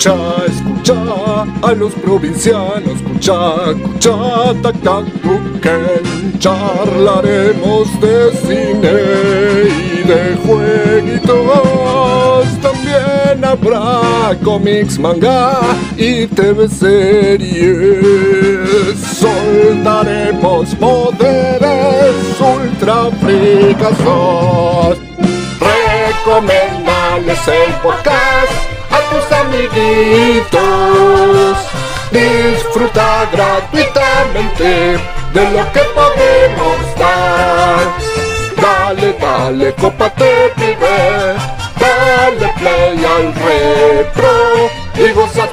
escucha a los provincianos, escucha, tac, tac, tuquen. Charlaremos de cine y de jueguitos. También habrá cómics, manga y TV series. Soltaremos poderes ultra fricazos. Recomendales el podcast a tus amiguitos. Disfruta gratuitamente de lo que podemos dar. Dale, cópate, pibe. Dale play al retro y goza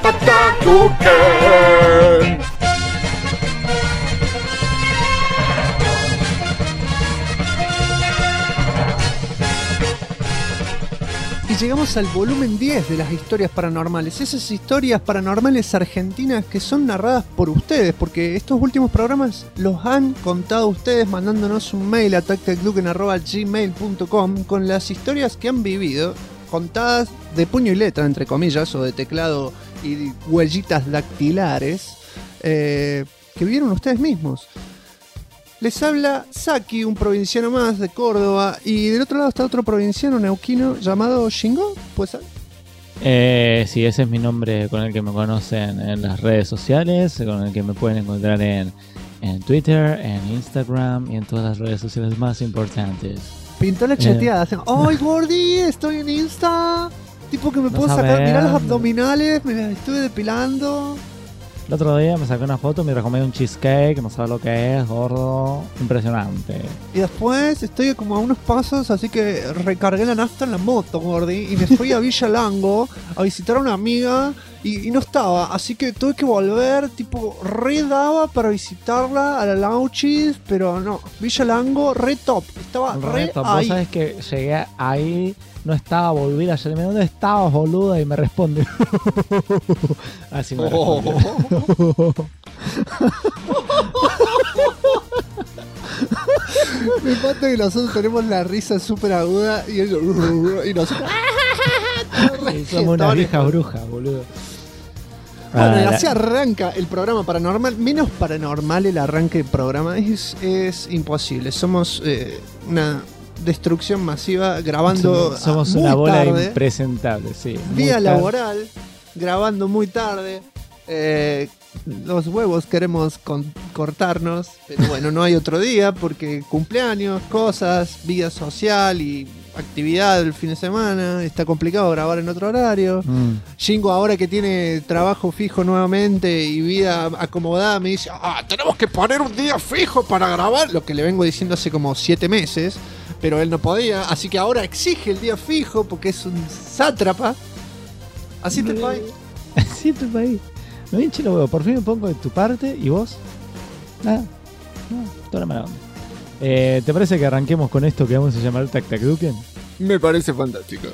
Tuquen. Y llegamos al volumen 10 de las historias paranormales. Esas historias paranormales argentinas que son narradas por ustedes, porque estos últimos programas los han contado ustedes mandándonos un mail a tactacluquen@gmail.com con las historias que han vivido, contadas de puño y letra, entre comillas, o de teclado y huellitas dactilares, que vivieron ustedes mismos. Les habla Saki, un provinciano más de Córdoba, y del otro lado está otro provinciano neuquino llamado Shingo, ¿puede ser? Sí, ese es mi nombre con el que me conocen en las redes sociales, con el que me pueden encontrar en Twitter, en Instagram y en todas las redes sociales más importantes. Pintó la chateada, ¡ay, Gordi! Estoy en Insta. Tipo que me puedo sacar, mirar los abdominales, me estuve depilando. El otro día me saqué una foto mientras comía un cheesecake, no sabe lo que es, gordo, impresionante. Y después estoy como a unos pasos, así que recargué la nafta en la moto, Gordi, y me fui a Villa Lango a visitar a una amiga y no estaba, así que tuve que volver, tipo, re daba para visitarla a la Lauchis, pero no, Villa Lango, re top, estaba re top. ahí. Vos sabés que llegué ahí, no estaba, volví ayer, ¿dónde estabas, boluda? Y me responde. Así me responde. Me mata que nosotros tenemos la risa súper aguda y nosotros... Somos una vieja bruja, boludo. Bueno, y así arranca el programa paranormal. Menos paranormal el arranque del programa. Es imposible. Somos una destrucción masiva grabando. Somos muy una bola tarde, impresentable, sí. Día laboral, grabando muy tarde. Los huevos queremos cortarnos. Pero bueno, no hay otro día porque cumpleaños, cosas, vida social y actividad el fin de semana, está complicado grabar en otro horario. Shingo, ahora que tiene trabajo fijo nuevamente y vida acomodada, me dice, tenemos que poner un día fijo para grabar, lo que le vengo diciendo hace como 7 meses, pero él no podía, así que ahora exige el día fijo porque es un sátrapa. Así está el país. Así está el país. Me hinche los huevos, por fin me pongo de tu parte y vos, nada, no, toda la mala onda. ¿Te parece que arranquemos con esto que vamos a llamar Tactacluquen? Me parece fantástico.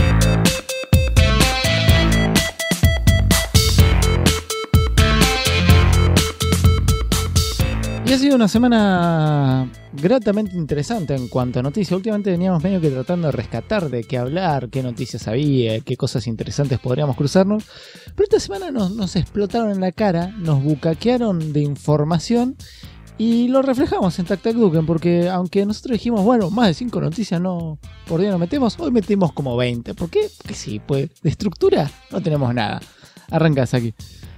Y ha sido una semana gratamente interesante en cuanto a noticias. Últimamente veníamos medio que tratando de rescatar de qué hablar, qué noticias había, qué cosas interesantes podríamos cruzarnos. Pero esta semana nos explotaron en la cara, nos bucaquearon de información. Y lo reflejamos en Tactacluquen, porque aunque nosotros dijimos, bueno, más de 5 noticias no por día no metemos, hoy metimos como 20. ¿Por qué? Porque sí, pues de estructura no tenemos nada. Arrancás aquí.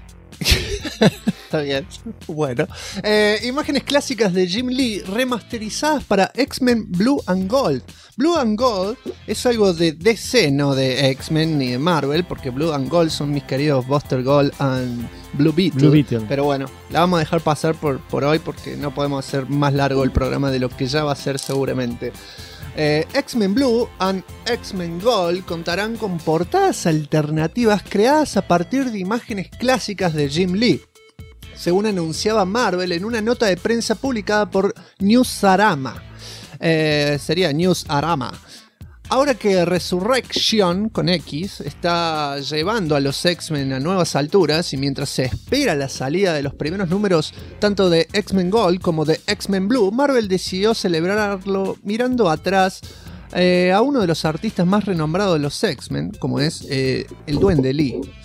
Está bien. Bueno. Imágenes clásicas de Jim Lee remasterizadas para X-Men Blue and Gold. Blue and Gold es algo de DC, no de X-Men ni de Marvel, porque Blue and Gold son mis queridos Buster Gold and Blue Beetle. Pero bueno, la vamos a dejar pasar por hoy porque no podemos hacer más largo el programa de lo que ya va a ser seguramente. X-Men Blue and X-Men Gold contarán con portadas alternativas creadas a partir de imágenes clásicas de Jim Lee, según anunciaba Marvel en una nota de prensa publicada por Newsarama. Sería Newsarama. Ahora que Resurrection, con X, está llevando a los X-Men a nuevas alturas y mientras se espera la salida de los primeros números tanto de X-Men Gold como de X-Men Blue, Marvel decidió celebrarlo mirando atrás a uno de los artistas más renombrados de los X-Men, como es el Duende Lee.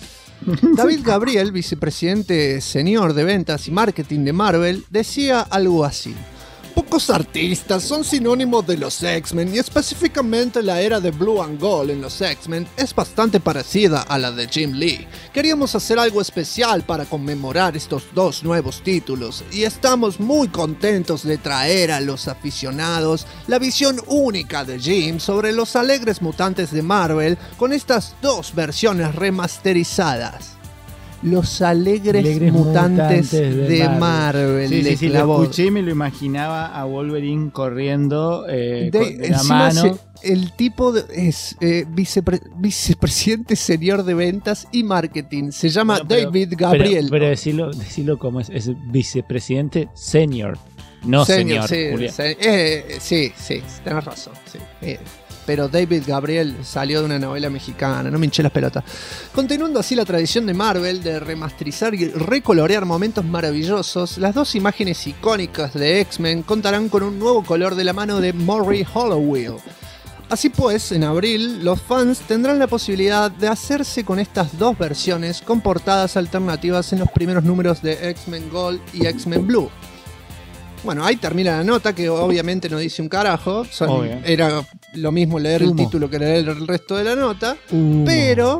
David Gabriel, vicepresidente senior de ventas y marketing de Marvel, decía algo así. Pocos artistas son sinónimos de los X-Men y específicamente la era de Blue and Gold en los X-Men es bastante parecida a la de Jim Lee. Queríamos hacer algo especial para conmemorar estos dos nuevos títulos y estamos muy contentos de traer a los aficionados la visión única de Jim sobre los alegres mutantes de Marvel con estas dos versiones remasterizadas. Los alegres mutantes de Marvel. Sí, lo escuché y me lo imaginaba a Wolverine corriendo de la mano. El tipo es vicepresidente senior de ventas y marketing. Se llama David Gabriel. Pero decirlo como es vicepresidente senior, no señor. Sí, tenés razón. Sí. Pero David Gabriel salió de una novela mexicana, no me hinché las pelotas. Continuando así la tradición de Marvel de remasterizar y recolorear momentos maravillosos, las dos imágenes icónicas de X-Men contarán con un nuevo color de la mano de Murray Hollowell. Así pues, en abril, los fans tendrán la posibilidad de hacerse con estas dos versiones con portadas alternativas en los primeros números de X-Men Gold y X-Men Blue. Bueno, ahí termina la nota, que obviamente no dice un carajo. Era lo mismo leer el título que leer el resto de la nota. Pero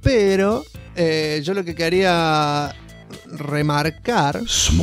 yo lo que quería remarcar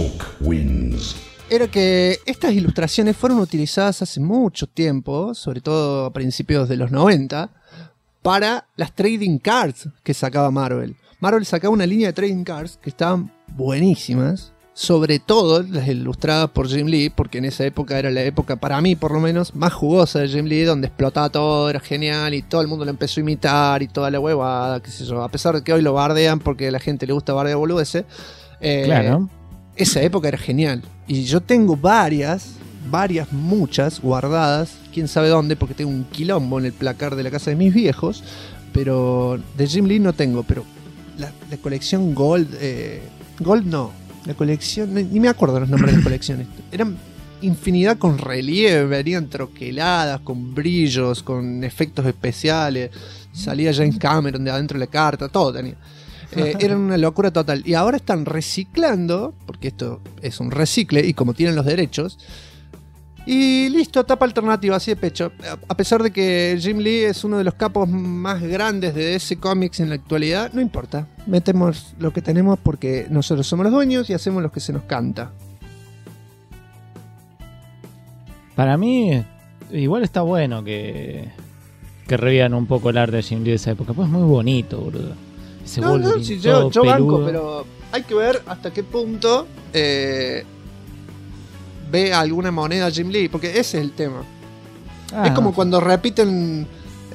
era que estas ilustraciones fueron utilizadas hace mucho tiempo, sobre todo a principios de los 90, para las trading cards que sacaba Marvel. Marvel sacaba una línea de trading cards que estaban buenísimas. Sobre todo las ilustradas por Jim Lee, porque en esa época era la época, para mí por lo menos, más jugosa de Jim Lee, donde explotaba todo, era genial y todo el mundo lo empezó a imitar y toda la huevada, qué sé yo. A pesar de que hoy lo bardean porque a la gente le gusta bardear boludeces, claro. Esa época era genial. Y yo tengo muchas guardadas, quién sabe dónde, porque tengo un quilombo en el placar de la casa de mis viejos, pero de Jim Lee no tengo, pero la colección Gold no. La colección, ni me acuerdo los nombres de las colecciones. Eran infinidad con relieve, venían troqueladas, con brillos, con efectos especiales. Salía James Cameron de adentro de la carta, todo tenía. Era una locura total. Y ahora están reciclando, porque esto es un recicle, y como tienen los derechos. Y listo, tapa alternativa, así de pecho. A pesar de que Jim Lee es uno de los capos más grandes de DC Comics en la actualidad, no importa. Metemos lo que tenemos porque nosotros somos los dueños y hacemos lo que se nos canta. Para mí, igual está bueno que revivan un poco el arte de Jim Lee de esa época. Pues es muy bonito, boludo. Ese no, sí, yo banco, pero hay que ver hasta qué punto ve alguna moneda Jim Lee, porque ese es el tema. Es como cuando repiten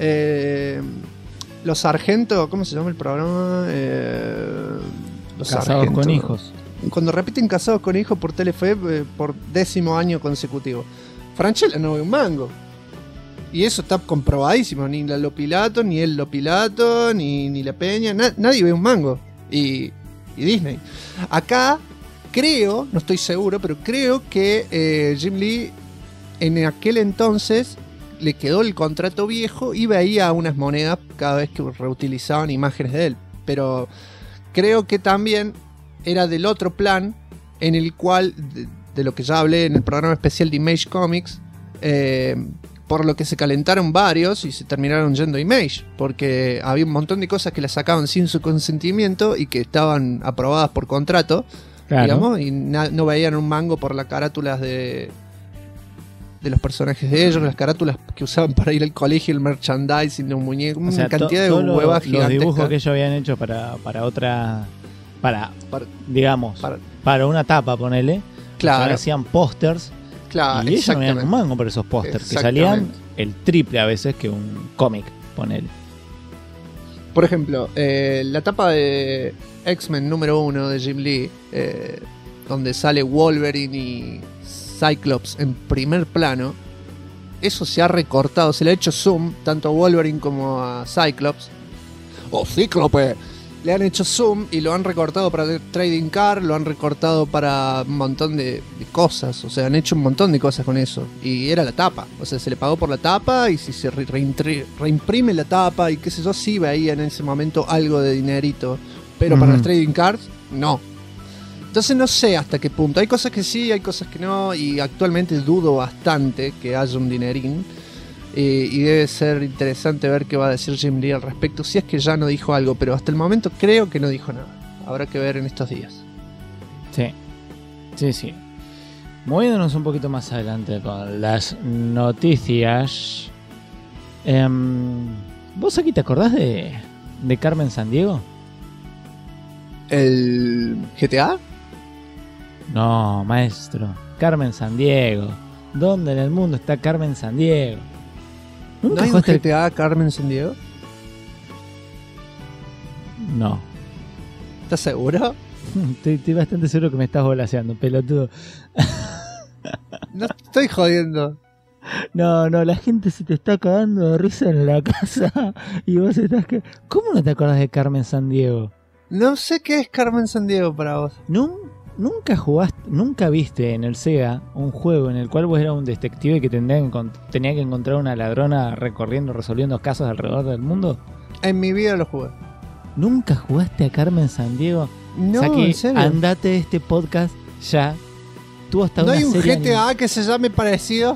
los sargentos, ¿cómo se llama el programa? Los Casados sargentos. con hijos. Cuando repiten Casados con hijos por Telefe por 10º año consecutivo. Franchella no ve un mango. Y eso está comprobadísimo. Ni la Lopilato, ni el Lopilato, ni la Peña. Nadie ve un mango. Y Disney. Acá creo, no estoy seguro, pero creo que Jim Lee en aquel entonces le quedó el contrato viejo y veía unas monedas cada vez que reutilizaban imágenes de él. Pero creo que también era del otro plan en el cual, de lo que ya hablé en el programa especial de Image Comics, por lo que se calentaron varios y se terminaron yendo a Image, porque había un montón de cosas que las sacaban sin su consentimiento y que estaban aprobadas por contrato. Claro. Digamos, y no veían un mango por las carátulas de los personajes de ellos, las carátulas que usaban para ir al colegio, el merchandising de un muñeco, o sea, una cantidad de huevas gigantescas. Los dibujos que ellos habían hecho para otra, para una tapa, ponele. Claro. Hacían pósters. Claro, y ellos no veían un mango por esos pósters, que salían el triple a veces que un cómic, ponele. Por ejemplo, la tapa de X-Men número 1 de Jim Lee, donde sale Wolverine y Cyclops en primer plano, eso se ha recortado, se le ha hecho zoom tanto a Wolverine como a Cyclops. ¡Oh, Cíclope! Le han hecho zoom y lo han recortado para Trading Card, lo han recortado para un montón de cosas. O sea, han hecho un montón de cosas con eso. Y era la tapa. O sea, se le pagó por la tapa y si se reimprime la tapa y qué sé yo, sí veía en ese momento algo de dinerito pero para Ujú. las trading cards, no. Entonces no sé hasta qué punto. Hay cosas que sí, hay cosas que no, y actualmente dudo bastante que haya un dinerín. Y debe ser interesante ver qué va a decir Jim Lee al respecto, si es que ya no dijo algo, pero hasta el momento creo que no dijo nada. Habrá que ver en estos días. Sí, sí, sí. Moviéndonos un poquito más adelante con las noticias. ¿Vos aquí te acordás de Carmen Sandiego? ¿El GTA? No, maestro. Carmen Sandiego. ¿Dónde en el mundo está Carmen Sandiego? ¿No hay un jugaste el- GTA Carmen Sandiego? No. ¿Estás seguro? Estoy bastante seguro que me estás volaseando, pelotudo. No estoy jodiendo. No, la gente se te está cagando de risa en la casa y vos estás que... ¿Cómo no te acordás de Carmen Sandiego? No sé qué es Carmen Sandiego para vos. ¿Nunca viste en el Sega un juego en el cual vos eras un detective que tenía que encontrar una ladrona resolviendo casos alrededor del mundo? En mi vida lo jugué. ¿Nunca jugaste a Carmen Sandiego? No, Saki, en serio. andate de este podcast ya. Tú hasta ¿No una hay un serie GTA que se llame parecido?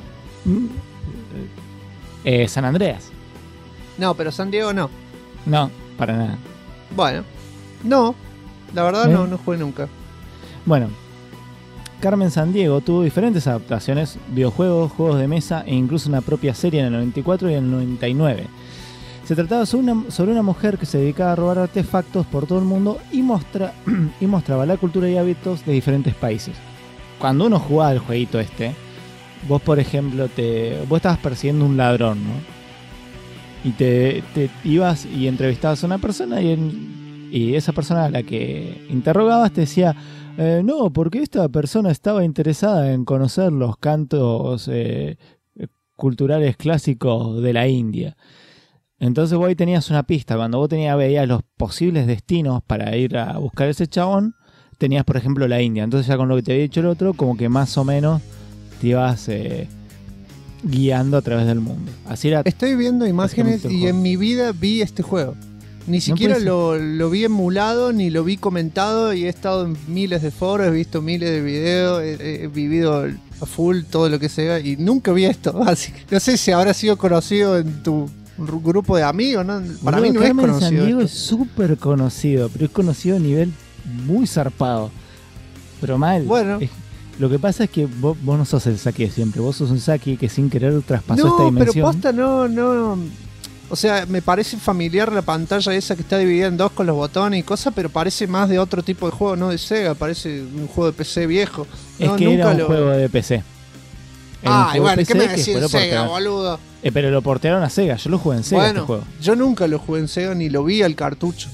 San Andreas. No, pero San Diego no. No, para nada. Bueno, no. La verdad ¿Eh? no jugué nunca. Bueno, Carmen Sandiego tuvo diferentes adaptaciones, videojuegos, juegos de mesa e incluso una propia serie en el 94 y en el 99. Se trataba sobre una mujer que se dedicaba a robar artefactos por todo el mundo y mostraba la cultura y hábitos de diferentes países. Cuando uno jugaba el jueguito vos por ejemplo, vos estabas persiguiendo un ladrón, ¿no? Y te ibas y entrevistabas a una persona y esa persona a la que interrogabas te decía, no, porque esta persona estaba interesada en conocer los cantos culturales clásicos de la India. Entonces vos ahí tenías una pista. Cuando vos veías los posibles destinos para ir a buscar a ese chabón, tenías por ejemplo la India. Entonces ya con lo que te había dicho el otro, como que más o menos te ibas guiando a través del mundo. Así era. Estoy viendo imágenes básicamente el y juego. en mi vida vi este juego. Ni siquiera lo vi emulado, ni lo vi comentado, y he estado en miles de foros, he visto miles de videos, he vivido a full todo lo que sea, y nunca vi esto. Así que no sé si habrá sido conocido en tu grupo de amigos, ¿no? Para mí no es Carmen conocido. Sandiego esto. es súper conocido, pero es conocido a nivel muy zarpado. Pero mal. Bueno. Lo que pasa es que vos no sos el Saki de siempre. Vos sos un Saki que sin querer traspasó esta No, pero dimensión. posta no. O sea, me parece familiar la pantalla esa que está dividida en dos con los botones y cosas, pero parece más de otro tipo de juego, no de Sega, parece un juego de PC viejo. Es No, que era nunca un juego de PC. Era un Ay, juego bueno, de ¿qué PC me que decís después lo Sega, portearon. boludo? Pero lo portearon a Sega. Yo lo jugué en Sega este Bueno, juego. yo nunca lo jugué en Sega ni lo vi al cartucho.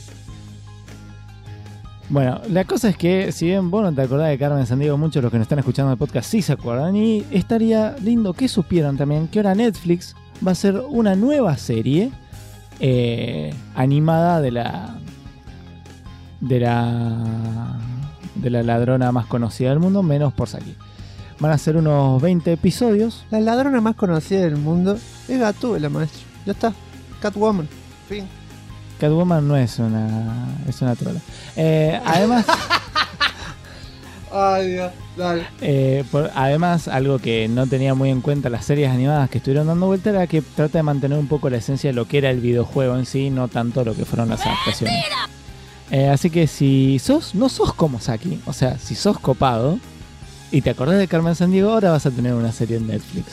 Bueno, la cosa es que si bien vos no te acordás de Carmen Sandiego, muchos de los que nos están escuchando en el podcast sí se acuerdan. Y estaría lindo que supieran también que ahora Netflix va a hacer una nueva serie animada de la ladrona más conocida del mundo, menos por Saki. Van a ser unos 20 episodios. La ladrona más conocida del mundo es Gatúbela, maestro. Ya está. Catwoman. Fin. Catwoman no es una trola. Además, Ay, Dios. Dale. además, algo que no tenía muy en cuenta las series animadas que estuvieron dando vuelta era que trata de mantener un poco la esencia de lo que era el videojuego en sí, no tanto lo que fueron las adaptaciones. Así que si no sos como Saki, o sea, si sos copado y te acordás de Carmen Sandiego, ahora vas a tener una serie en Netflix.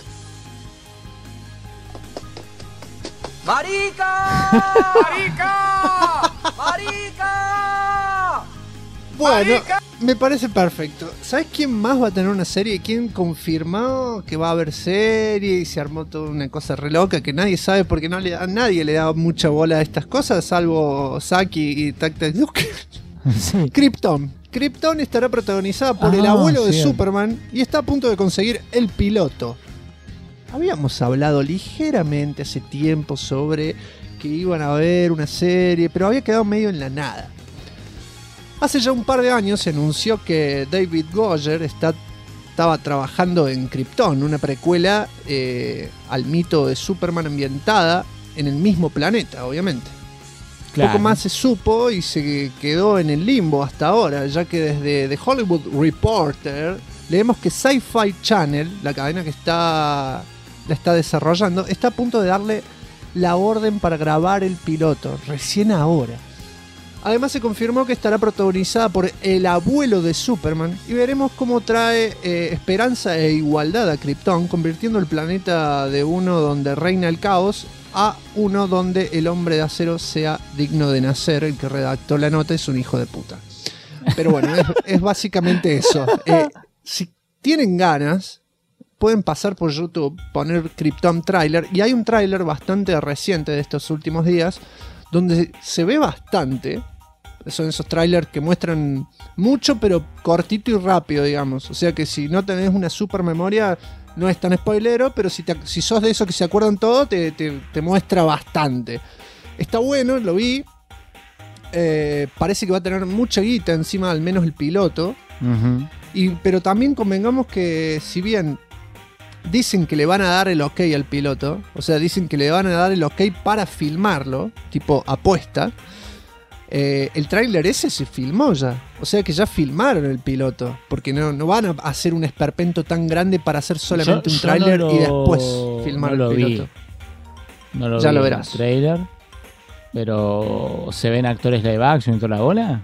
¡Marica! ¡Marica! ¡Marica! Bueno, me parece perfecto. ¿Sabes quién más va a tener una serie? ¿Quién confirmó que va a haber serie y se armó toda una cosa re loca que nadie sabe porque a nadie le da mucha bola a estas cosas, salvo Saki y Tac Tac Duke? Sí. Krypton. Krypton estará protagonizada por el abuelo de cierto. Superman y está a punto de conseguir el piloto. Habíamos hablado ligeramente hace tiempo sobre que iban a ver una serie, pero había quedado medio en la nada. Hace ya un par de años se anunció que David Goyer estaba trabajando en Krypton, una precuela al mito de Superman ambientada en el mismo planeta, obviamente. Claro. Poco más se supo y se quedó en el limbo hasta ahora, ya que desde The Hollywood Reporter leemos que Sci-Fi Channel, la cadena que la está desarrollando, está a punto de darle la orden para grabar el piloto, recién ahora. Además se confirmó que estará protagonizada por el abuelo de Superman y veremos cómo trae esperanza e igualdad a Krypton, convirtiendo el planeta de uno donde reina el caos a uno donde el hombre de acero sea digno de nacer. El que redactó la nota es un hijo de puta. Pero bueno, es básicamente eso. Si tienen ganas, pueden pasar por YouTube, poner Krypton Trailer, y hay un tráiler bastante reciente de estos últimos días donde se ve bastante. Son esos trailers que muestran mucho pero cortito y rápido, digamos. O sea que si no tenés una super memoria no es tan spoilero, pero si sos de esos que se acuerdan todo, te muestra bastante. Está bueno, lo vi. Parece que va a tener mucha guita encima, al menos el piloto. Pero también convengamos que si bien dicen que le van a dar el ok al piloto, o sea, dicen que le van a dar el ok para filmarlo, tipo apuesta, el tráiler ese se filmó ya. O sea que ya filmaron el piloto, porque no van a hacer un esperpento tan grande para hacer solamente un tráiler y después filmar el piloto. No lo ya vi lo verás. El trailer, pero ¿se ven actores live action y toda la bola?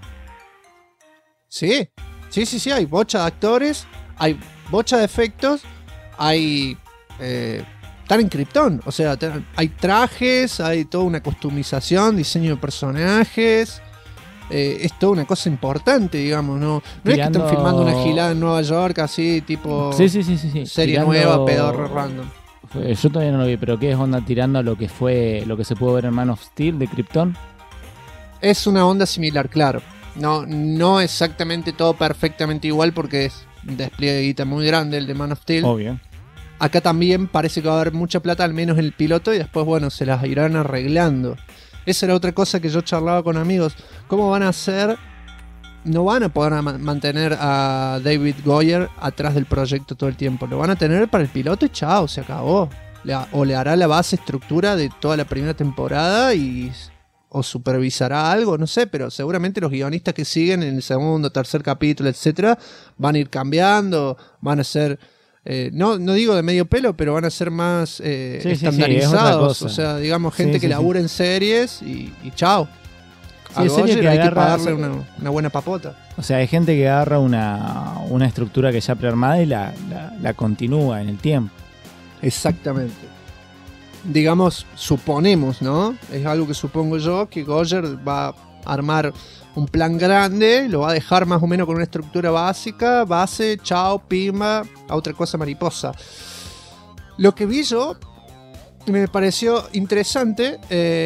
Sí, hay bocha de actores, hay bocha de efectos, hay... están en Krypton, o sea, hay trajes, hay toda una customización, diseño de personajes, es toda una cosa importante, digamos, no es que están filmando una gilada en Nueva York así, tipo Sí. serie nueva, pedorro random. Yo todavía no lo vi, pero ¿qué es onda tirando a lo que se pudo ver en Man of Steel de Krypton? Es una onda similar, claro. No exactamente todo perfectamente igual porque es un despliegue de guita muy grande el de Man of Steel. Obvio. Acá también parece que va a haber mucha plata, al menos en el piloto, y después, bueno, se las irán arreglando. Esa era otra cosa que yo charlaba con amigos. ¿Cómo van a hacer? No van a poder mantener a David Goyer atrás del proyecto todo el tiempo. Lo van a tener para el piloto y chao, se acabó. O le hará la base estructura de toda la primera temporada o supervisará algo, no sé, pero seguramente los guionistas que siguen en el segundo, tercer capítulo, etcétera, van a ir cambiando, van a ser... no digo de medio pelo, pero van a ser más estandarizados. O sea, digamos, gente que labura en series y chao. A serie que hay que agarra, pagarle una buena papota. O sea, hay gente que agarra una estructura que ya prearmada y la continúa en el tiempo. Exactamente. Digamos, suponemos, ¿no? Es algo que supongo yo, que Goyer va a armar un plan grande, lo va a dejar más o menos con una estructura base, chao, pimba, a otra cosa mariposa. Lo que vi yo me pareció interesante,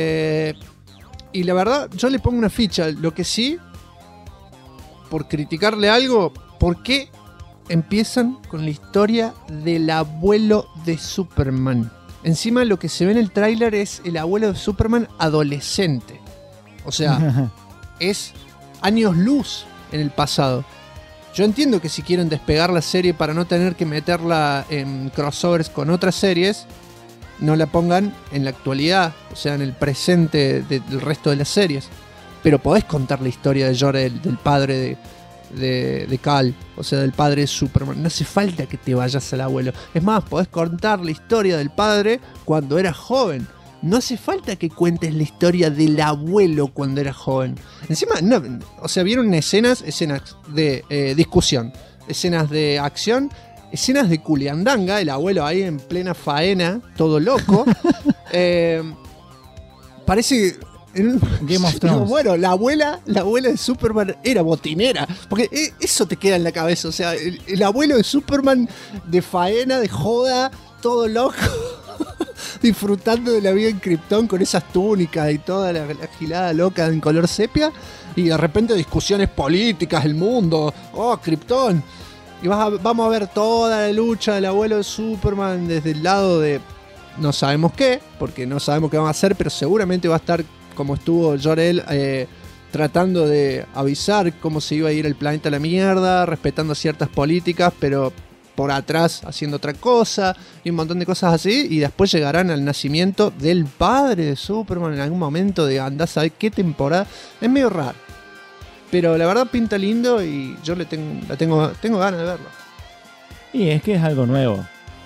y la verdad yo le pongo una ficha. Lo que sí, por criticarle algo, ¿por qué empiezan con la historia del abuelo de Superman? Encima lo que se ve en el tráiler es el abuelo de Superman adolescente. O sea... es años luz en el pasado. Yo entiendo que si quieren despegar la serie para no tener que meterla en crossovers con otras series, no la pongan en la actualidad, o sea, en el presente del resto de las series. Pero podés contar la historia de Jor-El, del padre de Kal, o sea, del padre de Superman. No hace falta que te vayas al abuelo. Es más, podés contar la historia del padre cuando era joven. No hace falta que cuentes la historia del abuelo cuando era joven. Encima, no, o sea, vieron escenas de discusión, escenas de acción, escenas de culiandanga, el abuelo ahí en plena faena, todo loco. Parece Game of Thrones. Bueno, la abuela de Superman era botinera, porque eso te queda en la cabeza. O sea, el abuelo de Superman de faena, de joda, todo loco. Disfrutando de la vida en Krypton con esas túnicas y toda la gilada loca en color sepia, y de repente discusiones políticas, el mundo, Krypton, y vamos a ver toda la lucha del abuelo de Superman desde el lado de no sabemos qué, porque no sabemos qué van a hacer, pero seguramente va a estar como estuvo Jor-El, tratando de avisar cómo se iba a ir el planeta a la mierda, respetando ciertas políticas, pero por atrás haciendo otra cosa y un montón de cosas así, y después llegarán al nacimiento del padre de Superman en algún momento de andar a saber qué temporada. Es medio raro, pero la verdad pinta lindo y yo tengo ganas de verlo. Y es que es algo nuevo.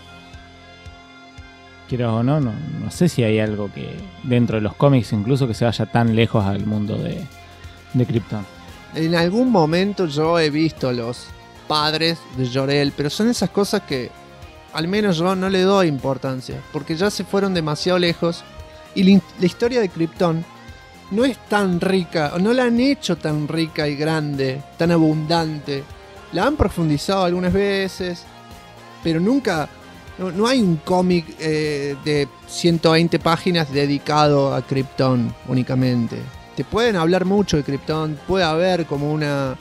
Quiero o no sé si hay algo que dentro de los cómics incluso que se vaya tan lejos al mundo de Krypton. En algún momento yo he visto los padres de Jor-El, pero son esas cosas que al menos yo no le doy importancia, porque ya se fueron demasiado lejos y la historia de Krypton no es tan rica, o no la han hecho tan rica y grande, tan abundante. La han profundizado algunas veces, pero nunca, no hay un cómic de 120 páginas dedicado a Krypton únicamente. Te pueden hablar mucho de Krypton, puede haber como una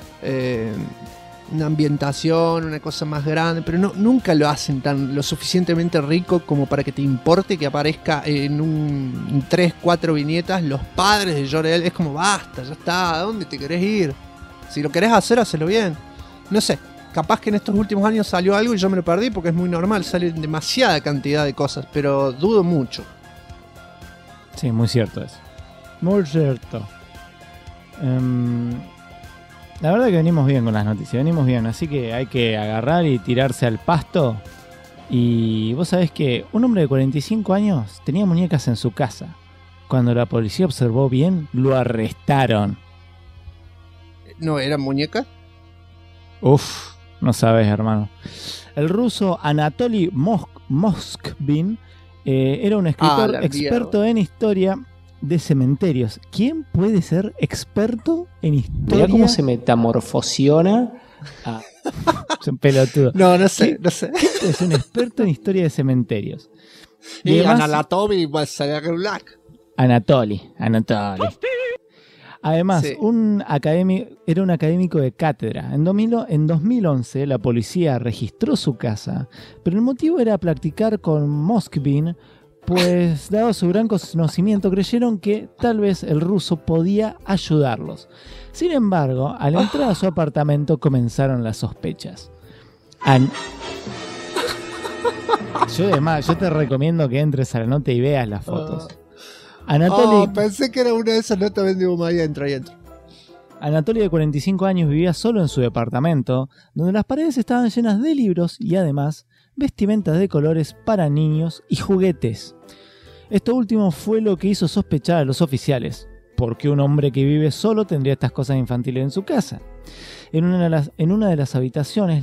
ambientación, una cosa más grande, pero nunca lo hacen lo suficientemente rico como para que te importe que aparezca en 3-4 viñetas los padres de Jor-El. Es como, basta, ya está, ¿a dónde te querés ir? Si lo querés hacer, hacelo bien. No sé, capaz que en estos últimos años salió algo y yo me lo perdí porque es muy normal, sale demasiada cantidad de cosas, pero dudo mucho. Sí, muy cierto eso. Muy cierto. La verdad que venimos bien con las noticias, venimos bien, así que hay que agarrar y tirarse al pasto. Y vos sabés que un hombre de 45 años tenía muñecas en su casa. Cuando la policía observó bien, lo arrestaron. ¿No eran muñecas? Uf, no sabes, hermano. El ruso Anatoly Moskvin era un escritor experto en historia de cementerios. ¿Quién puede ser experto en historia? Mirá cómo se metamorfosiona. Es un pelotudo. No sé. Es un experto en historia de cementerios. Y además, Anatoly Black. Anatoly. Además, Sí. Era un académico de cátedra. En 2011 la policía registró su casa, pero el motivo era practicar con Moskvin, pues dado su gran conocimiento creyeron que tal vez el ruso podía ayudarlos. Sin embargo, al entrar a su apartamento comenzaron las sospechas. Yo te recomiendo que entres a la nota y veas las fotos. Anatoly, pensé que era una de esas notas de humo. Ahí entra. Anatoly, de 45 años, vivía solo en su departamento, donde las paredes estaban llenas de libros y además vestimentas de colores para niños y juguetes. Esto último fue lo que hizo sospechar a los oficiales, porque un hombre que vive solo tendría estas cosas infantiles en su casa. En una de las habitaciones,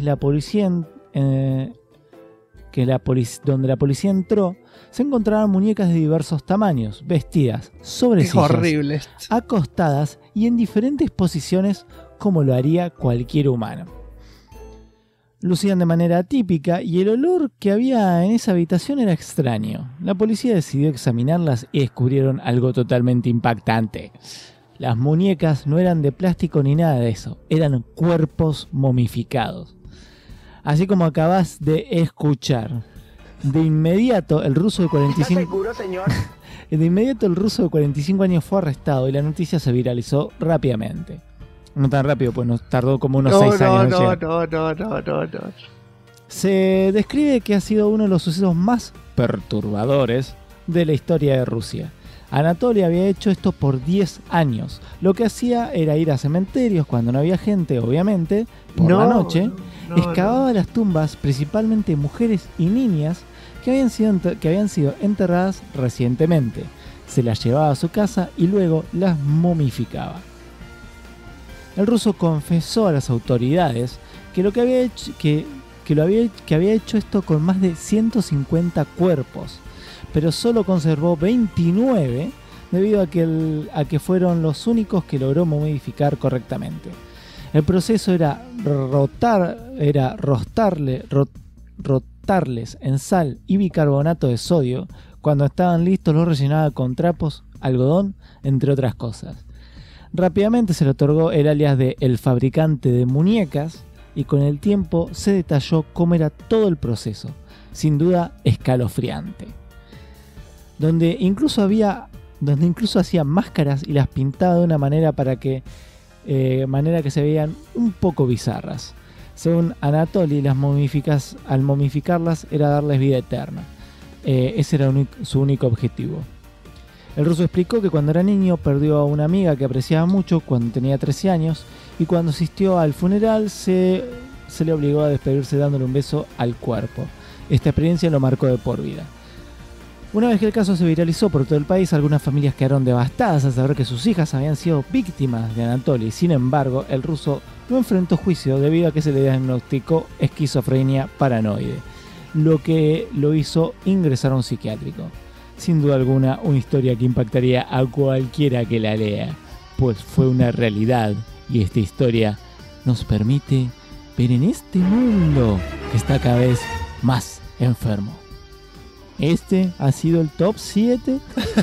donde la policía entró, se encontraban muñecas de diversos tamaños, vestidas sobre Es sillas, horrible esto. acostadas y en diferentes posiciones como lo haría cualquier humano. Lucían de manera atípica y el olor que había en esa habitación era extraño. La policía decidió examinarlas y descubrieron algo totalmente impactante. Las muñecas no eran de plástico ni nada de eso, eran cuerpos momificados. Así como acabas de escuchar. De inmediato el ruso de 45 seguro, señor? De inmediato el ruso de 45 años fue arrestado y la noticia se viralizó rápidamente. No tan rápido, pues nos tardó como unos 6 años en llegar. No. Se describe que ha sido uno de los sucesos más perturbadores de la historia de Rusia. Anatoly había hecho esto por 10 años. Lo que hacía era ir a cementerios cuando no había gente, obviamente, por la noche. Excavaba las tumbas, principalmente mujeres y niñas, que habían sido enterradas recientemente. Se las llevaba a su casa y luego las momificaba. El ruso confesó a las autoridades que había hecho esto con más de 150 cuerpos, pero solo conservó 29 debido a que fueron los únicos que logró momificar correctamente. El proceso era rotarles en sal y bicarbonato de sodio. Cuando estaban listos los rellenaba con trapos, algodón, entre otras cosas. Rápidamente se le otorgó el alias de El Fabricante de Muñecas y con el tiempo se detalló cómo era todo el proceso, sin duda escalofriante. Donde incluso hacía máscaras y las pintaba de una manera que se veían un poco bizarras. Según Anatoly, al momificarlas era darles vida eterna. Ese era su único objetivo. El ruso explicó que cuando era niño perdió a una amiga que apreciaba mucho cuando tenía 13 años y cuando asistió al funeral se le obligó a despedirse dándole un beso al cuerpo. Esta experiencia lo marcó de por vida. Una vez que el caso se viralizó por todo el país, algunas familias quedaron devastadas al saber que sus hijas habían sido víctimas de Anatoly. Sin embargo, el ruso no enfrentó juicio debido a que se le diagnosticó esquizofrenia paranoide, lo que lo hizo ingresar a un psiquiátrico. Sin duda alguna, una historia que impactaría a cualquiera que la lea, pues fue una realidad y esta historia nos permite ver en este mundo que está cada vez más enfermo. Este ha sido el top 7.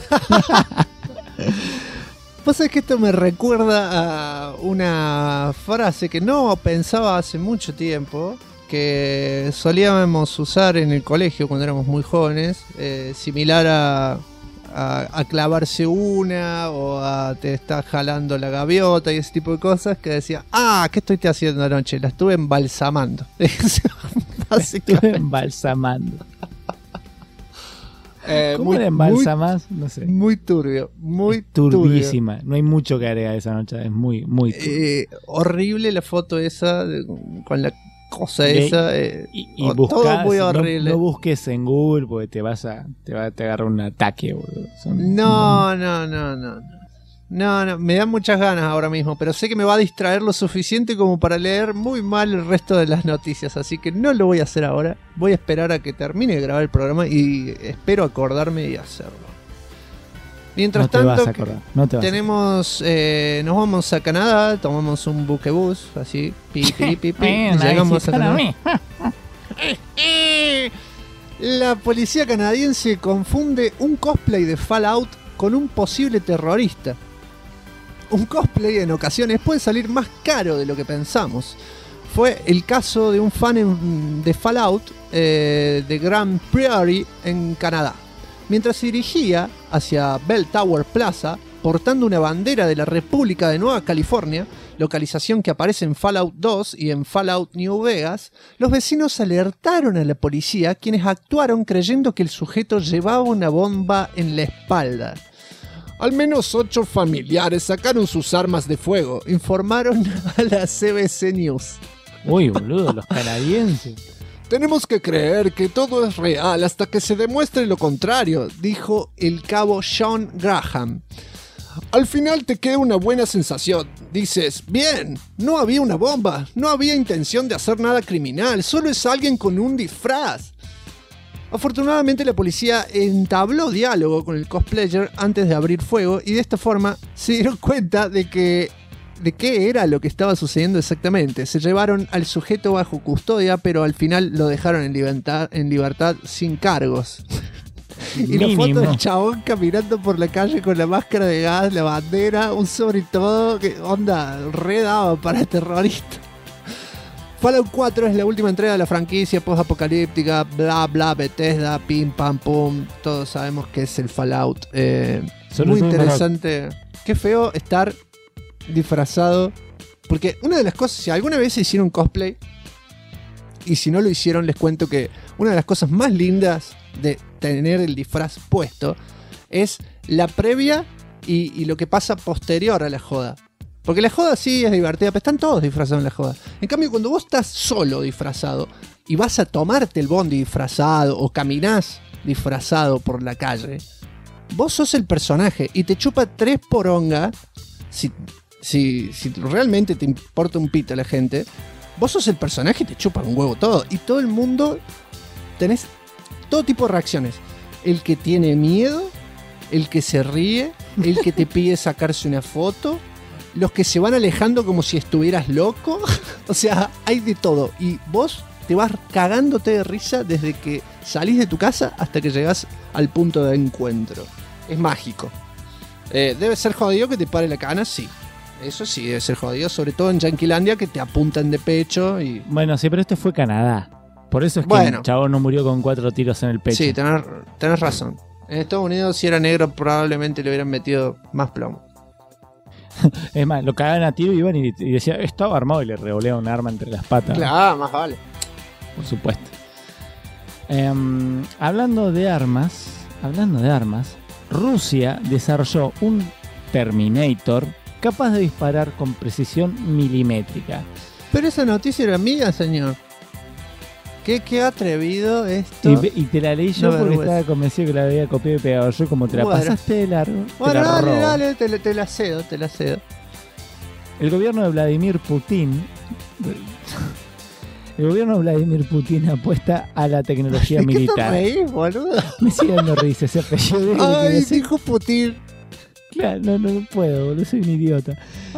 Vos sabés que esto me recuerda a una frase que no pensaba hace mucho tiempo, que solíamos usar en el colegio cuando éramos muy jóvenes, similar a clavarse una o a te está jalando la gaviota y ese tipo de cosas, que decía, ¿qué estoy haciendo anoche? La estuve embalsamando. Estuve embalsamando. ¿Cómo la embalsamas? No sé. Muy turbio, muy turbísima. No hay mucho que agregar esa noche, es muy turbio. Horrible la foto esa con la cosa esa. Y buscas, todo muy horrible. No busques en Google porque te agarra un ataque, boludo. No, me dan muchas ganas ahora mismo, pero sé que me va a distraer lo suficiente como para leer muy mal el resto de las noticias, así que no lo voy a hacer ahora. Voy a esperar a que termine de grabar el programa y espero acordarme y hacerlo. Mientras tanto, tenemos, nos vamos a Canadá, tomamos un buquebús, así, y llegamos a Canadá. La policía canadiense confunde un cosplay de Fallout con un posible terrorista. Un cosplay en ocasiones puede salir más caro de lo que pensamos. Fue el caso de un fan de Fallout de Grand Prairie en Canadá. Mientras se dirigía hacia Bell Tower Plaza, portando una bandera de la República de Nueva California, localización que aparece en Fallout 2 y en Fallout New Vegas, los vecinos alertaron a la policía, quienes actuaron creyendo que el sujeto llevaba una bomba en la espalda. Al menos 8 familiares sacaron sus armas de fuego, informaron a la CBC News. Uy, boludo, los canadienses. Tenemos que creer que todo es real hasta que se demuestre lo contrario, dijo el cabo Sean Graham. Al final te queda una buena sensación. Dices, bien, no había una bomba, no había intención de hacer nada criminal, solo es alguien con un disfraz. Afortunadamente la policía entabló diálogo con el cosplayer antes de abrir fuego y de esta forma se dieron cuenta de qué era lo que estaba sucediendo exactamente. Se llevaron al sujeto bajo custodia, pero al final lo dejaron en libertad sin cargos. Y la foto del chabón caminando por la calle con la máscara de gas, la bandera, un sobre todo, que onda, re dado para terrorista. Fallout 4 es la última entrega de la franquicia post-apocalíptica, bla bla, Bethesda, pim pam pum, todos sabemos que es el Fallout. Muy interesante. Qué feo estar disfrazado, porque una de las cosas, si alguna vez hicieron cosplay, y si no lo hicieron, les cuento que una de las cosas más lindas de tener el disfraz puesto es la previa y lo que pasa posterior a la joda. Porque la joda sí es divertida, pero están todos disfrazados en la joda. En cambio, cuando vos estás solo disfrazado y vas a tomarte el bondi disfrazado o caminás disfrazado por la calle, vos sos el personaje y te chupa 3 poronga. Si realmente te importa un pito a la gente, vos sos el personaje y te chupa un huevo todo. Y todo el mundo, tenés todo tipo de reacciones. El que tiene miedo, el que se ríe, el que te pide sacarse una foto, los que se van alejando como si estuvieras loco. O sea, hay de todo. Y vos te vas cagándote de risa desde que salís de tu casa hasta que llegás al punto de encuentro. Es mágico. ¿Debe ser jodido que te pare la cana? Sí. Eso sí, debe ser jodido. Sobre todo en Yanquilandia, que te apuntan de pecho y... Bueno, sí, pero este fue Canadá. Por eso es que el chabón no murió con 4 tiros en el pecho. Sí, tenés razón. En Estados Unidos, si era negro, probablemente le hubieran metido más plomo. Es más, lo cagaban a tiro y iban y decía, estaba armado y le revoleaban un arma entre las patas. Claro, más vale. Por supuesto. Hablando de armas, Rusia desarrolló un Terminator capaz de disparar con precisión milimétrica. Pero esa noticia era mía, señor. Qué atrevido esto. Y te la leí yo porque estaba convencido que la había copiado y pegado yo. Como te la pasaste de largo. Bueno, dale, te la cedo. El gobierno de Vladimir Putin apuesta a la tecnología militar. ¿Qué te reís, boludo? Me sigue dando risa ese apellido. Ay, dijo Putin. Claro, no puedo, boludo, soy un idiota.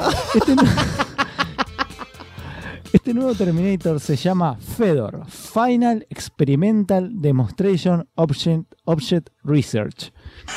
Este nuevo Terminator se llama Fedor, Final Experimental Demonstration Object Research.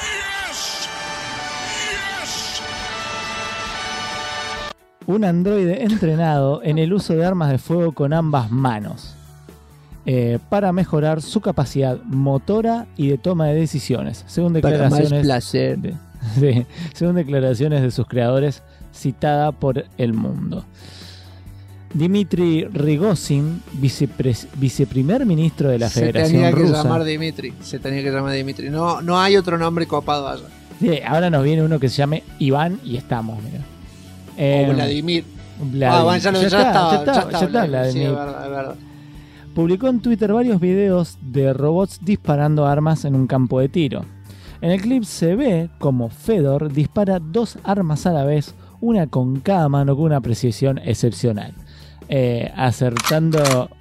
Un androide entrenado en el uso de armas de fuego con ambas manos para mejorar su capacidad motora y de toma de decisiones, según declaraciones según declaraciones de sus creadores, citada por El Mundo. Dmitry Rogozin, viceprimer ministro de la Federación Rusa. Se tenía que llamar Dmitry. No hay otro nombre copado allá. Sí, ahora nos viene uno que se llame Iván y estamos, mira. O Vladimir. Bueno, ya está Vladimir. Sí, es verdad. Publicó en Twitter varios videos de robots disparando armas en un campo de tiro. En el clip se ve como Fedor dispara 2 armas a la vez, una con cada mano con una precisión excepcional. Acertando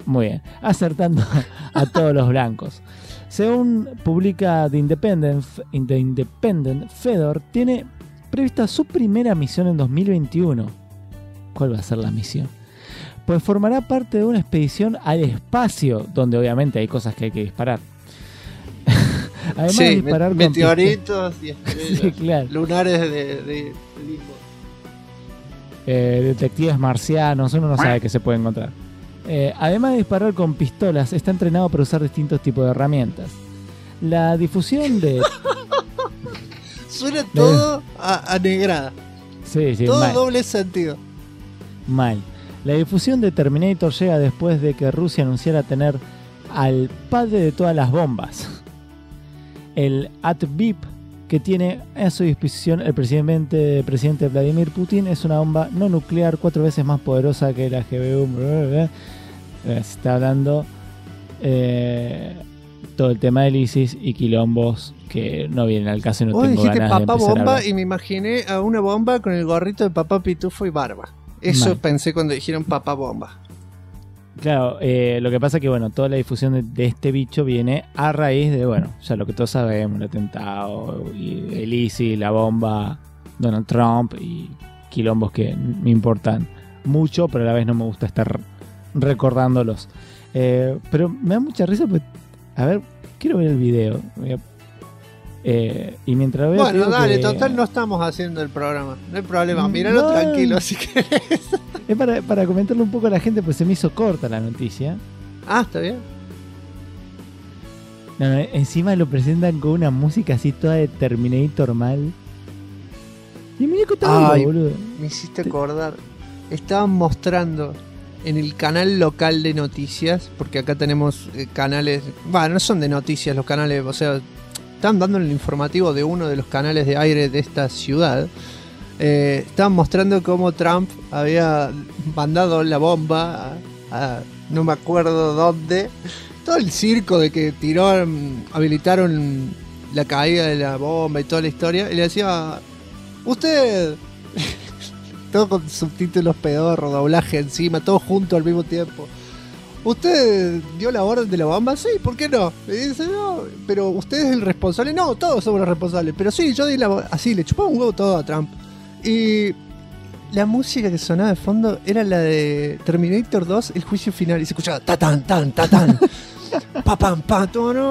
a todos los blancos. Según publica The Independent, Fedor tiene prevista su primera misión en 2021. ¿Cuál va a ser la misión? Pues formará parte de una expedición al espacio, donde obviamente hay cosas que hay que disparar. Además de disparar con meteoritos y estrellas, sí, claro. Lunares de limbo. Detectives marcianos, uno no sabe qué se puede encontrar. Además de disparar con pistolas, está entrenado para usar distintos tipos de herramientas. La difusión de... Suena todo a negrada. Sí, todo mal. Doble sentido. Mal. La difusión de Terminator llega después de que Rusia anunciara tener al padre de todas las bombas. El ATVIP que tiene a su disposición el presidente Vladimir Putin es una bomba no nuclear 4 veces más poderosa que la GBU. Se está hablando todo el tema del ISIS y quilombos que no vienen al caso y no tengo ganas de empezar bomba a hablar. Y me imaginé a una bomba con el gorrito de papá pitufo y barba. Eso pensé cuando dijeron papá bomba. Claro, lo que pasa es que bueno, toda la difusión de este bicho viene a raíz de, bueno, ya lo que todos sabemos, el atentado, y el ISIS, la bomba, Donald Trump y quilombos que me importan mucho, pero a la vez no me gusta estar recordándolos. Pero me da mucha risa, pues, a ver, quiero ver el video. Y mientras veo... Bueno, dale, total no estamos haciendo el programa, no hay problema, míralo tranquilo, así que... Es para comentarle un poco a la gente, pues se me hizo corta la noticia. Ah, está bien. No, encima lo presentan con una música así toda de Terminator mal. Y el muñeco está vivo, boludo. Me hiciste acordar. Estaban mostrando en el canal local de noticias, porque acá tenemos canales... Bueno, no son de noticias los canales, o sea... Estaban dando el informativo de uno de los canales de aire de esta ciudad. Estaban mostrando cómo Trump había mandado la bomba a no me acuerdo dónde. Todo el circo de que habilitaron la caída de la bomba y toda la historia. Y le decía, usted, todo con subtítulos pedorros, doblaje encima, todo junto al mismo tiempo. ¿Usted dio la orden de la bomba? Sí, ¿por qué no? Le dice, no, pero usted es el responsable. No, todos somos los responsables. Pero sí, yo di la... Así, le chupaba un huevo todo a Trump. Y la música que sonaba de fondo era la de Terminator 2, el juicio final. Y se escuchaba tatán, tan, tatán. Pa, pam, pam,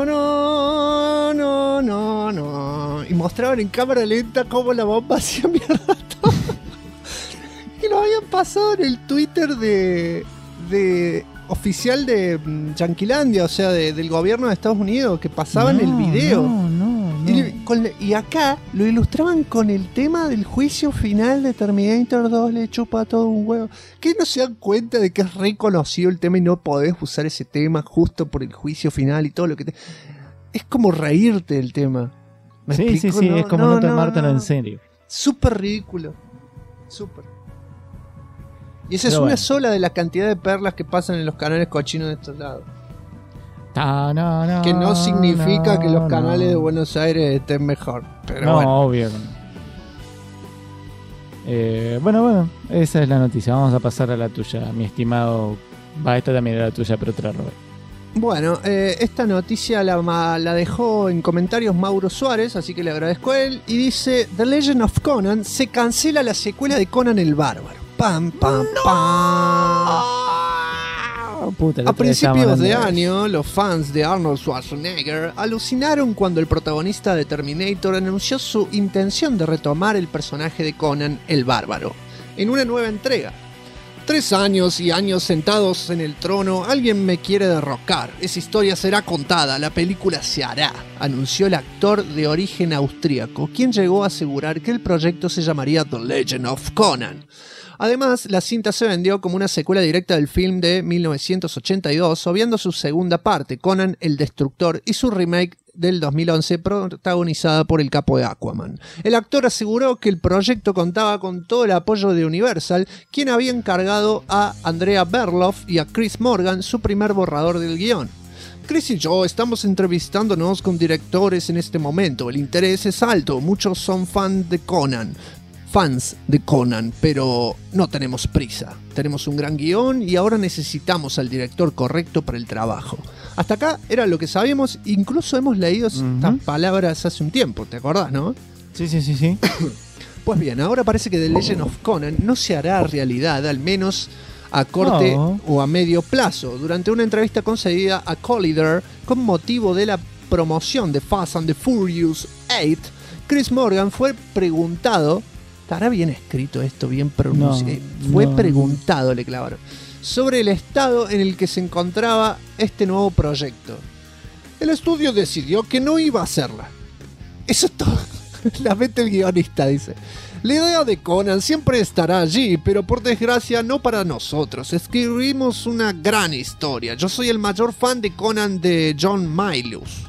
no. Y mostraban en cámara lenta cómo la bomba hacía mierda todo. Y lo habían pasado en el Twitter de oficial de Yanquilandia, o sea, del gobierno de Estados Unidos, que pasaban el video. No. Y acá lo ilustraban con el tema del juicio final de Terminator 2, le chupa todo un huevo. ¿Qué no se dan cuenta de que es reconocido el tema y no podés usar ese tema justo por el juicio final y todo lo que te... Es como reírte del tema. ¿Me Sí, explico? sí, es como no tomártelo en serio. Súper ridículo. Súper. Y esa es Pero una bueno. sola de la cantidad de perlas que pasan en los canales cochinos de estos lados. Que no significa que los canales de Buenos Aires estén mejor. Pero No, bueno. obvio. Bueno, esa es la noticia. Vamos a pasar a la tuya, mi estimado. Esta también era la tuya, pero otra Robert. Bueno, esta noticia la dejó en comentarios Mauro Suárez, así que le agradezco a él. Y dice: The Legend of Conan, se cancela la secuela de Conan el Bárbaro. Pam, pam, pam. Puta, el A otro día estábamos principios de hablando eso. año, los fans de Arnold Schwarzenegger alucinaron cuando el protagonista de Terminator anunció su intención de retomar el personaje de Conan el Bárbaro en una nueva entrega. 3 años y años sentados en el trono, alguien me quiere derrocar. Esa historia será contada, la película se hará, anunció el actor de origen austríaco, quien llegó a asegurar que el proyecto se llamaría The Legend of Conan. Además, la cinta se vendió como una secuela directa del film de 1982, obviando su segunda parte, Conan el Destructor, y su remake del 2011, protagonizada por el capo de Aquaman. El actor aseguró que el proyecto contaba con todo el apoyo de Universal, quien había encargado a Andrea Berloff y a Chris Morgan su primer borrador del guión. Chris y yo estamos entrevistándonos con directores en este momento. El interés es alto, muchos son fans de Conan, pero no tenemos prisa. Tenemos un gran guión y ahora necesitamos al director correcto para el trabajo. Hasta acá era lo que sabíamos, incluso hemos leído estas palabras hace un tiempo, ¿te acordás, no? Sí. Pues bien, ahora parece que The Legend of Conan no se hará realidad, al menos a corte o a medio plazo. Durante una entrevista concedida a Collider con motivo de la promoción de Fast and the Furious 8, Chris Morgan fue preguntado... ¿Estará bien escrito esto? Bien pronunciado. Fue preguntado, le clavaron, sobre el estado en el que se encontraba este nuevo proyecto. El estudio decidió que no iba a hacerla. Eso es todo. La mete el guionista, dice. La idea de Conan siempre estará allí, pero por desgracia no para nosotros. Escribimos una gran historia. Yo soy el mayor fan de Conan de John Milius.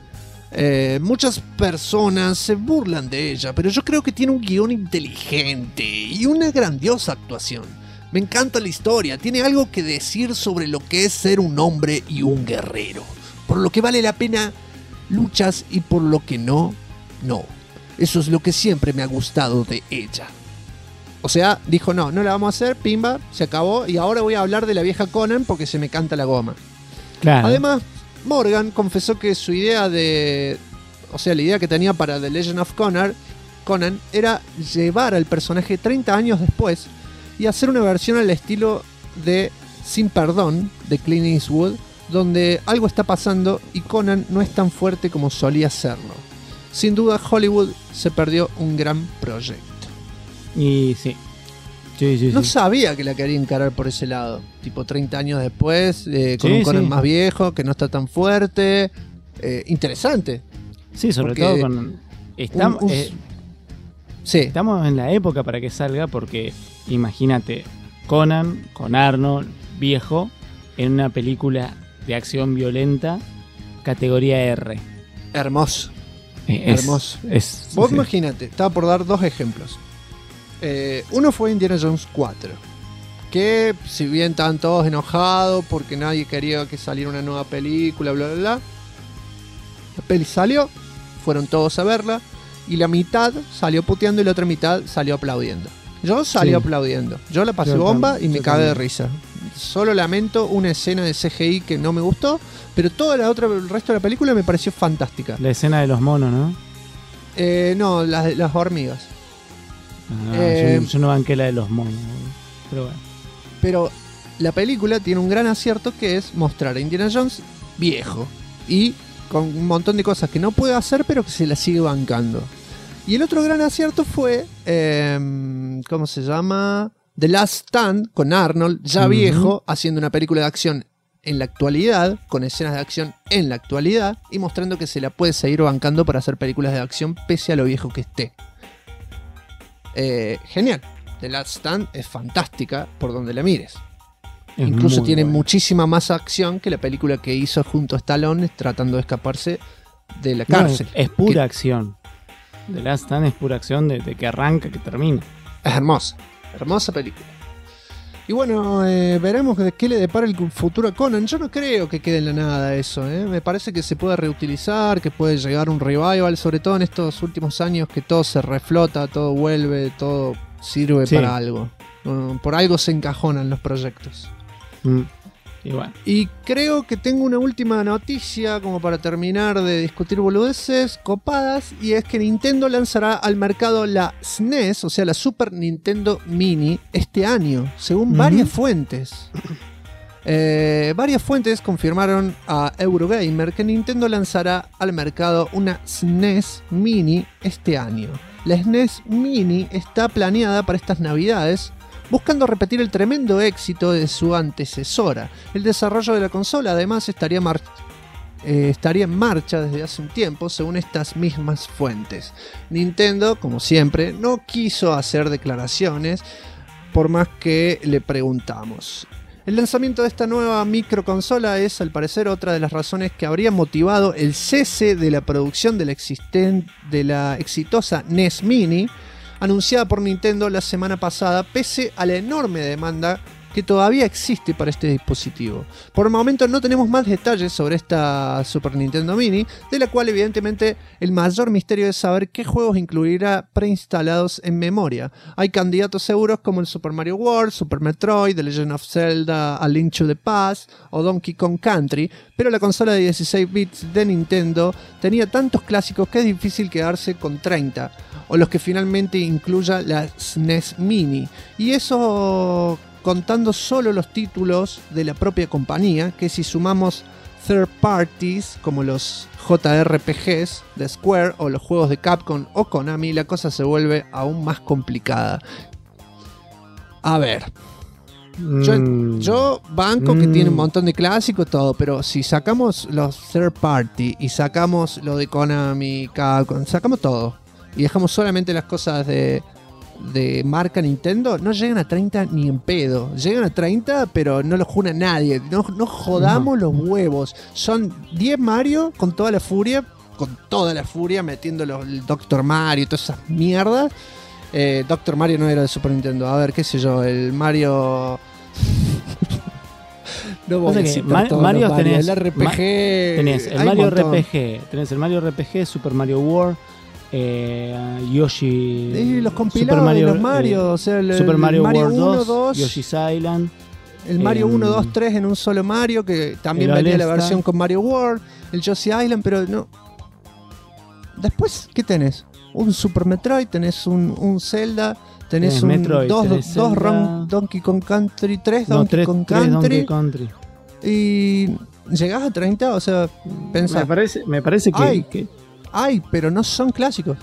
Muchas personas se burlan de ella, pero yo creo que tiene un guión inteligente y una grandiosa actuación. Me encanta la historia, tiene algo que decir sobre lo que es ser un hombre y un guerrero. Por lo que vale la pena luchas y por lo que no. Eso es lo que siempre me ha gustado de ella. O sea, dijo no la vamos a hacer, pimba, se acabó y ahora voy a hablar de la vieja Conan porque se me canta la goma. Claro. Además, Morgan confesó que su idea la idea que tenía para The Legend of Conan era llevar al personaje 30 años después y hacer una versión al estilo de Sin Perdón de Clint Eastwood, donde algo está pasando y Conan no es tan fuerte como solía serlo. Sin duda, Hollywood se perdió un gran proyecto. Y sí. No sabía que la quería encarar por ese lado. Tipo 30 años después, con un Conan más viejo, que no está tan fuerte. Interesante. Sí, sobre todo con... Estamos en la época para que salga porque, imagínate, Conan con Arnold, viejo, en una película de acción violenta, categoría R. Hermoso. Hermoso. Vos imagínate, estaba por dar 2 ejemplos. Uno fue Indiana Jones 4, que si bien estaban todos enojados porque nadie quería que saliera una nueva película, bla bla bla, la peli salió, fueron todos a verla y la mitad salió puteando y la otra mitad salió aplaudiendo. Yo salí aplaudiendo, yo la pasé bomba y me cagué de risa. Solo lamento una escena de CGI que no me gustó, pero toda el resto de la película me pareció fantástica. La escena de los monos, ¿no? No, las hormigas. Yo no banqué la de los monos, pero bueno. Pero la película tiene un gran acierto, que es mostrar a Indiana Jones viejo y con un montón de cosas que no puede hacer pero que se la sigue bancando. Y el otro gran acierto fue ¿cómo se llama? The Last Stand, con Arnold ya viejo, haciendo una película de acción en la actualidad, con escenas de acción en la actualidad, y mostrando que se la puede seguir bancando para hacer películas de acción pese a lo viejo que esté. Genial. The Last Stand es fantástica por donde la mires. Es Incluso muy tiene buena. muchísima más acción que la película que hizo junto a Stallone tratando de escaparse de la No, cárcel. es pura Que acción. The Last Stand es pura acción de que arranca, que termina. es hermosa. Hermosa película. Y bueno, veremos de qué le depara el futuro a Conan. Yo no creo que quede en la nada eso. Me parece que se puede reutilizar, que puede llegar un revival, sobre todo en estos últimos años que todo se reflota, todo vuelve, todo sirve Sí. para algo. Por algo se encajonan los proyectos. Y bueno. Y creo que tengo una última noticia como para terminar de discutir boludeces copadas, y es que Nintendo lanzará al mercado la SNES, o sea la Super Nintendo Mini, este año, según varias fuentes. Varias fuentes confirmaron a Eurogamer que Nintendo lanzará al mercado una SNES Mini este año. La SNES Mini está planeada para estas navidades, buscando repetir el tremendo éxito de su antecesora. El desarrollo de la consola además estaría en marcha desde hace un tiempo, según estas mismas fuentes. Nintendo, como siempre, no quiso hacer declaraciones, por más que le preguntamos. El lanzamiento de esta nueva microconsola es, al parecer, otra de las razones que habría motivado el cese de la producción de la exitosa NES Mini, anunciada por Nintendo la semana pasada, pese a la enorme demanda que todavía existe para este dispositivo. Por el momento no tenemos más detalles sobre esta Super Nintendo Mini, de la cual evidentemente el mayor misterio es saber qué juegos incluirá preinstalados en memoria. Hay candidatos seguros como el Super Mario World, Super Metroid, The Legend of Zelda, A Link to the Past o Donkey Kong Country, pero la consola de 16 bits de Nintendo tenía tantos clásicos que es difícil quedarse con 30, o los que finalmente incluya la SNES Mini, y eso contando solo los títulos de la propia compañía, que si sumamos third parties como los JRPGs de Square o los juegos de Capcom o Konami, la cosa se vuelve aún más complicada. A ver, yo banco que tiene un montón de clásicos todo, pero si sacamos los third party y sacamos lo de Konami, Capcom, sacamos todo y dejamos solamente las cosas de marca Nintendo, no llegan a 30 ni en pedo. Llegan a 30, pero no lo juna nadie. No jodamos los huevos. Son 10 Mario con toda la furia, metiendo el Dr. Mario y todas esas mierdas. Dr. Mario no era de Super Nintendo. A ver, qué sé yo, el Mario... No voy a citar todos Mario los tenés, el RPG. tenés el hay Mario un montón. RPG, tenés el Mario RPG, Super Mario World, Yoshi, Y los Super compilados de los Mario, o sea, Super Mario, World 1, 2, Yoshi's Island, el Mario 1, 2, 3 en un solo Mario, que también el venía la All-Star. versión con Mario World, el Yoshi's Island, pero no. Después, ¿qué tenés? Un Super Metroid, tenés un Zelda, tenés un Metroid, tenés Zelda. Donkey Kong Country, 3 no, Donkey Kong tres Country, Donkey Country. y llegás a 30, o sea, pensá, Me parece que, Ay. que hay, pero no son clásicos.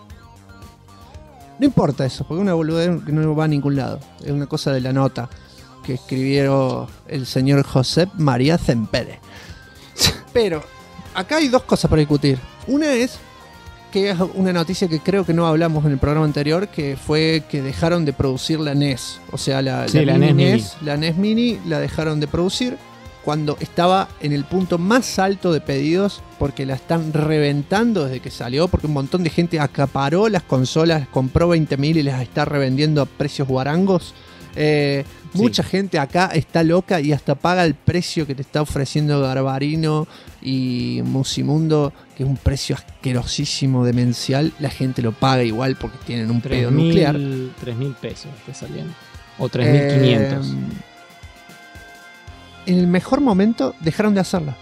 No importa eso, porque es una boludez que no va a ningún lado. Es una cosa de la nota que escribió el señor Josep María Zempere. Pero acá hay dos cosas para discutir. Una es que es una noticia que creo que no hablamos en el programa anterior, que fue que dejaron de producir la NES. O sea, la NES Mini. La NES Mini la dejaron de producir cuando estaba en el punto más alto de pedidos, porque la están reventando desde que salió, porque un montón de gente acaparó las consolas, compró 20.000 y las está revendiendo a precios guarangos. Mucha gente acá está loca y hasta paga el precio que te está ofreciendo Garbarino y Musimundo, que es un precio asquerosísimo, demencial. La gente lo paga igual porque tienen un pedo nuclear. 3.000 pesos te salían. O 3.500. En el mejor momento dejaron de hacerla.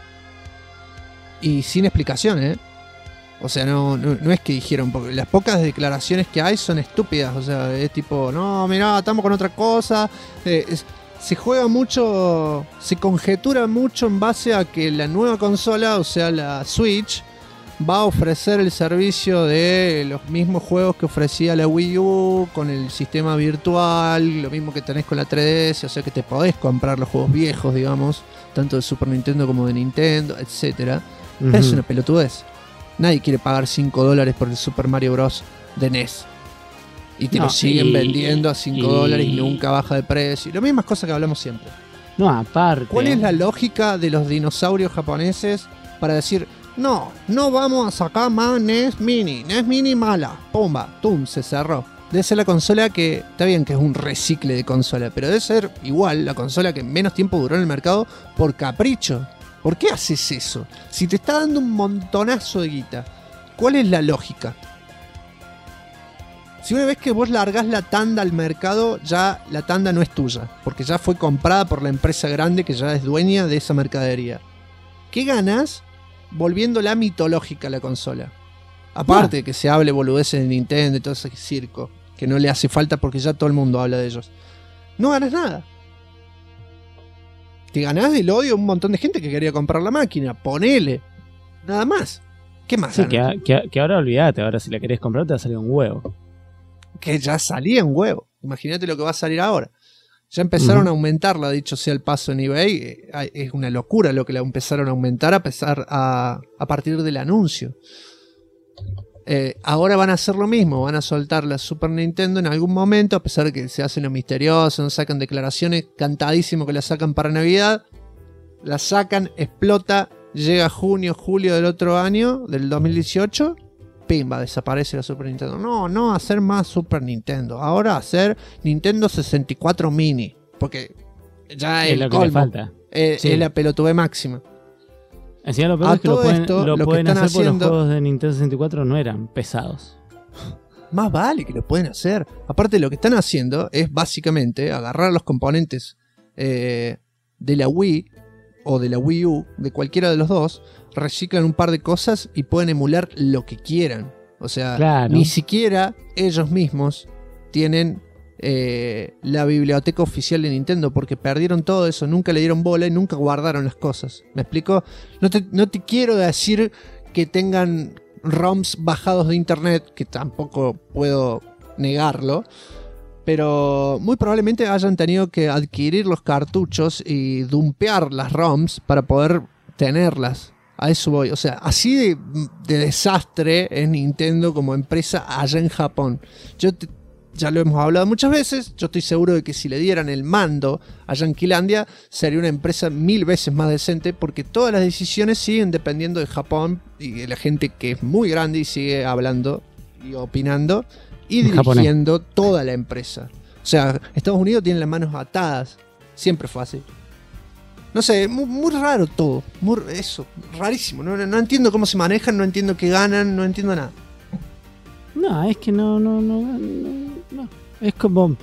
Y sin explicación, ¿eh? O sea, no es que dijeron, porque las pocas declaraciones que hay son estúpidas. O sea, es tipo, no, mirá, estamos con otra cosa. Se juega mucho, se conjetura mucho en base a que la nueva consola, o sea, la Switch, va a ofrecer el servicio de los mismos juegos que ofrecía la Wii U con el sistema virtual, lo mismo que tenés con la 3DS, o sea que te podés comprar los juegos viejos, digamos, tanto de Super Nintendo como de Nintendo, etcétera. Es una pelotudez. Nadie quiere pagar $5 por el Super Mario Bros. De NES. Y te lo siguen vendiendo a $5 y nunca baja de precio. Y las mismas cosas que hablamos siempre. No, aparte. ¿Cuál es la lógica de los dinosaurios japoneses para decir, no vamos a sacar más NES Mini? NES Mini mala. Pumba, tum, se cerró. Debe ser la consola que, está bien que es un recicle de consola, pero debe ser igual la consola que menos tiempo duró en el mercado por capricho. ¿Por qué haces eso? Si te está dando un montonazo de guita, ¿cuál es la lógica? Si una vez que vos largás la tanda al mercado, ya la tanda no es tuya, porque ya fue comprada por la empresa grande que ya es dueña de esa mercadería. ¿Qué ganas volviéndola mitológica a la consola? Aparte de que se hable boludeces de Nintendo y todo ese circo, que no le hace falta porque ya todo el mundo habla de ellos. No ganas nada. Te ganás del odio a un montón de gente que quería comprar la máquina. Ponele. Nada más. ¿Qué más? Sí, que ahora olvídate, ahora si la querés comprar te va a salir un huevo. Que ya salía en huevo. Imagínate lo que va a salir ahora. Ya empezaron a aumentarla, dicho sea el paso en eBay. Es una locura lo que la empezaron a aumentar a partir del anuncio. Ahora van a hacer lo mismo. Van a soltar la Super Nintendo en algún momento, a pesar de que se hacen lo misterioso, no sacan declaraciones, cantadísimo que la sacan para Navidad. La sacan, explota, llega junio, julio del otro año, del 2018. Pimba, desaparece la Super Nintendo. No hacer más Super Nintendo. Ahora hacer Nintendo 64 Mini. Porque ya es lo que colmo. le falta. Sí. Es la pelotube máxima. Encima lo peor es que todo lo pueden están hacer porque haciendo, los juegos de Nintendo 64 no eran pesados. Más vale que lo pueden hacer. Aparte, lo que están haciendo es básicamente agarrar los componentes de la Wii o de la Wii U, de cualquiera de los dos, reciclan un par de cosas y pueden emular lo que quieran. O sea, claro. Ni siquiera ellos mismos tienen la biblioteca oficial de Nintendo, porque perdieron todo eso, nunca le dieron bola y nunca guardaron las cosas. ¿Me explico? No te quiero decir que tengan ROMs bajados de internet, que tampoco puedo negarlo, pero muy probablemente hayan tenido que adquirir los cartuchos y dumpear las ROMs para poder tenerlas. A eso voy. O sea, así de desastre es Nintendo como empresa allá en Japón. Ya lo hemos hablado muchas veces. Yo estoy seguro de que si le dieran el mando a Yanquilandia, sería una empresa 1000 veces más decente, porque todas las decisiones siguen dependiendo de Japón y de la gente que es muy grande y sigue hablando y opinando y dirigiendo toda la empresa. O sea, Estados Unidos tiene las manos atadas. Siempre fue así. No sé, muy raro todo. Rarísimo. No entiendo cómo se manejan, no entiendo qué ganan, no entiendo nada. No, es que no. Es como...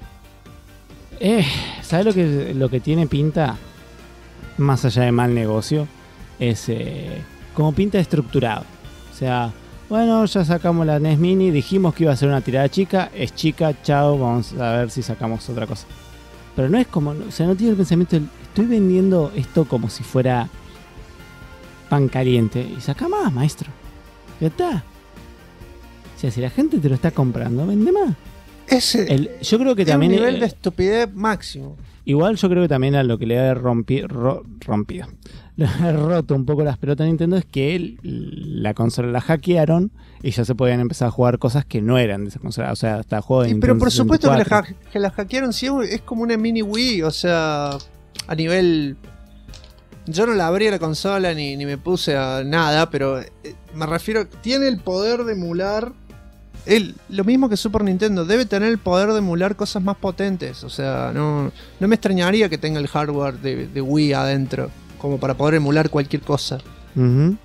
¿Sabes lo que tiene pinta? Más allá de mal negocio, es como pinta estructurado. O sea, bueno, ya sacamos la NES Mini, dijimos que iba a ser una tirada chica, es chica, chao, vamos a ver si sacamos otra cosa. Pero no es como, o sea, no tiene el pensamiento de, estoy vendiendo esto como si fuera pan caliente. Y saca más, maestro. Ya está. O sea, si la gente te lo está comprando, vende más. Yo creo que también un nivel de estupidez máximo. Igual yo creo que también a lo que le ha rompido le ha roto un poco las pelotas a Nintendo es que la consola la hackearon y ya se podían empezar a jugar cosas que no eran de esa consola. O sea, hasta juegos de Nintendo. Pero por 64. supuesto que la hackearon, sí, es como una mini Wii. O sea, a nivel... Yo no la abrí la consola ni me puse a nada, pero me refiero, tiene el poder de emular... lo mismo que Super Nintendo, debe tener el poder de emular cosas más potentes. O sea, no me extrañaría que tenga el hardware de Wii adentro, como para poder emular cualquier cosa. Uh-huh.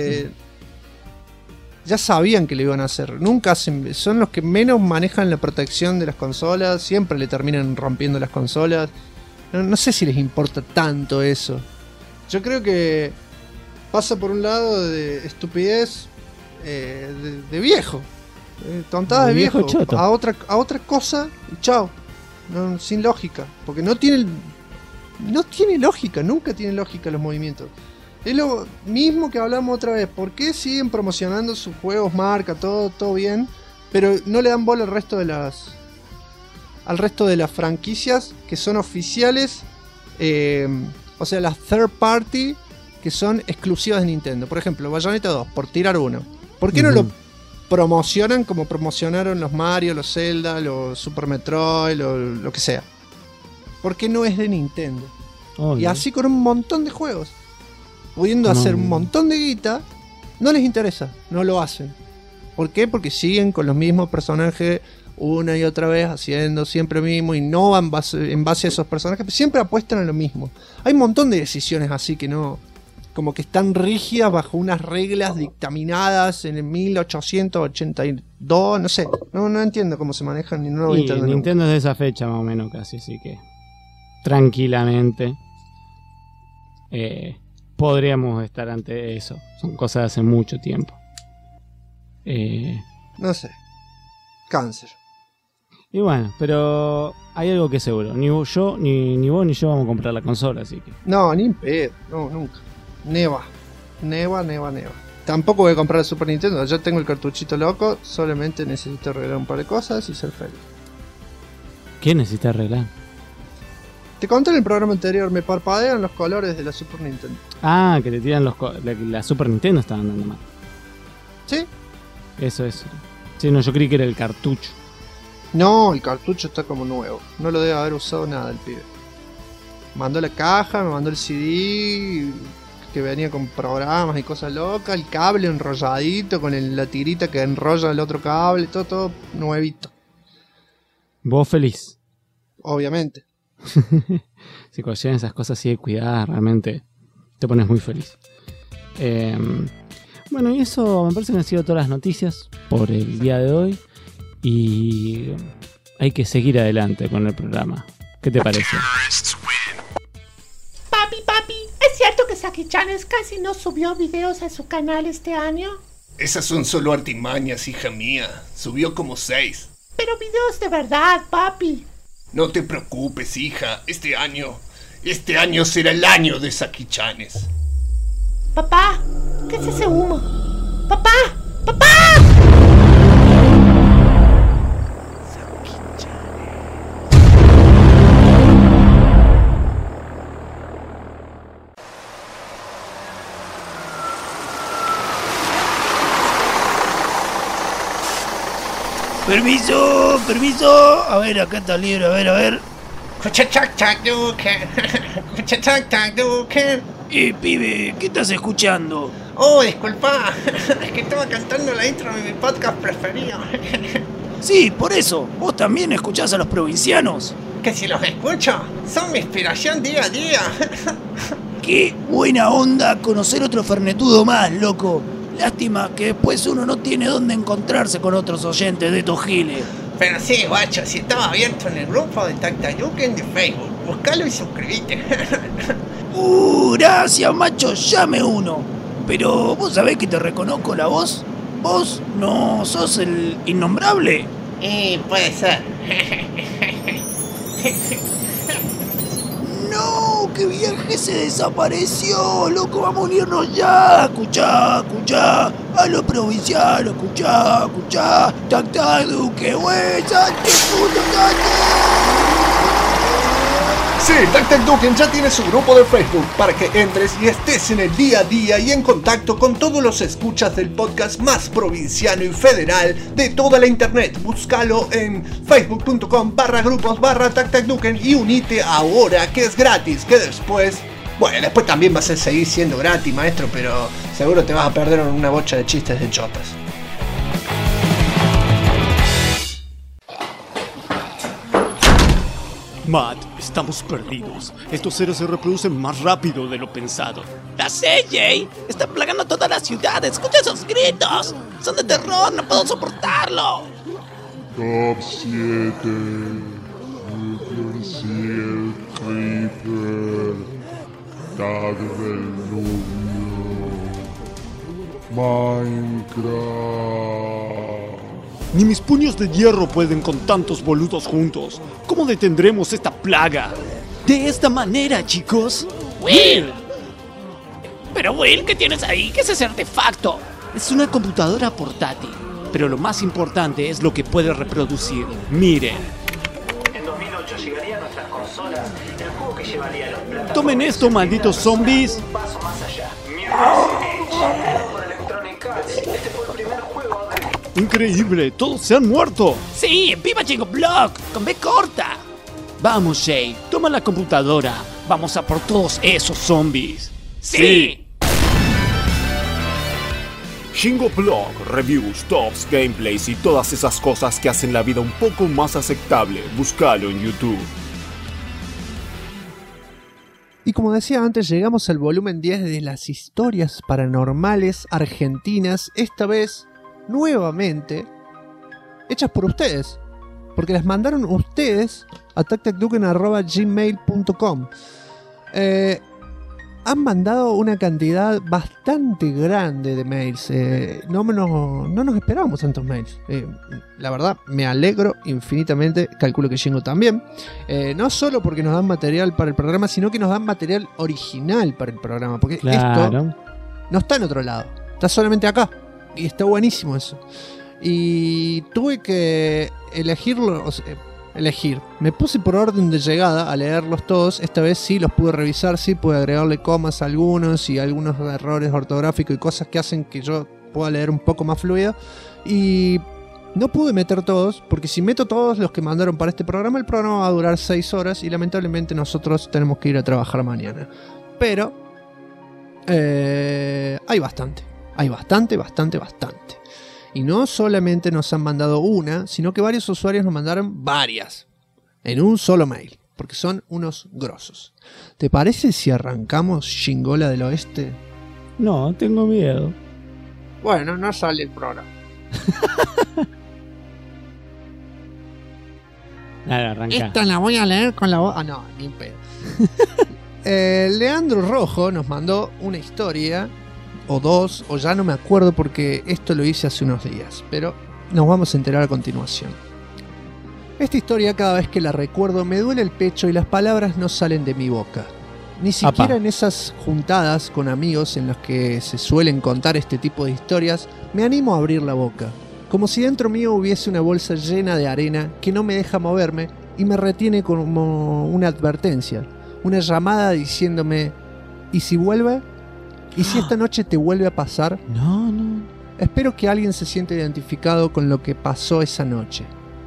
Ya sabían que lo iban a hacer. Nunca son los que menos manejan la protección de las consolas. Siempre le terminan rompiendo las consolas. No sé si les importa tanto eso. Yo creo que pasa por un lado de estupidez de viejo. Tontadas de viejo choto. a otra cosa y chao. Sin lógica, porque no tiene lógica, nunca tiene lógica los movimientos. Es lo mismo que hablamos otra vez. ¿Por qué siguen promocionando sus juegos, marca, todo bien, pero no le dan bola al resto de las franquicias que son oficiales? O sea, las third party que son exclusivas de Nintendo. Por ejemplo, Bayonetta 2, por tirar uno. ¿Por qué no lo promocionan como promocionaron los Mario, los Zelda, los Super Metroid, lo que sea? ¿Por qué no es de Nintendo? Y así con un montón de juegos. Pudiendo hacer un montón de guita, no les interesa, no lo hacen. ¿Por qué? Porque siguen con los mismos personajes una y otra vez, haciendo siempre lo mismo, y no van en base a esos personajes, pero siempre apuestan a lo mismo. Hay un montón de decisiones así que no, como que están rígidas bajo unas reglas dictaminadas en el 1882, no sé, no entiendo cómo se manejan ni no lo entiendo. Nintendo es de esa fecha más o menos casi, así que tranquilamente podríamos estar ante eso. Son cosas de hace mucho tiempo. No sé. Cáncer. Y bueno, pero hay algo que es seguro. Ni vos ni yo vamos a comprar la consola, así que... No, ni en pedo. No, nunca. Neva. Tampoco voy a comprar el Super Nintendo. Ya tengo el cartuchito loco. Solamente necesito arreglar un par de cosas y ser feliz. ¿Qué necesitas arreglar? Te conté en el programa anterior, me parpadean los colores de la Super Nintendo. Ah, que te tiran la Super Nintendo estaba andando mal. ¿Sí? Eso. Sí, no, yo creí que era el cartucho. No, el cartucho está como nuevo. No lo debe haber usado nada el pibe. Mandó la caja, me mandó el CD que venía con programas y cosas locas, el cable enrolladito con la tirita que enrolla el otro cable, todo nuevito. ¿Vos feliz? Obviamente. Si cuando llegan esas cosas así de cuidar, realmente te pones muy feliz. Bueno, y eso me parece que han sido todas las noticias por el día de hoy. Y hay que seguir adelante con el programa. ¿Qué te parece? Papi, ¿es cierto que Saki-chan casi no subió videos a su canal este año? Esas son solo artimañas, hija mía. Subió como 6. Pero videos de verdad, papi. No te preocupes, hija. Este año será el año de Saki-chanes. Papá, ¿qué es ese humo? ¡Papá! Permiso. A ver, acá está el libro, a ver. Pibe, ¿qué estás escuchando? Oh, disculpa. Es que estaba cantando la intro de mi podcast preferido. Sí, por eso. ¿Vos también escuchás a los provincianos? Que si los escucho, son mi inspiración día a día. Qué buena onda conocer otro fernetudo más, loco. Lástima que después uno no tiene dónde encontrarse con otros oyentes de estos giles. Pero sí, guacho, si estaba abierto en el grupo de Tactayuken de Facebook. Buscalo y suscríbete. Gracias, macho, llame uno. Pero vos sabés que te reconozco la voz. ¿Vos no sos el innombrable? Puede ser. No, que viaje se desapareció, loco, vamos a unirnos ya. Escuchá, a los provincianos, escuchá, Tactayuken, güey, Sánchez, puto Sí, Tactayuken ya tiene su grupo de Facebook para que entres y estés en el día a día y en contacto con todos los escuchas del podcast más provinciano y federal de toda la internet. Búscalo en facebook.com/grupos/Tactayuken y unite ahora, que es gratis, que después también vas a seguir siendo gratis, maestro, pero seguro te vas a perder una bocha de chistes de chotas. Matt, estamos perdidos. Estos seres se reproducen más rápido de lo pensado. ¡La sé, Jay! ¡Están plagando toda la ciudad! ¡Escucha esos gritos! ¡Son de terror! ¡No puedo soportarlo! Top 7 Seal Creeper Tag del Nubio Minecraft. Ni mis puños de hierro pueden con tantos boludos juntos. ¿Cómo detendremos esta plaga? De esta manera, chicos. ¡Will! Pero Will, ¿qué tienes ahí? ¿Qué es ese artefacto? Es una computadora portátil, pero lo más importante es lo que puede reproducir. Miren. En 2008 llegaría a nuestras consolas el juego que llevaría a los plataformas. Tomen esto, malditos zombies. Un paso más allá. Mirror's Edge, por Electronic Arts. Este fue el primer juego a ver. ¡Increíble! ¡Todos se han muerto! Sí, ¡viva Jingle Block! ¡Con B corta! Vamos, Shay, toma la computadora. Vamos a por todos esos zombies. ¡Sí! Jingle Block, reviews, tops, gameplays y todas esas cosas que hacen la vida un poco más aceptable. Búscalo en YouTube. Y como decía antes, llegamos al volumen 10 de las historias paranormales argentinas, esta vez, nuevamente, hechas por ustedes. Porque las mandaron ustedes a tactacduken@gmail.com. Han mandado una cantidad bastante grande de mails. No nos esperábamos tantos mails. La verdad, me alegro infinitamente. Calculo que Jingo también. No solo porque nos dan material para el programa, sino que nos dan material original para el programa. Porque esto no está en otro lado. Está solamente acá. Y está buenísimo eso. Y tuve que elegirlo. Me puse por orden de llegada a leerlos todos. Esta vez sí los pude revisar, sí pude agregarle comas a algunos y algunos errores ortográficos y cosas que hacen que yo pueda leer un poco más fluido. Y no pude meter todos, porque si meto todos los que mandaron para este programa, el programa va a durar 6 horas y lamentablemente nosotros tenemos que ir a trabajar mañana. Pero hay bastante. Y no solamente nos han mandado una, sino que varios usuarios nos mandaron varias. En un solo mail. Porque son unos grosos. ¿Te parece si arrancamos Chingola del Oeste? No, tengo miedo. Bueno, no sale el programa. Dale, arranca. Esta la voy a leer con la voz... Ah, no, ni un pedo. Leandro Rojo nos mandó una historia... o dos, o ya no me acuerdo porque esto lo hice hace unos días, pero nos vamos a enterar a continuación. Esta historia, cada vez que la recuerdo, me duele el pecho y las palabras no salen de mi boca. Ni siquiera en esas juntadas con amigos en las que se suelen contar este tipo de historias, me animo a abrir la boca. Como si dentro mío hubiese una bolsa llena de arena que no me deja moverme y me retiene como una advertencia, una llamada diciéndome, ¿y si vuelve? ¿Y si esta noche te vuelve a pasar? No. Espero que alguien se sienta identificado con lo que pasó esa noche.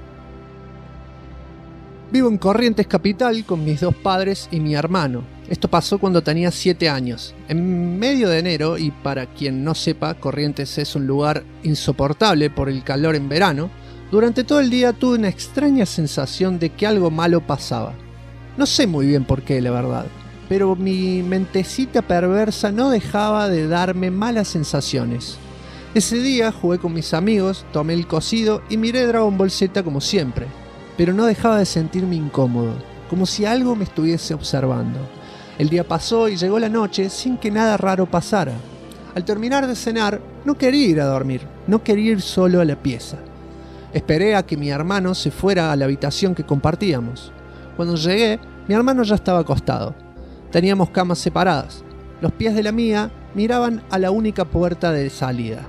Vivo en Corrientes Capital con mis 2 padres y mi hermano. Esto pasó cuando tenía 7 años. En medio de enero, y para quien no sepa, Corrientes es un lugar insoportable por el calor en verano, durante todo el día tuve una extraña sensación de que algo malo pasaba. No sé muy bien por qué, la verdad. Pero mi mentecita perversa no dejaba de darme malas sensaciones. Ese día jugué con mis amigos, tomé el cocido y miré Dragon Ball Z como siempre, pero no dejaba de sentirme incómodo, como si algo me estuviese observando. El día pasó y llegó la noche sin que nada raro pasara. Al terminar de cenar, no quería ir a dormir, no quería ir solo a la pieza. Esperé a que mi hermano se fuera a la habitación que compartíamos. Cuando llegué, mi hermano ya estaba acostado. Teníamos camas separadas. Los pies de la mía miraban a la única puerta de salida.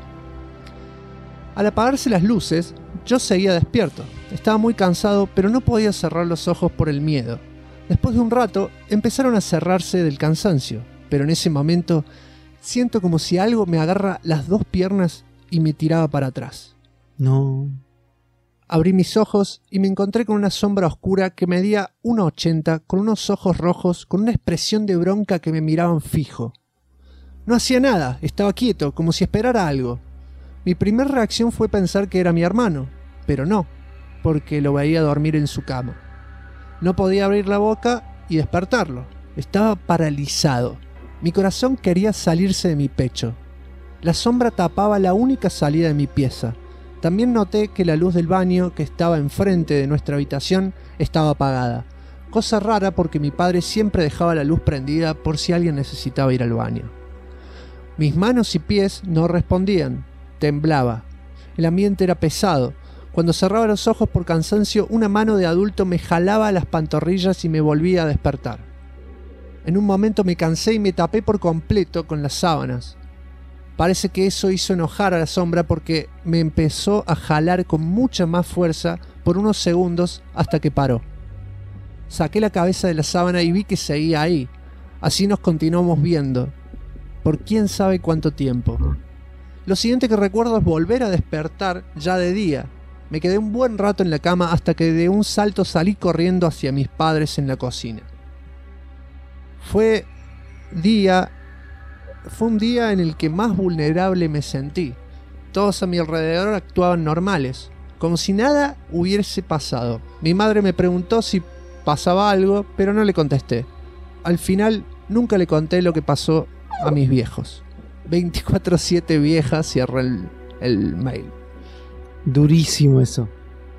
Al apagarse las luces, yo seguía despierto. Estaba muy cansado, pero no podía cerrar los ojos por el miedo. Después de un rato, empezaron a cerrarse del cansancio, pero en ese momento siento como si algo me agarra las 2 piernas y me tiraba para atrás. No. Abrí mis ojos y me encontré con una sombra oscura que medía 1,80, con unos ojos rojos, con una expresión de bronca que me miraban fijo. No hacía nada, estaba quieto, como si esperara algo. Mi primera reacción fue pensar que era mi hermano, pero no, porque lo veía dormir en su cama. No podía abrir la boca y despertarlo. Estaba paralizado. Mi corazón quería salirse de mi pecho. La sombra tapaba la única salida de mi pieza. También noté que la luz del baño que estaba enfrente de nuestra habitación estaba apagada. Cosa rara porque mi padre siempre dejaba la luz prendida por si alguien necesitaba ir al baño. Mis manos y pies no respondían. Temblaba. El ambiente era pesado. Cuando cerraba los ojos por cansancio, una mano de adulto me jalaba las pantorrillas y me volvía a despertar. En un momento me cansé y me tapé por completo con las sábanas. Parece que eso hizo enojar a la sombra porque me empezó a jalar con mucha más fuerza por unos segundos hasta que paró. Saqué la cabeza de la sábana y vi que seguía ahí. Así nos continuamos viendo. Por quién sabe cuánto tiempo. Lo siguiente que recuerdo es volver a despertar ya de día. Me quedé un buen rato en la cama hasta que de un salto salí corriendo hacia mis padres en la cocina. Fue un día en el que más vulnerable me sentí. Todos a mi alrededor actuaban normales, como si nada hubiese pasado. Mi madre me preguntó si pasaba algo, pero no le contesté. Al final, nunca le conté lo que pasó a mis viejos. 24/7 vieja, cierra el mail. Durísimo eso.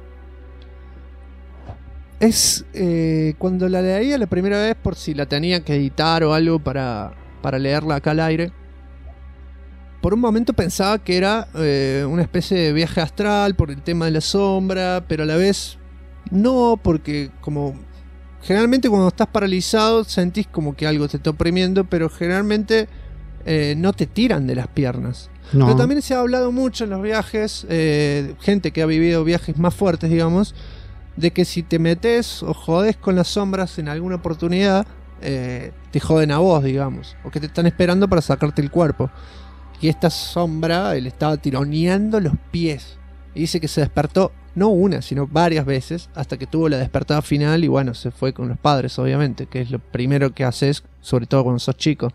Es cuando la leía la primera vez, por si la tenía que editar o algo para leerla acá al aire, por un momento pensaba que era una especie de viaje astral por el tema de la sombra, pero a la vez no, porque como generalmente cuando estás paralizado sentís como que algo te está oprimiendo, pero generalmente no te tiran de las piernas. No. Pero también se ha hablado mucho en los viajes, gente que ha vivido viajes más fuertes, digamos, de que si te metes o jodes con las sombras en alguna oportunidad, te joden a vos, digamos, o que te están esperando para sacarte el cuerpo. Y esta sombra le estaba tironeando los pies. Y dice que se despertó no una, sino varias veces, hasta que tuvo la despertada final y bueno, se fue con los padres, obviamente, que es lo primero que haces, sobre todo cuando sos chico.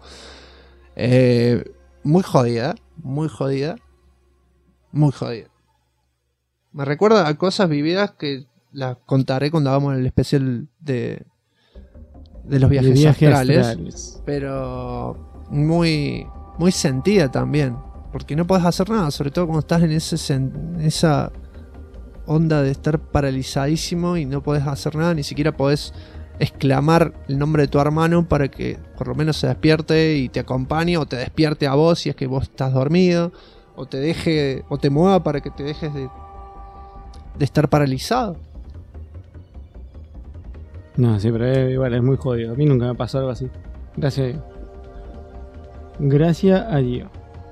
Muy jodida, muy jodida, muy jodida. Me recuerda a cosas vividas que las contaré cuando hagamos el especial de los viajes astrales, pero muy sentida también, porque no podés hacer nada, sobre todo cuando estás en esa onda de estar paralizadísimo y no podés hacer nada, ni siquiera podés exclamar el nombre de tu hermano para que por lo menos se despierte y te acompañe, o te despierte a vos si es que vos estás dormido, o te deje, o te mueva para que te dejes de estar paralizado. No, sí, pero igual es muy jodido. A mí nunca me pasó algo así. Gracias a Dios. Gracias a Dios.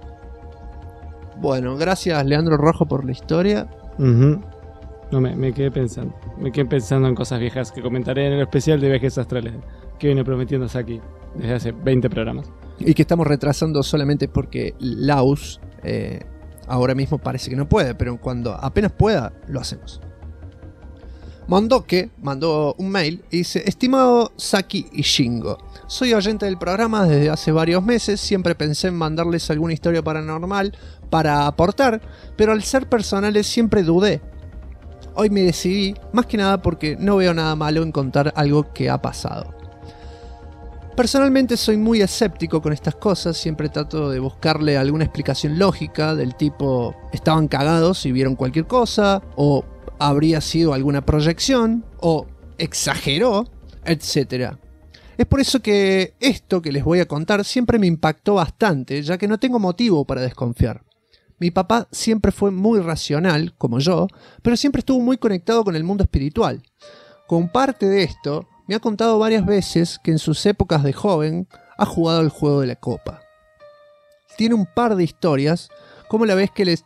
Bueno, gracias Leandro Rojo por la historia. No, me quedé pensando. Me quedé pensando en cosas viejas que comentaré en el especial de viajes astrales que viene prometiéndose aquí desde hace 20 programas. Y que estamos retrasando solamente porque Laus ahora mismo parece que no puede, pero cuando apenas pueda, lo hacemos. Mondoke mandó un mail y dice: estimado Saki y Shingo, soy oyente del programa desde hace varios meses, siempre pensé en mandarles alguna historia paranormal para aportar, pero al ser personales siempre dudé. Hoy me decidí, más que nada porque no veo nada malo en contar algo que ha pasado. Personalmente soy muy escéptico con estas cosas, siempre trato de buscarle alguna explicación lógica del tipo estaban cagados y vieron cualquier cosa, o habría sido alguna proyección, o exageró, etc. Es por eso que esto que les voy a contar siempre me impactó bastante, ya que no tengo motivo para desconfiar. Mi papá siempre fue muy racional, como yo, pero siempre estuvo muy conectado con el mundo espiritual. Con parte de esto, me ha contado varias veces que en sus épocas de joven ha jugado al juego de la copa. Tiene un par de historias, como la vez que les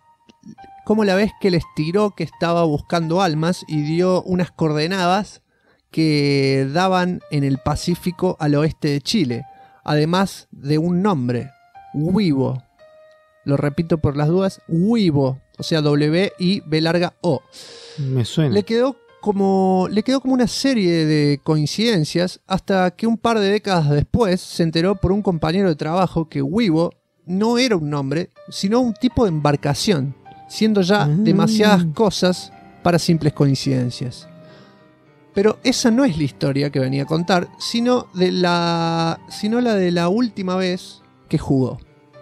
tiró que estaba buscando almas y dio unas coordenadas que daban en el Pacífico al oeste de Chile, además de un nombre, Wibo. Lo repito por las dudas, Wibo, o sea W-I-B-O. Me suena. Le quedó como una serie de coincidencias hasta que un par de décadas después se enteró por un compañero de trabajo que Wibo no era un nombre, sino un tipo de embarcación, siendo ya demasiadas cosas para simples coincidencias. Pero esa no es la historia que venía a contar, sino la de la última vez que jugó.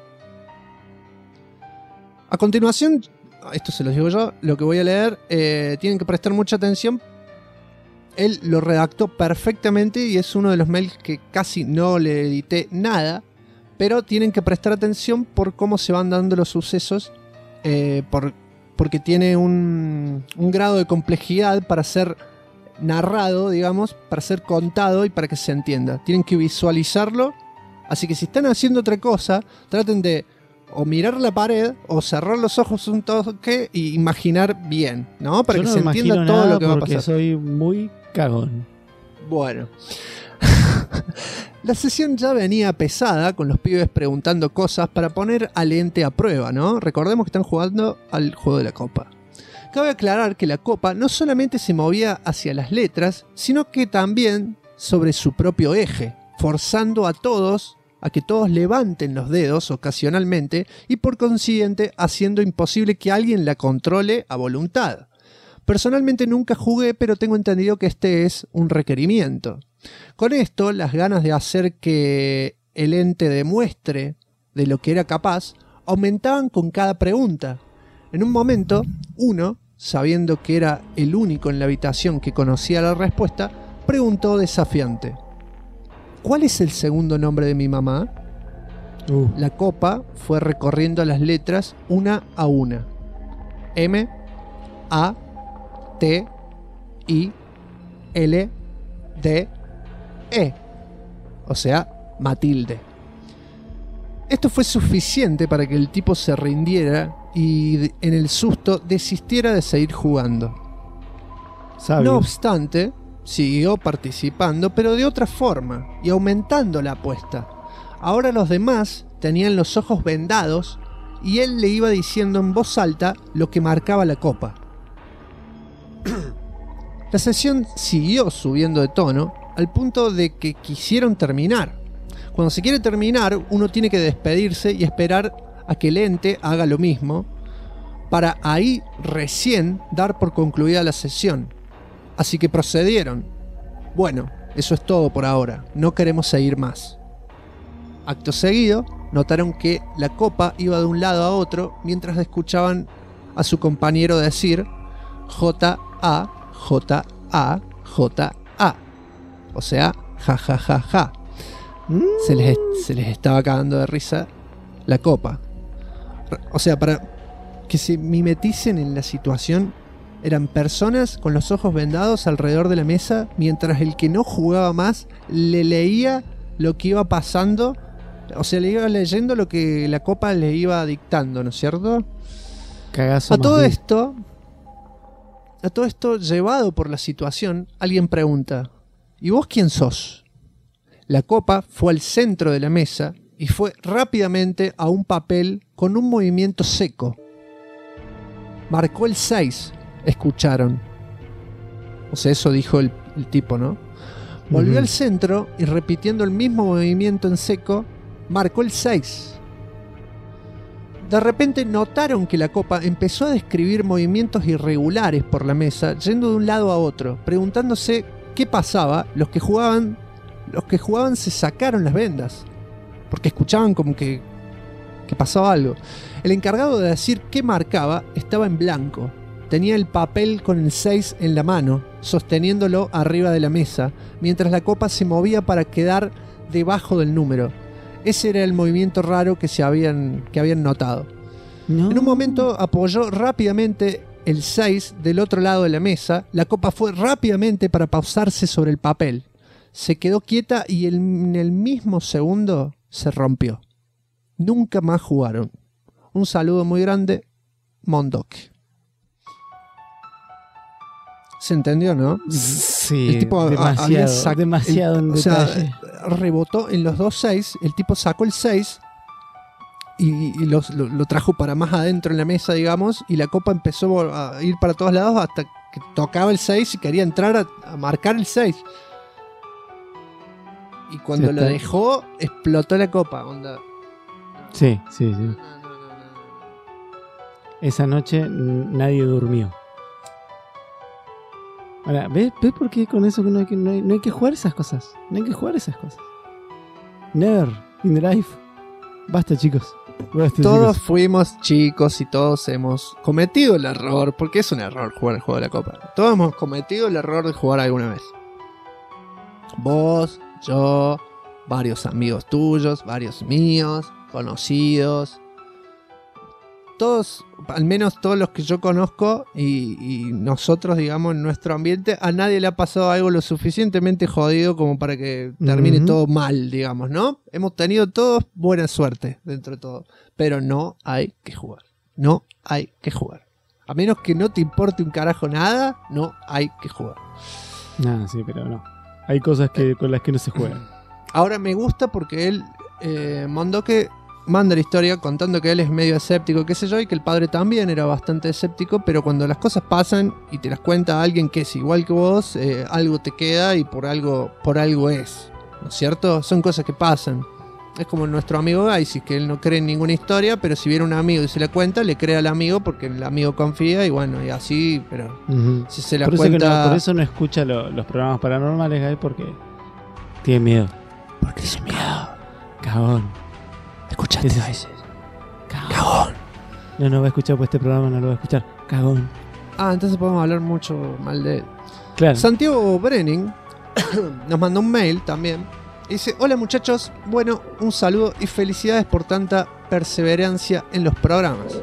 A continuación, esto se los digo yo, lo que voy a leer, tienen que prestar mucha atención. Él lo redactó perfectamente y es uno de los mails que casi no le edité nada, pero tienen que prestar atención por cómo se van dando los sucesos, porque tiene un grado de complejidad para ser narrado, digamos, para ser contado y para que se entienda. Tienen que visualizarlo. Así que si están haciendo otra cosa, traten de o mirar la pared o cerrar los ojos un toque e imaginar bien, ¿no? Para Yo que no se me entienda imagino todo nada lo que va a porque pasar. soy muy cagón. Bueno. La sesión ya venía pesada, con los pibes preguntando cosas para poner al ente a prueba, ¿no? Recordemos que están jugando al juego de la copa. Cabe aclarar que la copa no solamente se movía hacia las letras, sino que también sobre su propio eje, forzando a todos a que todos levanten los dedos ocasionalmente y por consiguiente haciendo imposible que alguien la controle a voluntad. Personalmente nunca jugué, pero tengo entendido que este es un requerimiento. Con esto, las ganas de hacer que el ente demuestre de lo que era capaz aumentaban con cada pregunta. En un momento, uno, sabiendo que era el único en la habitación que conocía la respuesta, preguntó desafiante: ¿cuál es el segundo nombre de mi mamá? La copa fue recorriendo las letras una a una. M, A, T, I, L, D, E. O sea, Matilde. Esto fue suficiente para que el tipo se rindiera y en el susto desistiera de seguir jugando. Sabio. No obstante, siguió participando, pero de otra forma y aumentando la apuesta. Ahora los demás tenían los ojos vendados y él le iba diciendo en voz alta lo que marcaba la copa. La sesión siguió subiendo de tono al punto de que quisieron terminar. Cuando se quiere terminar, uno tiene que despedirse y esperar a que el ente haga lo mismo para ahí recién dar por concluida la sesión. Así que procedieron. Bueno, eso es todo por ahora. No queremos seguir más. Acto seguido, notaron que la copa iba de un lado a otro mientras escuchaban a su compañero decir J-A, J-A, J-A. O sea, ja, ja, ja, ja. Se les estaba cagando de risa la copa. O sea, para que se mimeticen en la situación, eran personas con los ojos vendados alrededor de la mesa, mientras el que no jugaba más le leía lo que iba pasando. O sea, le iba leyendo lo que la copa le iba dictando, ¿no es cierto? Cagazo A todo más esto, llevado por la situación, alguien pregunta: ¿y vos quién sos? La copa fue al centro de la mesa y fue rápidamente a un papel con un movimiento seco. Marcó el 6, escucharon. O sea, eso dijo el tipo, ¿no? Volvió al centro y repitiendo el mismo movimiento en seco, marcó el 6. De repente notaron que la copa empezó a describir movimientos irregulares por la mesa, yendo de un lado a otro, preguntándose qué pasaba. Los que jugaban se sacaron las vendas, porque escuchaban como que pasaba algo. El encargado de decir qué marcaba estaba en blanco. Tenía el papel con el 6 en la mano, sosteniéndolo arriba de la mesa, mientras la copa se movía para quedar debajo del número. Ese era el movimiento raro que habían notado. No. En un momento apoyó rápidamente el 6 del otro lado de la mesa. La copa fue rápidamente para pausarse sobre el papel. Se quedó quieta y en el mismo segundo se rompió. Nunca más jugaron. Un saludo muy grande, Mondoc. ¿Se entendió, no? Sí, El tipo demasiado en detalle. Rebotó en los dos 6, el tipo sacó el 6 y lo trajo para más adentro en la mesa, digamos, y la copa empezó a ir para todos lados hasta que tocaba el 6 y quería entrar a marcar el 6. Y cuando lo dejó, explotó la copa, onda. Sí. Esa noche nadie durmió. Ahora, ¿ves por qué con eso no hay que jugar esas cosas? No hay que jugar esas cosas. Never in the life. Basta, chicos. Todos fuimos chicos y todos hemos cometido el error, porque es un error jugar el juego de la copa. Todos hemos cometido el error de jugar alguna vez. Vos, yo, varios amigos tuyos, varios míos, conocidos. todos, al menos todos los que yo conozco y nosotros, digamos, en nuestro ambiente, a nadie le ha pasado algo lo suficientemente jodido como para que termine todo mal, digamos, ¿no? Hemos tenido todos buena suerte dentro de todo, pero no hay que jugar. No hay que jugar. A menos que no te importe un carajo nada, no hay que jugar. Sí, pero no. Hay cosas con las que no se juegan. Ahora me gusta porque él, Mondoque, manda la historia contando que él es medio escéptico, qué sé yo, y que el padre también era bastante escéptico, pero cuando las cosas pasan y te las cuenta alguien que es igual que vos, algo te queda y por algo es, ¿no es cierto? Son cosas que pasan. Es como nuestro amigo Gaisis, que él no cree en ninguna historia, pero si viene un amigo y se la cuenta, le cree al amigo porque el amigo confía y bueno, y así, pero si se la cuenta... Por eso no escucha los programas paranormales, Guy, porque tiene miedo. Porque tiene miedo. Cagón. ¿Escuchaste a veces? Cagón. No va a escuchar, pues este programa no lo va a escuchar. Cagón. Entonces podemos hablar mucho mal de él. Claro. Santiago Brenning nos mandó un mail también. Dice: hola muchachos, bueno, un saludo y felicidades por tanta perseverancia en los programas.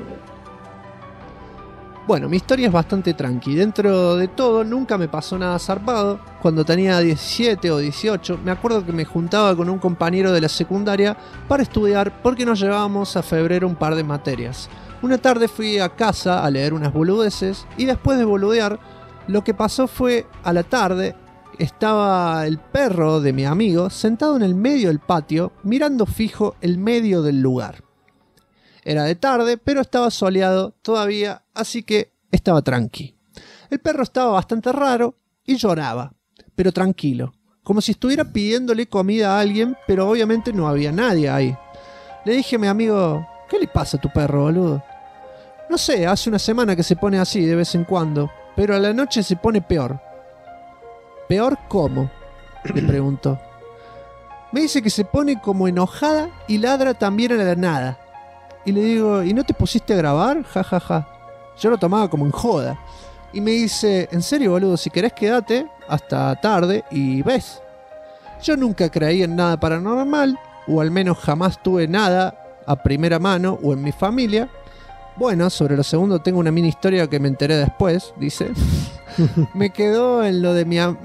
Bueno, mi historia es bastante tranqui. Dentro de todo, nunca me pasó nada zarpado. Cuando tenía 17 o 18, me acuerdo que me juntaba con un compañero de la secundaria para estudiar porque nos llevábamos a febrero un par de materias. Una tarde fui a casa a leer unas boludeces y después de boludear, lo que pasó fue a la tarde estaba el perro de mi amigo sentado en el medio del patio mirando fijo el medio del lugar. Era de tarde, pero estaba soleado todavía, así que estaba tranqui. El perro estaba bastante raro y lloraba, pero tranquilo, como si estuviera pidiéndole comida a alguien, pero obviamente no había nadie ahí. Le dije a mi amigo: ¿qué le pasa a tu perro, boludo? No sé, hace una semana que se pone así de vez en cuando, pero a la noche se pone peor. ¿Peor cómo?, le preguntó. Me dice que se pone como enojada y ladra también a la nada. Y le digo: ¿y no te pusiste a grabar? Ja, ja, ja. Yo lo tomaba como en joda. Y me dice: ¿en serio, boludo? Si querés quédate hasta tarde y ves. Yo nunca creí en nada paranormal, o al menos jamás tuve nada a primera mano o en mi familia. Bueno, sobre lo segundo tengo una mini historia que me enteré después, dice. Me quedé en lo de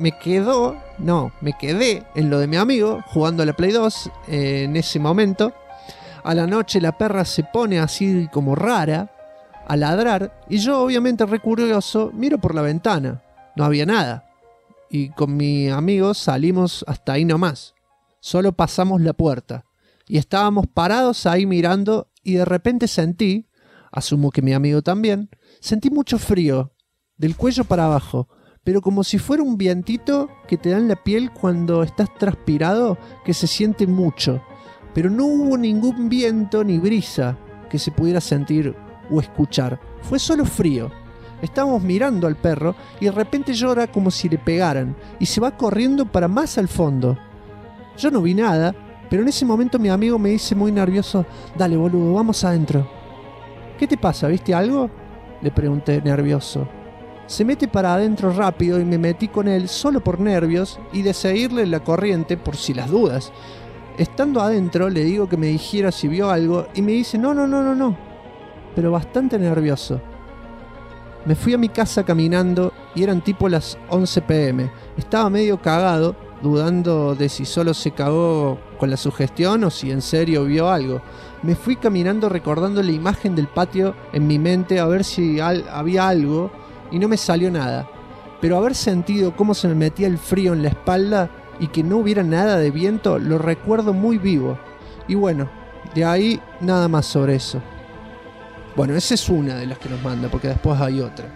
mi amigo jugando a la Play 2 en ese momento. A la noche la perra se pone así como rara a ladrar y yo, obviamente re curioso, miro por la ventana. No había nada. Y con mi amigo salimos hasta ahí nomás. Solo pasamos la puerta y estábamos parados ahí mirando y de repente sentí, asumo que mi amigo también, sentí mucho frío del cuello para abajo, pero como si fuera un vientito que te da en la piel cuando estás transpirado, que se siente mucho. Pero no hubo ningún viento ni brisa que se pudiera sentir o escuchar. Fue solo frío. Estábamos mirando al perro y de repente llora como si le pegaran y se va corriendo para más al fondo. Yo no vi nada, pero en ese momento mi amigo me dice muy nervioso: dale, boludo, vamos adentro. ¿Qué te pasa? ¿Viste algo?, le pregunté nervioso. Se mete para adentro rápido y me metí con él solo por nervios y de seguirle la corriente por si las dudas. Estando adentro le digo que me dijera si vio algo y me dice no, pero bastante nervioso. Me fui a mi casa caminando y eran tipo las 11 p.m. Estaba medio cagado, dudando de si solo se cagó con la sugestión o si en serio vio algo. Me fui caminando recordando la imagen del patio en mi mente a ver si había algo y no me salió nada. Pero haber sentido cómo se me metía el frío en la espalda y que no hubiera nada de viento, lo recuerdo muy vivo. Y bueno, de ahí nada más sobre eso. Bueno, esa es una de las que nos manda, porque después hay otra.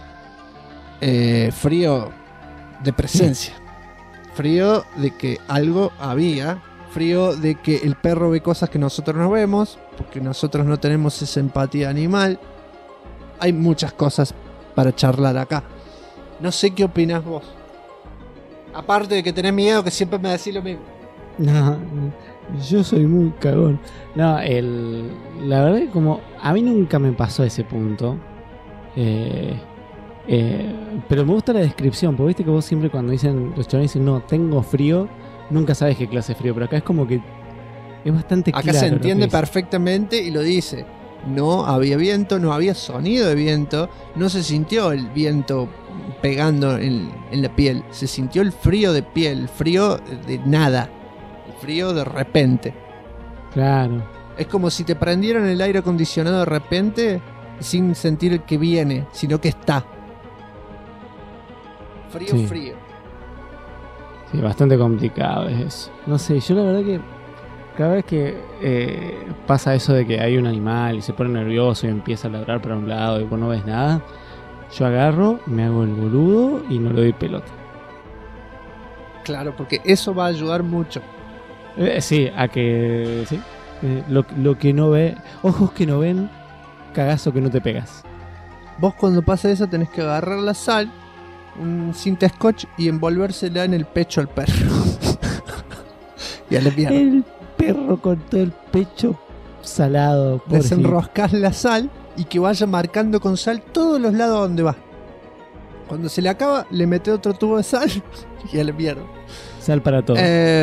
Frío de presencia. Frío de que algo había. Frío de que el perro ve cosas que nosotros no vemos, porque nosotros no tenemos esa empatía animal. Hay muchas cosas para charlar acá. No sé qué opinás vos. Aparte de que tenés miedo, que siempre me decís lo mismo. No, yo soy muy cagón. No, la verdad es como a mí nunca me pasó ese punto. Pero me gusta la descripción, porque viste que vos siempre cuando dicen, los chavales dicen, no, tengo frío, nunca sabes qué clase de frío, pero acá es como que es bastante claro. Acá se entiende perfectamente y lo dice. No había viento, no había sonido de viento, no se sintió el viento pegando en la piel, se sintió el frío de piel, el frío de nada, el frío de repente. Claro. Es como si te prendieran el aire acondicionado de repente sin sentir que viene, sino que está. Frío, Sí. frío. Sí, bastante complicado es eso. No sé, yo la verdad que cada vez que pasa eso de que hay un animal y se pone nervioso y empieza a ladrar para un lado y vos no ves nada, yo agarro, me hago el boludo y no le doy pelota. Claro, porque eso va a ayudar mucho. Sí, a que... Sí, lo que no ve, ojos que no ven, cagazo que no te pegas. Vos cuando pasa eso tenés que agarrar la sal, un cinta scotch y envolvérsela en el pecho al perro. Y a la mierda. El perro con todo el pecho salado. Desenroscás la sal y que vaya marcando con sal todos los lados donde va. Cuando se le acaba, le mete otro tubo de sal y a la mierda. Sal para todo.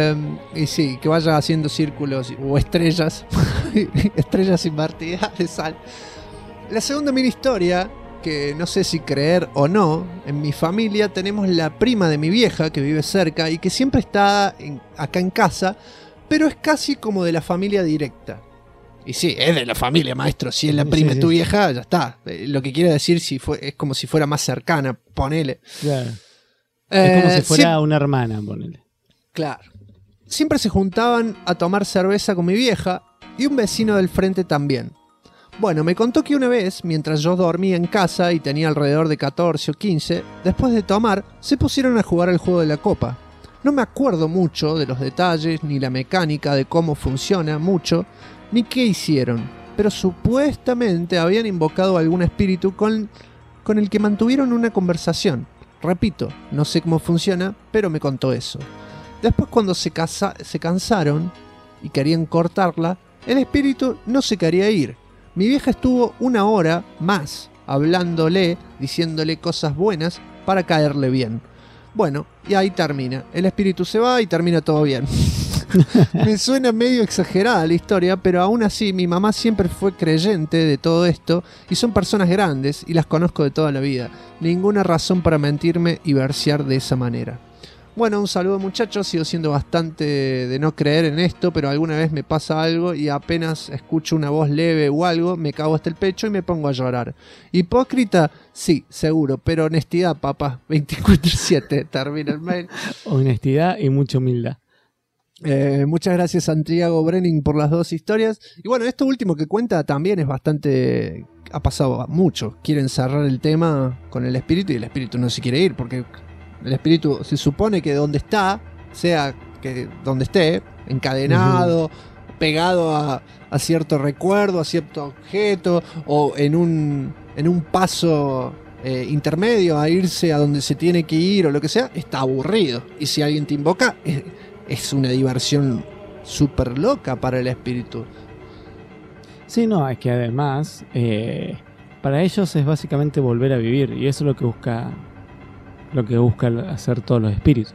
Y sí, que vaya haciendo círculos o estrellas. Estrellas invertidas de sal. La segunda mini historia, que no sé si creer o no, en mi familia tenemos la prima de mi vieja que vive cerca y que siempre está acá en casa, pero es casi como de la familia directa. Y sí, es de la familia, maestro. Si es la prima de tu vieja, ya está. Lo que quiere decir es como si fuera más cercana, ponele. Claro. Es como si fuera una hermana, ponele. Claro. Siempre se juntaban a tomar cerveza con mi vieja y un vecino del frente también. Bueno, me contó que una vez, mientras yo dormía en casa y tenía alrededor de 14 o 15, después de tomar, se pusieron a jugar al juego de la copa. No me acuerdo mucho de los detalles, ni la mecánica de cómo funciona mucho, ni qué hicieron, pero supuestamente habían invocado a algún espíritu con el que mantuvieron una conversación. Repito, no sé cómo funciona, pero me contó eso. Después, cuando se cansaron y querían cortarla, el espíritu no se quería ir. Mi vieja estuvo 1 hora más hablándole, diciéndole cosas buenas para caerle bien. Bueno, y ahí termina. El espíritu se va y termina todo bien. Me suena medio exagerada la historia, pero aún así mi mamá siempre fue creyente de todo esto y son personas grandes y las conozco de toda la vida. Ninguna razón para mentirme y versear de esa manera. Bueno, un saludo muchachos, sigo siendo bastante de no creer en esto, pero alguna vez me pasa algo y apenas escucho una voz leve o algo, me cago hasta el pecho y me pongo a llorar. ¿Hipócrita? Sí, seguro, pero honestidad, papá. 24/7, termina el mail. Honestidad y mucha humildad. Muchas gracias Santiago Brenning por las 2 historias. Y bueno, esto último que cuenta también es bastante... Ha pasado mucho. Quieren cerrar el tema con el espíritu y el espíritu no se quiere ir porque... El espíritu se supone que donde está, sea que donde esté, encadenado, pegado a cierto recuerdo, a cierto objeto, o en un paso intermedio a irse a donde se tiene que ir o lo que sea, está aburrido. Y si alguien te invoca, es una diversión súper loca para el espíritu. Sí, no, es que además, para ellos es básicamente volver a vivir, y eso es lo que busca hacer todos los espíritus.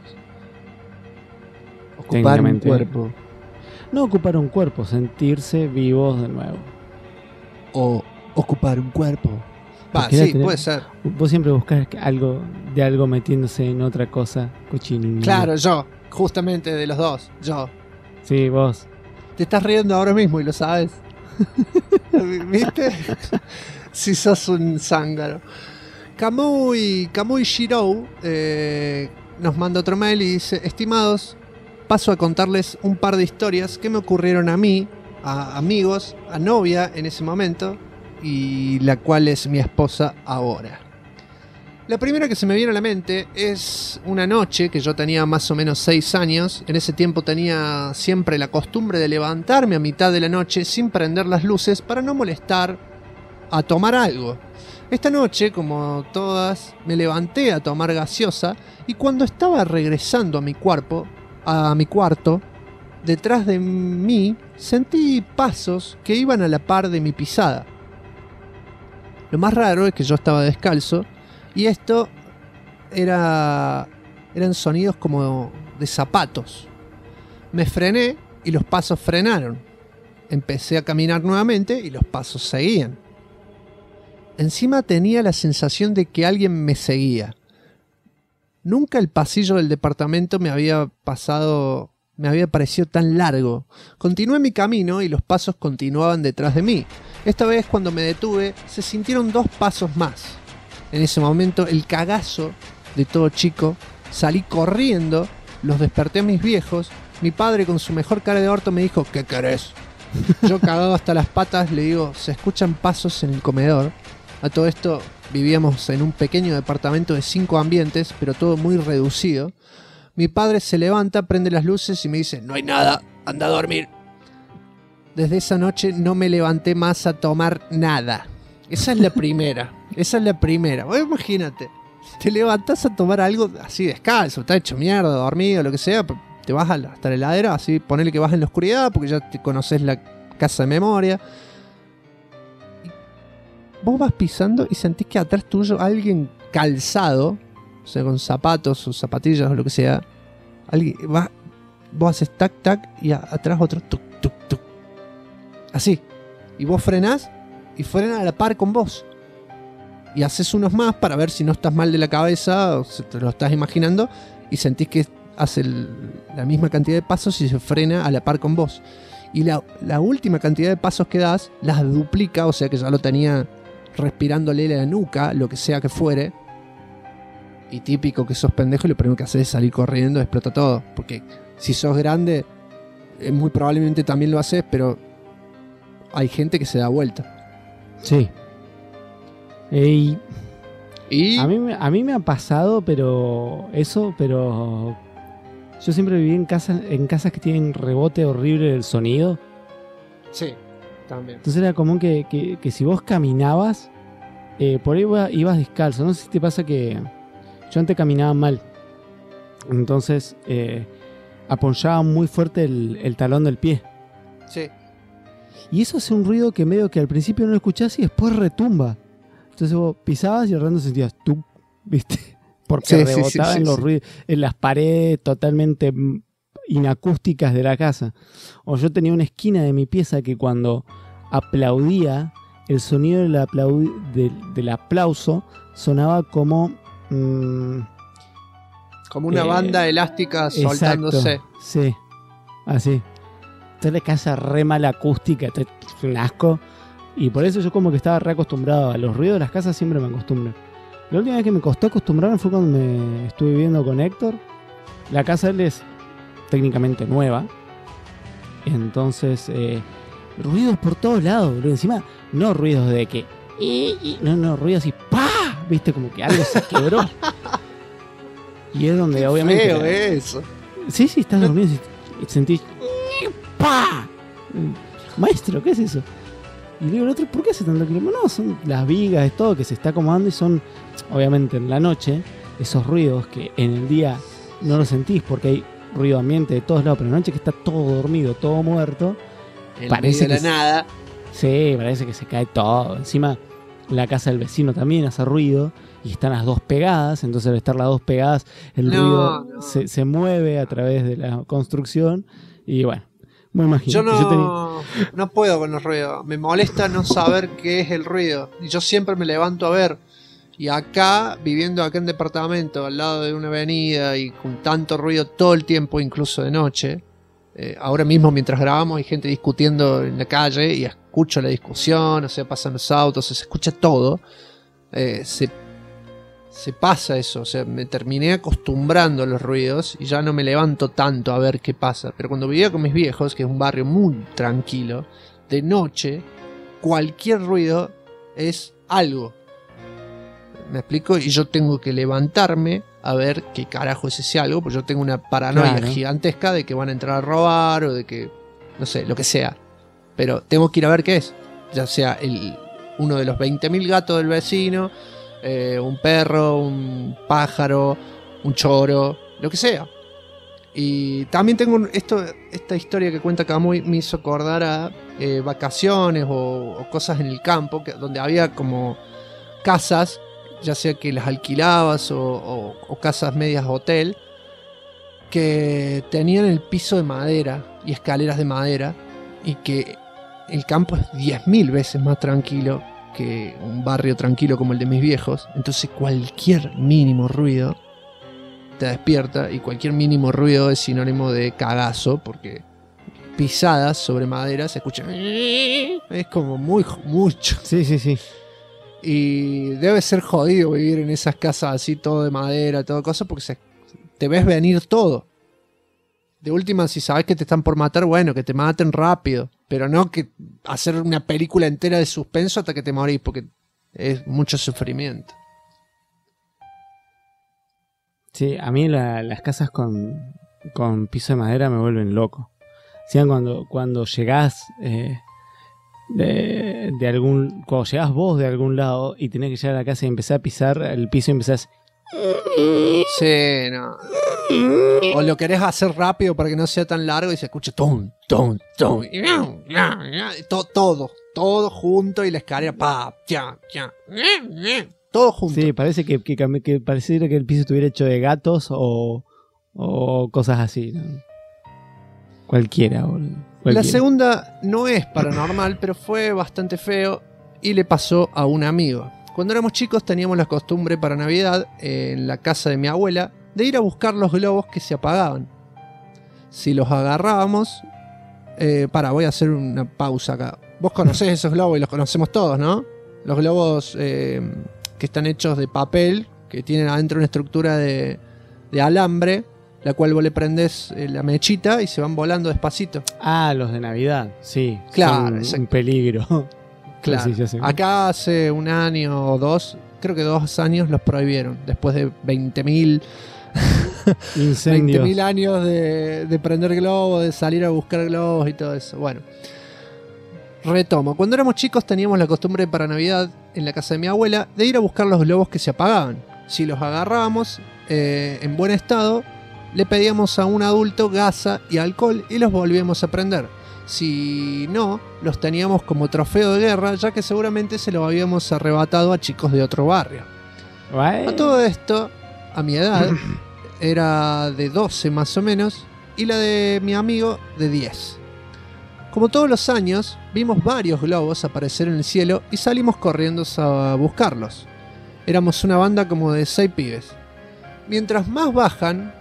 Ocupar un cuerpo. No ocupar un cuerpo, sentirse vivos de nuevo. O ocupar un cuerpo. Sí, puede ser. Vos siempre buscás algo metiéndose en otra cosa, cochinilla. Claro, yo, justamente de los dos, yo. Sí, vos. Te estás riendo ahora mismo y lo sabes. ¿Viste? Si sos un zángaro. Kamui Shirou nos manda otro mail y dice: estimados, paso a contarles un par de historias que me ocurrieron a mí, a amigos, a novia en ese momento, y la cual es mi esposa ahora. La primera que se me viene a la mente es una noche que yo tenía más o menos 6 años. En ese tiempo tenía siempre la costumbre de levantarme a mitad de la noche sin prender las luces para no molestar a tomar algo. Esta noche, como todas, me levanté a tomar gaseosa y cuando estaba regresando a mi cuarto, detrás de mí sentí pasos que iban a la par de mi pisada. Lo más raro es que yo estaba descalzo y esto eran sonidos como de zapatos. Me frené y los pasos frenaron. empecé a caminar nuevamente y los pasos seguían. Encima tenía la sensación de que alguien me seguía. Nunca el pasillo del departamento me había parecido tan largo. Continué mi camino y los pasos continuaban detrás de mí. Esta vez, cuando me detuve, se sintieron 2 pasos más. En ese momento, el cagazo de todo chico, salí corriendo, los desperté a mis viejos. Mi padre, con su mejor cara de orto, me dijo: ¿qué querés? Yo, cagado hasta las patas, le digo: se escuchan pasos en el comedor. A todo esto, vivíamos en un pequeño departamento de 5 ambientes, pero todo muy reducido. Mi padre se levanta, prende las luces y me dice: no hay nada, anda a dormir. Desde esa noche no me levanté más a tomar nada. Esa es la primera. Vos imagínate, te levantás a tomar algo así descalzo, estás hecho mierda, dormido, lo que sea, te vas hasta la heladera, así ponele que vas en la oscuridad porque ya te conoces la casa de memoria. Y vos vas pisando y sentís que atrás tuyo alguien calzado, o sea, con zapatos o zapatillas o lo que sea, alguien va, vos haces tac tac y atrás otro tuc tuc tuc. Así. Y vos frenás y frenan a la par con vos. Y haces unos más para ver si no estás mal de la cabeza o si te lo estás imaginando y sentís que hace la misma cantidad de pasos y se frena a la par con vos. Y la última cantidad de pasos que das las duplica, o sea que ya lo tenía respirándole la nuca, lo que sea que fuere. Y típico que sos pendejo y lo primero que haces es salir corriendo, explota todo. Porque si sos grande, muy probablemente también lo haces, pero hay gente que se da vuelta. Sí. ¿Y? A mí me ha pasado, pero yo siempre viví en casas que tienen rebote horrible del sonido. Sí, también. Entonces era común que si vos caminabas, por ahí ibas descalzo. No sé si te pasa que yo antes caminaba mal. Entonces apoyaba muy fuerte el talón del pie. Sí. Y eso hace un ruido que medio que al principio no lo escuchás y después retumba. Entonces vos pisabas y al rato sentías tú, ¿viste? Porque rebotaba en los ruidos, en las paredes totalmente inacústicas de la casa. O yo tenía una esquina de mi pieza que cuando aplaudía, el sonido del aplauso sonaba como... como una banda elástica soltándose. Exacto, sí, así. Entonces la casa re mala acústica, es un asco. Y por eso yo como que estaba re acostumbrado a los ruidos de las casas, siempre me acostumbro. La última vez que me costó acostumbrarme fue cuando me estuve viviendo con Héctor. La casa de él es técnicamente nueva. Entonces, ruidos por todos lados, bro. Encima, no ruidos de que... No, ruidos así, ¡pah! Viste, como que algo se quebró. Y es donde obviamente... Feo eso. Sí, estás dormido y sentís... ¡pah! Maestro, ¿qué es eso? Y le digo al otro, ¿por qué hace tanto kilómetro? No, son las vigas, es todo que se está acomodando y son, obviamente en la noche, esos ruidos que en el día no los sentís porque hay ruido ambiente de todos lados, pero en la noche que está todo dormido, todo muerto, parece de la nada. Sí, parece que se cae todo. Encima, la casa del vecino también hace ruido y están las dos pegadas, entonces al estar las dos pegadas, el ruido se mueve a través de la construcción y bueno. Me imagino. Yo no puedo con los ruidos. Me molesta no saber qué es el ruido. Y yo siempre me levanto a ver. Y acá, viviendo acá en departamento, al lado de una avenida y con tanto ruido todo el tiempo, incluso de noche. Ahora mismo mientras grabamos hay gente discutiendo en la calle y escucho la discusión, o sea, pasan los autos, se escucha todo. Se pasa eso, o sea, me terminé acostumbrando a los ruidos y ya no me levanto tanto a ver qué pasa. Pero cuando vivía con mis viejos, que es un barrio muy tranquilo, de noche, cualquier ruido es algo. ¿Me explico? Y yo tengo que levantarme a ver qué carajo es ese algo, porque yo tengo una paranoia gigantesca de que van a entrar a robar o de que, no sé, lo que sea. Pero tengo que ir a ver qué es. Ya sea uno de los 20.000 gatos del vecino, un perro, un pájaro, un choro, lo que sea. Y también tengo esta historia que cuenta Camuy, me hizo acordar a vacaciones o cosas en el campo, donde había como casas, ya sea que las alquilabas o casas medias hotel, que tenían el piso de madera y escaleras de madera, y que el campo es 10.000 veces más tranquilo que un barrio tranquilo como el de mis viejos. Entonces cualquier mínimo ruido te despierta, y cualquier mínimo ruido es sinónimo de cagazo, porque pisadas sobre madera se escuchan. Es como mucho. Sí. Y debe ser jodido vivir en esas casas así, todo de madera, todo cosa, porque te ves venir todo. De última, si sabes que te están por matar, bueno, que te maten rápido. Pero no que hacer una película entera de suspenso hasta que te morís, porque es mucho sufrimiento. Sí, a mí las casas con piso de madera me vuelven loco. ¿Sí? Cuando llegás cuando llegás vos de algún lado y tenés que llegar a la casa y empezar a pisar el piso y empezás... Sí, no. O lo querés hacer rápido para que no sea tan largo y se escucha ton. Todo junto, y la escalera todo junto. Sí, parece que pareciera que el piso estuviera hecho de gatos o cosas así, ¿no? Cualquiera, boludo. La segunda no es paranormal, pero fue bastante feo y le pasó a un amigo. Cuando éramos chicos teníamos la costumbre para Navidad, en la casa de mi abuela, de ir a buscar los globos que se apagaban. Si los agarrábamos... voy a hacer una pausa acá. Vos conocés esos globos y los conocemos todos, ¿no? Los globos que están hechos de papel, que tienen adentro una estructura de alambre, la cual vos le prendés la mechita y se van volando despacito. Ah, los de Navidad, sí. Claro, son un peligro. Claro. Sí, acá hace un año o dos, creo que 2 años los prohibieron, después de 20.000 incendios. 20.000 años de prender globos, de salir a buscar globos y todo eso. Bueno, retomo. Cuando éramos chicos teníamos la costumbre para Navidad, en la casa de mi abuela, de ir a buscar los globos que se apagaban. Si los agarrábamos en buen estado, le pedíamos a un adulto gasa y alcohol y los volvíamos a prender. Si no, los teníamos como trofeo de guerra, ya que seguramente se los habíamos arrebatado a chicos de otro barrio. A todo esto, a mi edad, era de 12 más o menos, y la de mi amigo de 10. Como todos los años, vimos varios globos aparecer en el cielo y salimos corriendo a buscarlos. Éramos una banda como de 6 pibes. Mientras más bajan,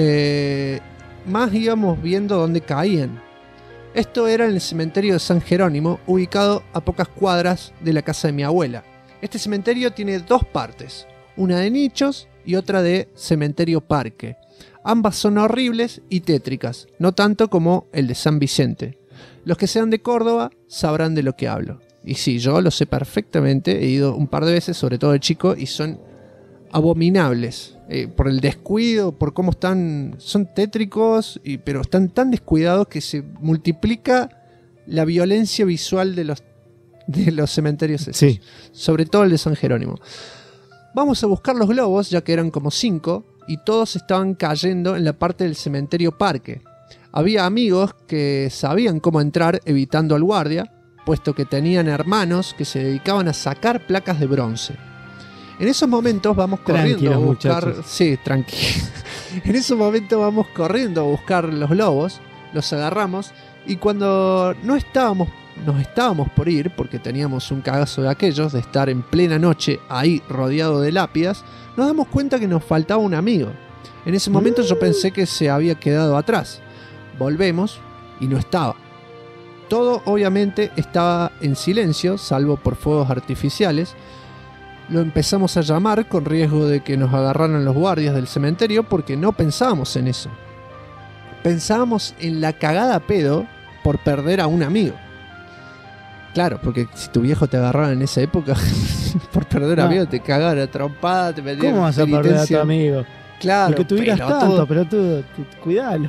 más íbamos viendo dónde caían. Esto era en el cementerio de San Jerónimo, ubicado a pocas cuadras de la casa de mi abuela. Este cementerio tiene 2 partes, una de nichos y otra de cementerio parque. Ambas son horribles y tétricas, no tanto como el de San Vicente. Los que sean de Córdoba sabrán de lo que hablo. Y sí, yo lo sé perfectamente, he ido un par de veces, sobre todo de chico, y son abominables. Por el descuido, por cómo son tétricos, pero están tan descuidados que se multiplica la violencia visual de los cementerios esos. Sí. Sobre todo el de San Jerónimo. Vamos a buscar los globos, ya que eran como 5, y todos estaban cayendo en la parte del cementerio parque. Había amigos que sabían cómo entrar evitando al guardia, puesto que tenían hermanos que se dedicaban a sacar placas de bronce. En esos momentos vamos corriendo a buscar... Muchachos. Sí, tranquilo. En esos momentos vamos corriendo a buscar los globos, los agarramos, y cuando nos estábamos por ir, porque teníamos un cagazo de aquellos, de estar en plena noche ahí rodeado de lápidas, nos damos cuenta que nos faltaba un amigo. En ese momento yo pensé que se había quedado atrás. Volvemos y no estaba. Todo obviamente estaba en silencio, salvo por fuegos artificiales. Lo empezamos a llamar con riesgo de que nos agarraran los guardias del cementerio, porque no pensábamos en eso. Pensábamos en la cagada pedo por perder a un amigo. Claro, porque si tu viejo te agarraba en esa época por perder a un amigo, te cagaban a trompada, te metían. ¿Cómo vas a perder a tu amigo? Claro, que tuvieras tanto, pero tú cuidalo.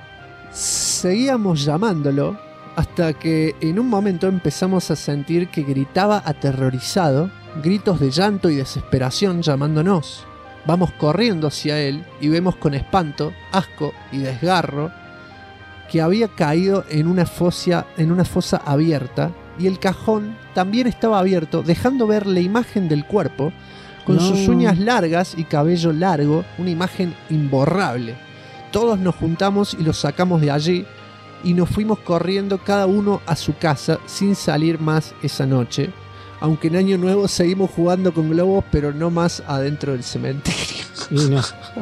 Seguíamos llamándolo hasta que en un momento empezamos a sentir que gritaba aterrorizado, gritos de llanto y desesperación llamándonos. Vamos corriendo hacia él y vemos con espanto, asco y desgarro que había caído en una fosa abierta, y el cajón también estaba abierto, dejando ver la imagen del cuerpo con sus uñas largas y cabello largo, una imagen imborrable. Todos nos juntamos y lo sacamos de allí, y nos fuimos corriendo cada uno a su casa sin salir más esa noche. Aunque en Año Nuevo seguimos jugando con globos, pero no más adentro del cementerio. Y no.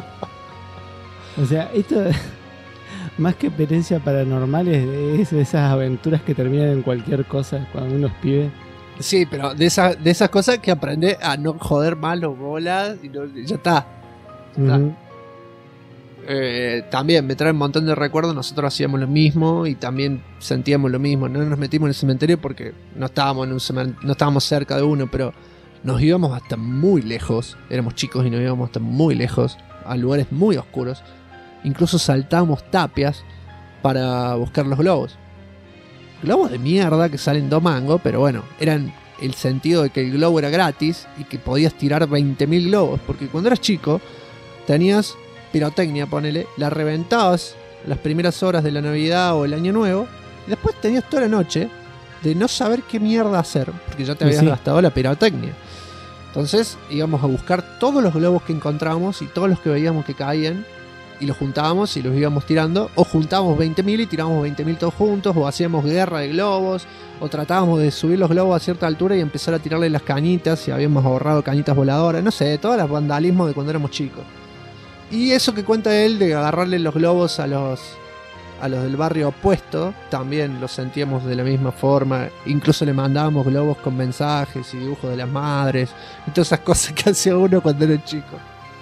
O sea, esto más que experiencia paranormal es de esas aventuras que terminan en cualquier cosa cuando uno es pibe. Sí, pero de esas cosas que aprende a no joder más los bolas y ya está. Uh-huh. También me trae un montón de recuerdos. Nosotros hacíamos lo mismo y también sentíamos lo mismo. No nos metimos en el cementerio porque no estábamos no estábamos cerca de uno, pero nos íbamos hasta muy lejos. Éramos chicos y nos íbamos hasta muy lejos, a lugares muy oscuros. Incluso saltábamos tapias para buscar los globos. Globos de mierda que salen 2 mangos, pero bueno, eran el sentido de que el globo era gratis y que podías tirar 20.000 globos. Porque cuando eras chico tenías pirotecnia, ponele, la reventabas las primeras horas de la Navidad o el Año Nuevo y después tenías toda la noche de no saber qué mierda hacer porque ya te habías gastado la pirotecnia. Entonces íbamos a buscar todos los globos que encontrábamos y todos los que veíamos que caían y los juntábamos y los íbamos tirando, o juntábamos 20.000 y tirábamos 20.000 todos juntos, o hacíamos guerra de globos, o tratábamos de subir los globos a cierta altura y empezar a tirarle las cañitas si habíamos ahorrado cañitas voladoras, no sé, todo el vandalismo de cuando éramos chicos. Y eso que cuenta él de agarrarle los globos a los del barrio opuesto, también lo sentíamos de la misma forma. Incluso le mandábamos globos con mensajes y dibujos de las madres y todas esas cosas que hacía uno cuando era chico.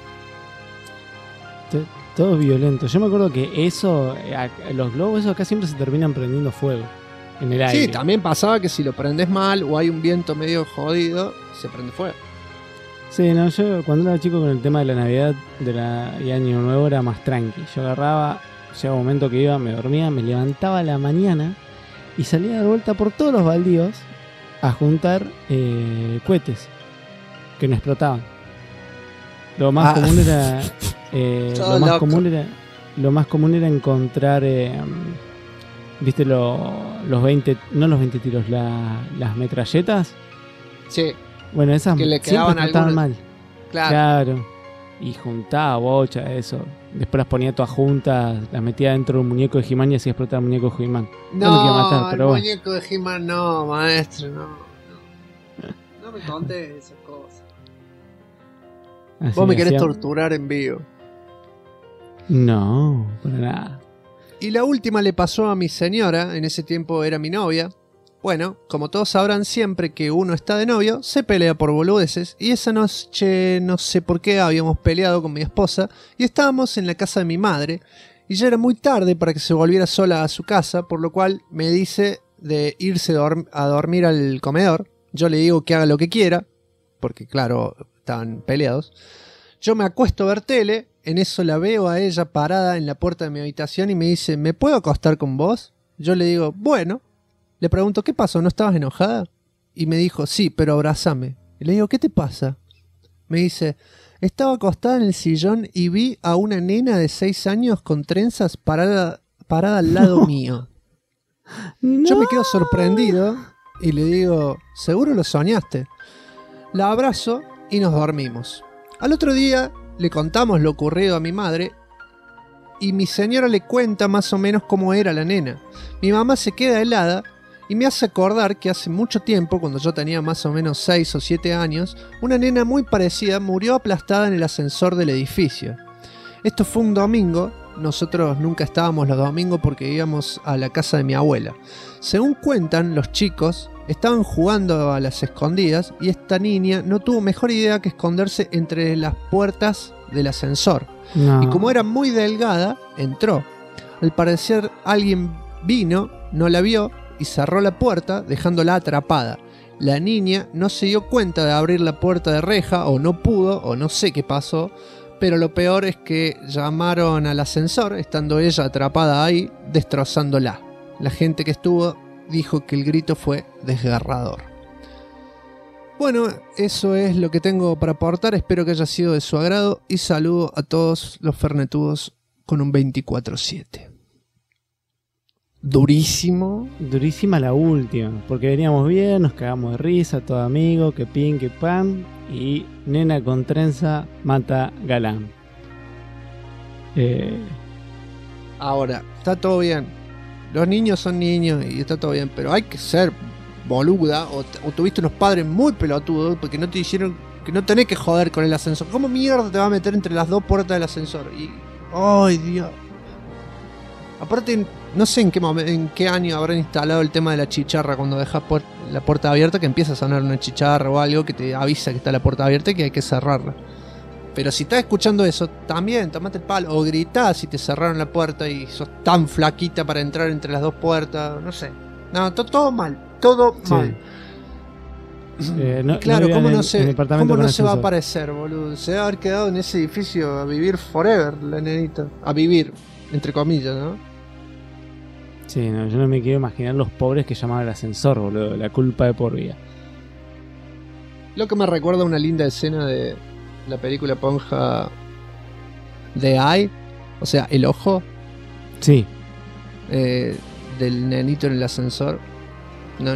Todo violento. Yo me acuerdo que eso, los globos esos acá siempre se terminan prendiendo fuego en el aire. Sí, también pasaba que si lo prendes mal o hay un viento medio jodido, se prende fuego. Sí, no, yo cuando era chico con el tema de la Navidad y Año Nuevo era más tranqui. Yo agarraba, llegaba un momento que iba, me dormía, me levantaba a la mañana y salía a dar vuelta por todos los baldíos a juntar cohetes que no explotaban. Lo más común era lo más común era encontrar ¿viste los 20, no los 20 tiros, las metralletas? Sí. Bueno, esas que le siempre estaban mal. Claro. Y juntaba bocha, eso. Después las ponía todas juntas, las metía dentro de un muñeco de He-Man y así explotaba el muñeco de He-Man. No, me quería matar, pero el bueno. muñeco de He-Man no, maestro, no. No me contés esas cosas. Así Vos me querés hacía... torturar en vivo. No, para nada. Y la última le pasó a mi señora, en ese tiempo era mi novia. Bueno, como todos sabrán, siempre que uno está de novio, se pelea por boludeces. Y esa noche, no sé por qué, habíamos peleado con mi esposa y estábamos en la casa de mi madre. Y ya era muy tarde para que se volviera sola a su casa, por lo cual me dice de irse a dormir al comedor. Yo le digo que haga lo que quiera, porque claro, estaban peleados. Yo me acuesto a ver tele, en eso la veo a ella parada en la puerta de mi habitación y me dice, ¿me puedo acostar con vos? Yo le digo, bueno. Le pregunto, ¿qué pasó? ¿No estabas enojada? Y me dijo, sí, pero abrázame. Y le digo, ¿qué te pasa? Me dice, estaba acostada en el sillón y vi a una nena de 6 años con trenzas parada al lado mío. No. Yo me quedo sorprendido y le digo, ¿seguro lo soñaste? La abrazo y nos dormimos. Al otro día le contamos lo ocurrido a mi madre y mi señora le cuenta más o menos cómo era la nena. Mi mamá se queda helada y me hace acordar que hace mucho tiempo, cuando yo tenía más o menos 6 o 7 años, una nena muy parecida murió aplastada en el ascensor del edificio. Esto fue un domingo, nosotros nunca estábamos los domingos porque íbamos a la casa de mi abuela. Según cuentan, los chicos estaban jugando a las escondidas y esta niña no tuvo mejor idea que esconderse entre las puertas del ascensor. No. Y como era muy delgada, entró. Al parecer alguien vino, no la vio y cerró la puerta dejándola atrapada. La niña no se dio cuenta de abrir la puerta de reja o no pudo o no sé qué pasó, pero lo peor es que llamaron al ascensor estando ella atrapada ahí, destrozándola. La gente que estuvo dijo que el grito fue desgarrador. Bueno, eso es lo que tengo para aportar, espero que haya sido de su agrado y saludo a todos los fernetudos con un 24/7. Durísimo. Durísima la última, porque veníamos bien, nos cagamos de risa, todo amigo, que pin, que pan, y nena con trenza mata galán. Ahora, está todo bien. Los niños son niños y está todo bien, pero hay que ser boluda o tuviste unos padres muy pelotudos porque no te dijeron que no tenés que joder con el ascensor. ¿Cómo mierda te va a meter entre las dos puertas del ascensor? Y... ¡ay, Dios! Aparte, no sé en qué año habrán instalado el tema de la chicharra cuando dejas la puerta abierta, que empieza a sonar una chicharra o algo que te avisa que está la puerta abierta y que hay que cerrarla. Pero si estás escuchando eso, también tomate el palo o gritás si te cerraron la puerta y sos tan flaquita para entrar entre las dos puertas, no sé. No, todo mal, todo mal. Claro, ¿cómo no se va a aparecer, boludo? Se va a haber quedado en ese edificio a vivir forever, la nenita. A vivir, entre comillas, ¿no? Sí, no, yo no me quiero imaginar los pobres que llamaban al ascensor, boludo. La culpa de por vida. Lo que me recuerda una linda escena de la película Ponja The Eye, o sea, el ojo. Sí. Del nenito en el ascensor. No.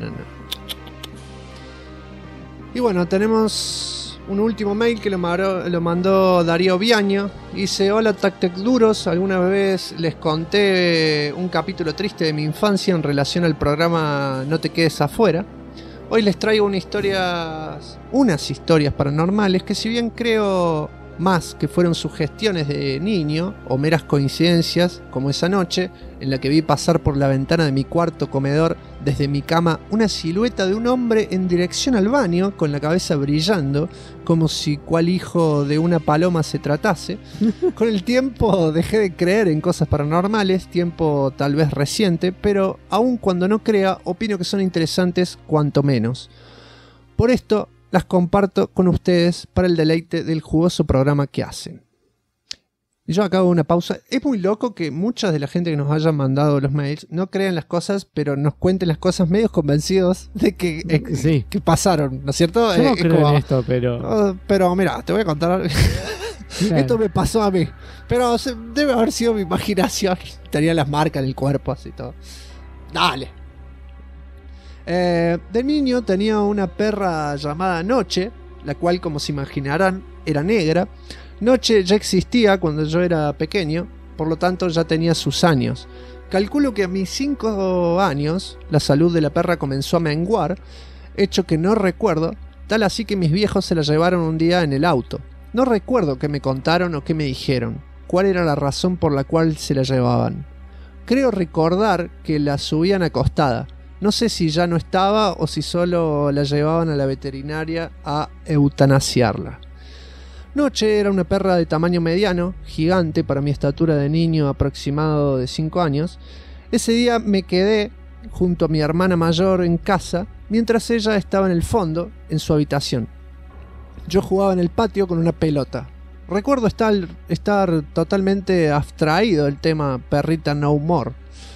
Y bueno, tenemos un último mail que lo mandó Darío Biaño. Dice: hola Tactec Duros, alguna vez les conté un capítulo triste de mi infancia en relación al programa No te quedes afuera. Hoy les traigo unas historias paranormales que, si bien creo más que fueron sugestiones de niño o meras coincidencias, como esa noche en la que vi pasar por la ventana de mi cuarto comedor desde mi cama una silueta de un hombre en dirección al baño con la cabeza brillando como si cual hijo de una paloma se tratase. Con el tiempo dejé de creer en cosas paranormales, tiempo tal vez reciente, pero aun cuando no crea, opino que son interesantes cuanto menos. Por esto las comparto con ustedes para el deleite del jugoso programa que hacen. Y yo acabo una pausa. Es muy loco que mucha de la gente que nos haya mandado los mails no crean las cosas, pero nos cuenten las cosas medios convencidos de que pasaron, ¿no es cierto? Yo no creo en esto, pero... pero mira, te voy a contar algo. Claro. Esto me pasó a mí, pero debe haber sido mi imaginación. Tenía las marcas en el cuerpo, así todo. Dale. De niño tenía una perra llamada Noche, la cual, como se imaginarán, era negra. Noche ya existía cuando yo era pequeño, por lo tanto ya tenía sus años. Calculo que a mis 5 años la salud de la perra comenzó a menguar, hecho que no recuerdo, tal así que mis viejos se la llevaron un día en el auto. No recuerdo qué me contaron o qué me dijeron, cuál era la razón por la cual se la llevaban. Creo recordar que la subían acostada. No sé si ya no estaba o si solo la llevaban a la veterinaria a eutanasiarla. Noche era una perra de tamaño mediano, gigante para mi estatura de niño aproximado de 5 años. Ese día me quedé junto a mi hermana mayor en casa, mientras ella estaba en el fondo, en su habitación. Yo jugaba en el patio con una pelota. Recuerdo estar totalmente abstraído del tema perrita no more,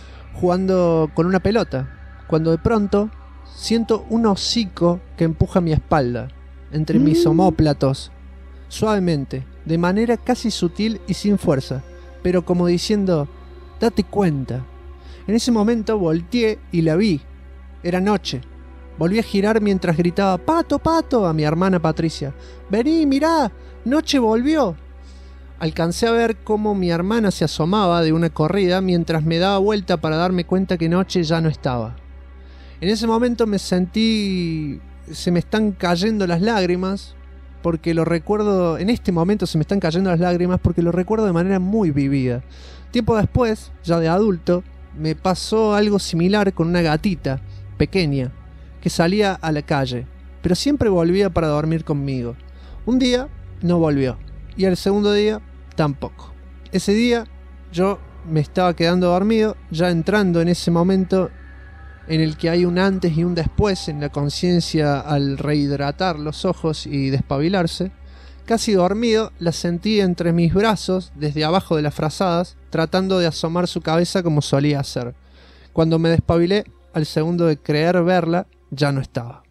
jugando con una pelota, cuando de pronto siento un hocico que empuja mi espalda, entre mis omóplatos, suavemente, de manera casi sutil y sin fuerza, pero como diciendo: date cuenta. En ese momento volteé y la vi. Era Noche. Volví a girar mientras gritaba: ¡Pato, Pato!, a mi hermana Patricia. ¡Vení, mirá! ¡Noche volvió! Alcancé a ver cómo mi hermana se asomaba de una corrida mientras me daba vuelta para darme cuenta que Noche ya no estaba. En ese momento me sentí... se me están cayendo las lágrimas, porque lo recuerdo... En este momento se me están cayendo las lágrimas porque lo recuerdo de manera muy vivida. Tiempo después, ya de adulto, me pasó algo similar con una gatita pequeña que salía a la calle, pero siempre volvía para dormir conmigo. Un día no volvió, y al segundo día tampoco. Ese día yo me estaba quedando dormido, ya entrando en ese momento en el que hay un antes y un después en la conciencia al rehidratar los ojos y despabilarse. Casi dormido, la sentí entre mis brazos desde abajo de las frazadas, tratando de asomar su cabeza como solía hacer. Cuando me despabilé, al segundo de creer verla, ya no estaba.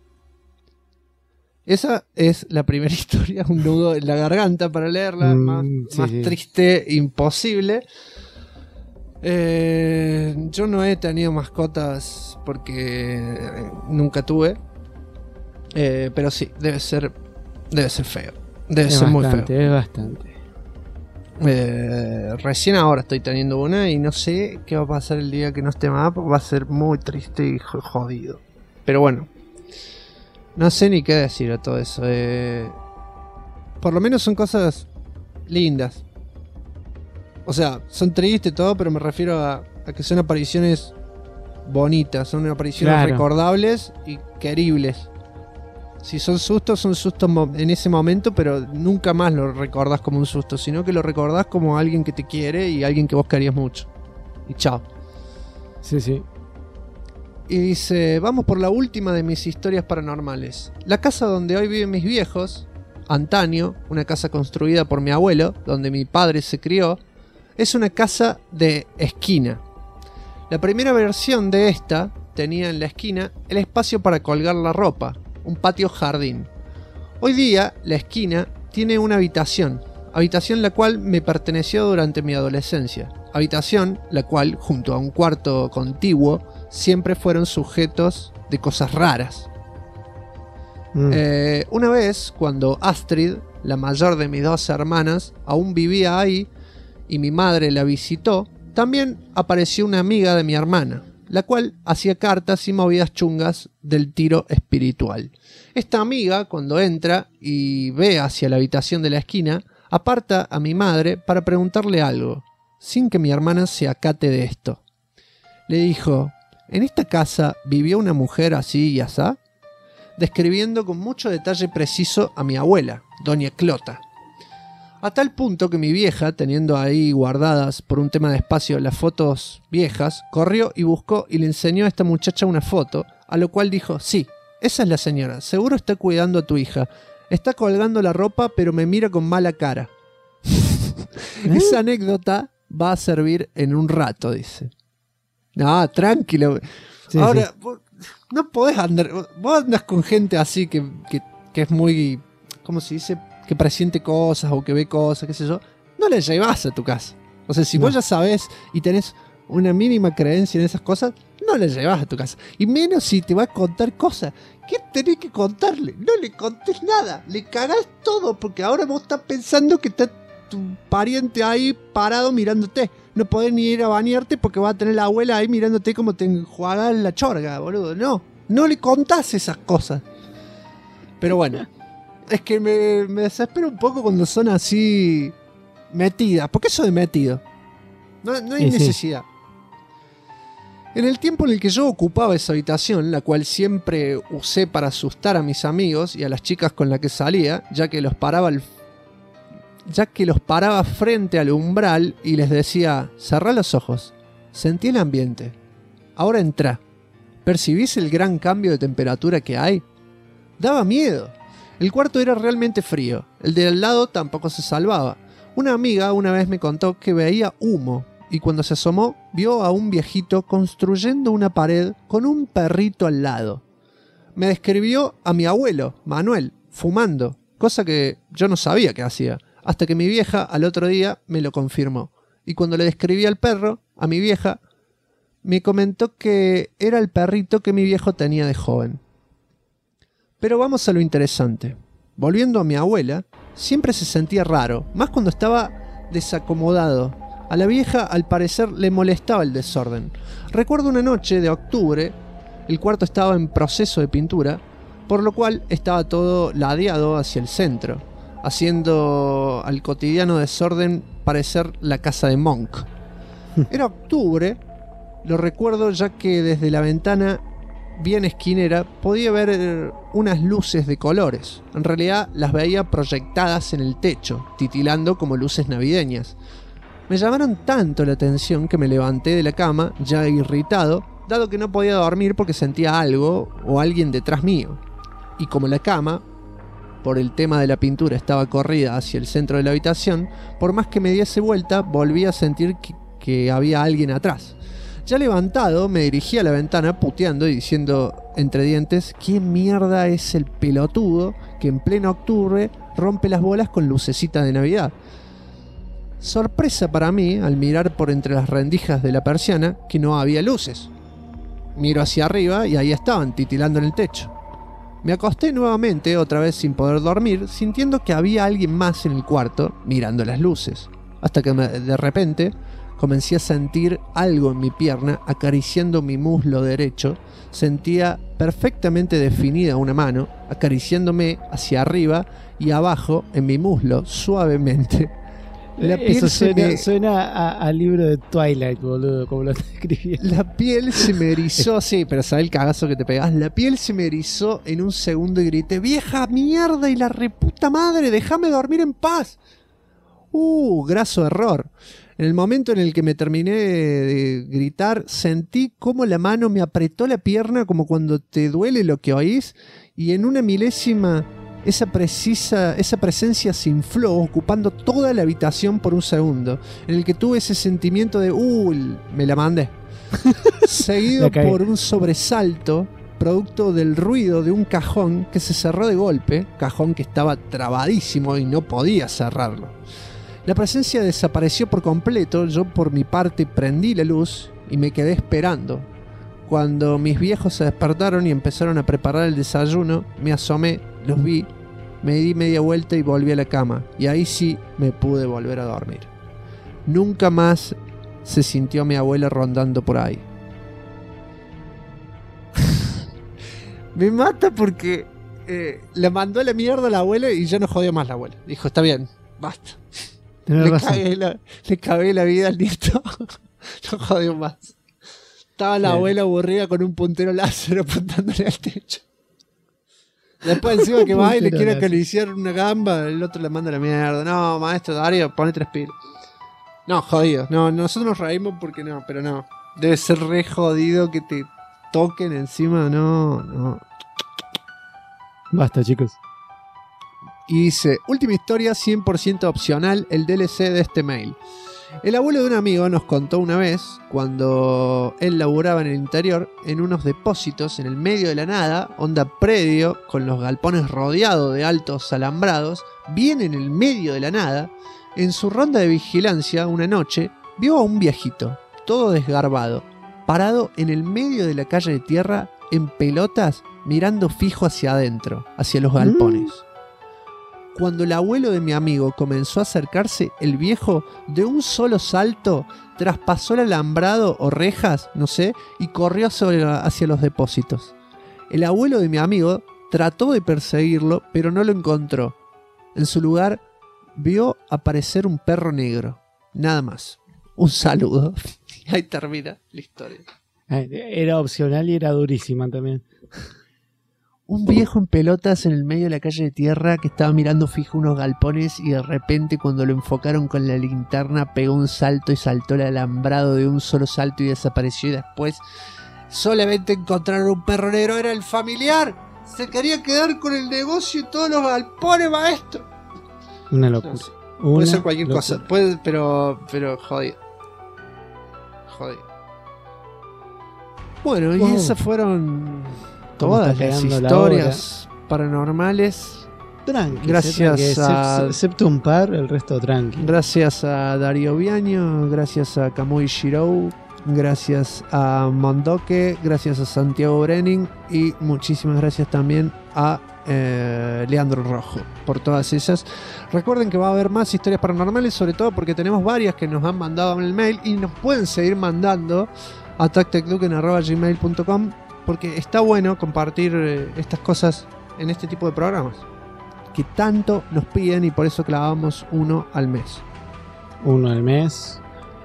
Esa es la primera historia, un nudo en la garganta para leerla, más triste imposible. Yo no he tenido mascotas porque nunca tuve, pero sí, debe ser feo, debe ser muy feo. Es bastante. Recién ahora estoy teniendo una y no sé qué va a pasar el día que no esté más, porque va a ser muy triste y jodido. Pero bueno, no sé ni qué decir a todo eso. Por lo menos son cosas lindas. O sea, son tristes todo, pero me refiero a que son apariciones bonitas, son apariciones recordables y queribles. Si son sustos en ese momento, pero nunca más lo recordás como un susto, sino que lo recordás como alguien que te quiere y alguien que vos querías mucho. Y chao. Sí, sí. Y dice, vamos por la última de mis historias paranormales. La casa donde hoy viven mis viejos, antaño, una casa construida por mi abuelo, donde mi padre se crió, es una casa de esquina. La primera versión de esta tenía en la esquina el espacio para colgar la ropa, un patio jardín. Hoy día la esquina tiene una habitación la cual me perteneció durante mi adolescencia, habitación la cual junto a un cuarto contiguo siempre fueron sujetos de cosas raras. Una vez cuando Astrid, la mayor de mis 2 hermanas, aún vivía ahí y mi madre la visitó, también apareció una amiga de mi hermana, la cual hacía cartas y movidas chungas del tiro espiritual. Esta amiga, cuando entra y ve hacia la habitación de la esquina, aparta a mi madre para preguntarle algo, sin que mi hermana se acate de esto. Le dijo, ¿en esta casa vivió una mujer así y asá? Describiendo con mucho detalle preciso a mi abuela, doña Clota. A tal punto que mi vieja, teniendo ahí guardadas por un tema de espacio las fotos viejas, corrió y buscó y le enseñó a esta muchacha una foto, a lo cual dijo, sí, esa es la señora, seguro está cuidando a tu hija, está colgando la ropa pero me mira con mala cara. Esa anécdota va a servir en un rato, dice. No, tranquilo. Sí, ahora, sí. Vos no podés andar, vos andas con gente así que es muy, ¿cómo se dice? Que presiente cosas o que ve cosas, qué sé yo, no le llevas a tu casa. O sea, si vos ya sabés y tenés una mínima creencia en esas cosas, no le llevas a tu casa. Y menos si te va a contar cosas. ¿Qué tenés que contarle? No le contés nada. Le cagás todo porque ahora vos estás pensando que está tu pariente ahí parado mirándote. No podés ni ir a bañarte porque va a tener la abuela ahí mirándote como te enjuagás la chorga, boludo. No le contás esas cosas. Pero bueno. Es que me desespera un poco cuando son así metidas. ¿Por qué eso de metido? No hay necesidad. En el tiempo en el que yo ocupaba esa habitación, la cual siempre usé para asustar a mis amigos y a las chicas con las que salía, ya que los paraba frente al umbral y les decía, cerrá los ojos, sentí el ambiente, ahora entrá. ¿Percibís el gran cambio de temperatura que hay? Daba miedo. El cuarto era realmente frío, el de al lado tampoco se salvaba. Una amiga una vez me contó que veía humo y cuando se asomó vio a un viejito construyendo una pared con un perrito al lado. Me describió a mi abuelo, Manuel, fumando, cosa que yo no sabía que hacía, hasta que mi vieja al otro día me lo confirmó. Y cuando le describí al perro, a mi vieja, me comentó que era el perrito que mi viejo tenía de joven. Pero vamos a lo interesante. Volviendo a mi abuela, siempre se sentía raro, más cuando estaba desacomodado. A la vieja, al parecer, le molestaba el desorden. Recuerdo una noche de octubre, el cuarto estaba en proceso de pintura, por lo cual estaba todo ladeado hacia el centro, haciendo al cotidiano desorden parecer la casa de Monk. Era octubre, lo recuerdo ya que desde la ventana bien esquinera podía ver unas luces de colores. En realidad las veía proyectadas en el techo, titilando como luces navideñas. Me llamaron tanto la atención que me levanté de la cama, ya irritado, dado que no podía dormir porque sentía algo o alguien detrás mío. Y como la cama, por el tema de la pintura, estaba corrida hacia el centro de la habitación, por más que me diese vuelta, volví a sentir que había alguien atrás. Ya levantado, me dirigí a la ventana puteando y diciendo entre dientes, ¿quién mierda es el pelotudo que en pleno octubre rompe las bolas con lucecita de Navidad? Sorpresa para mí, al mirar por entre las rendijas de la persiana, que no había luces. Miro hacia arriba y ahí estaban, titilando en el techo. Me acosté nuevamente, otra vez sin poder dormir, sintiendo que había alguien más en el cuarto, mirando las luces. hasta que de repente comencé a sentir algo en mi pierna acariciando mi muslo derecho. Sentía perfectamente definida una mano acariciándome hacia arriba y abajo en mi muslo suavemente. La piel Eso suena a libro de Twilight, boludo, como lo está escribiendo. La piel se me erizó, sí, pero ¿sabes el cagazo que te pegás? La piel se me erizó en un segundo y grité: ¡vieja mierda y la reputa madre! ¡Déjame dormir en paz! Graso error. En el momento en el que me terminé de gritar, sentí como la mano me apretó la pierna como cuando te duele lo que oís, y en una milésima esa presencia se infló, ocupando toda la habitación por un segundo, en el que tuve ese sentimiento de me la mandé. Seguido por un sobresalto, producto del ruido de un cajón que se cerró de golpe, cajón que estaba trabadísimo y no podía cerrarlo. La presencia desapareció por completo. Yo por mi parte prendí la luz y me quedé esperando. Cuando mis viejos se despertaron y empezaron a preparar el desayuno, me asomé, los vi, me di media vuelta y volví a la cama. Y ahí sí me pude volver a dormir. Nunca más se sintió mi abuela rondando por ahí. Me mata porque la mandó a la mierda la abuela y ya no jodió más la abuela. Dijo, está bien, basta. Le cagué la vida al nieto. No jodió más. Estaba la abuela aburrida con un puntero láser apuntándole al techo. Después encima que va y le quiere acariciar una gamba, el otro le manda la mierda. No, maestro Dario, pone 3 pilas. No, jodido. No, nosotros nos reímos porque no, pero no. Debe ser re jodido que te toquen encima, no. Basta, chicos. Y dice, última historia 100% opcional, el DLC de este mail. El abuelo de un amigo nos contó una vez, cuando él laburaba en el interior, en unos depósitos en el medio de la nada, onda predio, con los galpones rodeados de altos alambrados, bien en el medio de la nada, en su ronda de vigilancia una noche, vio a un viejito, todo desgarbado, parado en el medio de la calle de tierra, en pelotas, mirando fijo hacia adentro, hacia los galpones. Cuando el abuelo de mi amigo comenzó a acercarse, el viejo, de un solo salto, traspasó el alambrado o rejas, no sé, y corrió hacia los depósitos. El abuelo de mi amigo trató de perseguirlo, pero no lo encontró. En su lugar, vio aparecer un perro negro. Nada más. Un saludo. Ahí termina la historia. Era opcional y era durísima también. Un viejo en pelotas en el medio de la calle de tierra que estaba mirando fijo unos galpones y de repente cuando lo enfocaron con la linterna pegó un salto y saltó el alambrado de un solo salto y desapareció, y después solamente encontraron un perro negro. Era el familiar. Se quería quedar con el negocio y todos los galpones, maestro. Una locura. No sé. Puede ser cualquier cosa. Puede, pero jodido. Bueno, y esas fueron todas las historias paranormales. Tranqui, gracias a... excepto un par, el resto tranqui. Gracias a Darío Viaño, gracias a Kamui Shirou, gracias a Mondoque, gracias a Santiago Brenning y muchísimas gracias también a Leandro Rojo por todas esas. Recuerden que va a haber más historias paranormales, sobre todo porque tenemos varias que nos han mandado en el mail y nos pueden seguir mandando a tactecduken@gmail.com, porque está bueno compartir estas cosas en este tipo de programas que tanto nos piden, y por eso clavamos uno al mes. Uno al mes.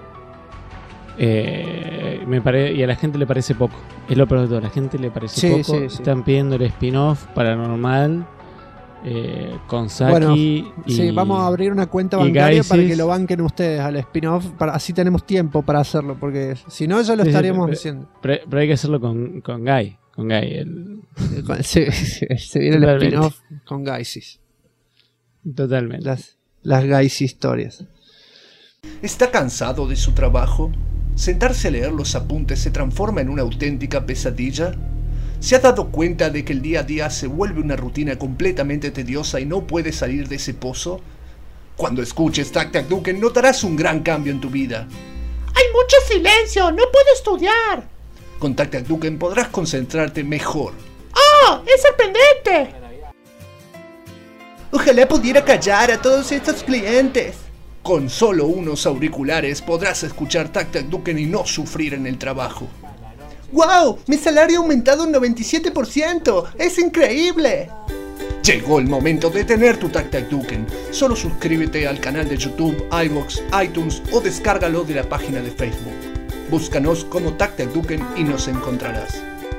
Y a la gente le parece poco. Es lo peor de todo, a la gente le parece poco. Sí. Están pidiendo el spin-off paranormal con Saki. Bueno, y sí, vamos a abrir una cuenta bancaria para que lo banquen ustedes al spin-off. Así tenemos tiempo para hacerlo, porque si no ya lo estaríamos haciendo. Pero hay que hacerlo con Guy. Con Guy. Se viene el spin-off con Guysis. Totalmente. Las Guysis historias. ¿Está cansado de su trabajo? ¿Sentarse a leer los apuntes se transforma en una auténtica pesadilla? ¿Se ha dado cuenta de que el día a día se vuelve una rutina completamente tediosa y no puede salir de ese pozo? Cuando escuches Tactecduken notarás un gran cambio en tu vida. ¡Hay mucho silencio! ¡No puedo estudiar! Con Tactecduken podrás concentrarte mejor. ¡Oh! ¡Es sorprendente! Ojalá pudiera callar a todos estos clientes. Con solo unos auriculares podrás escuchar Tac Tac Duken y no sufrir en el trabajo. ¡Wow! Mi salario ha aumentado un 97%. ¡Es increíble! Llegó el momento de tener tu Tac Tac Duken. Solo suscríbete al canal de YouTube, iVoox, iTunes o descárgalo de la página de Facebook. Búscanos como Tac Tac Duken y nos encontrarás.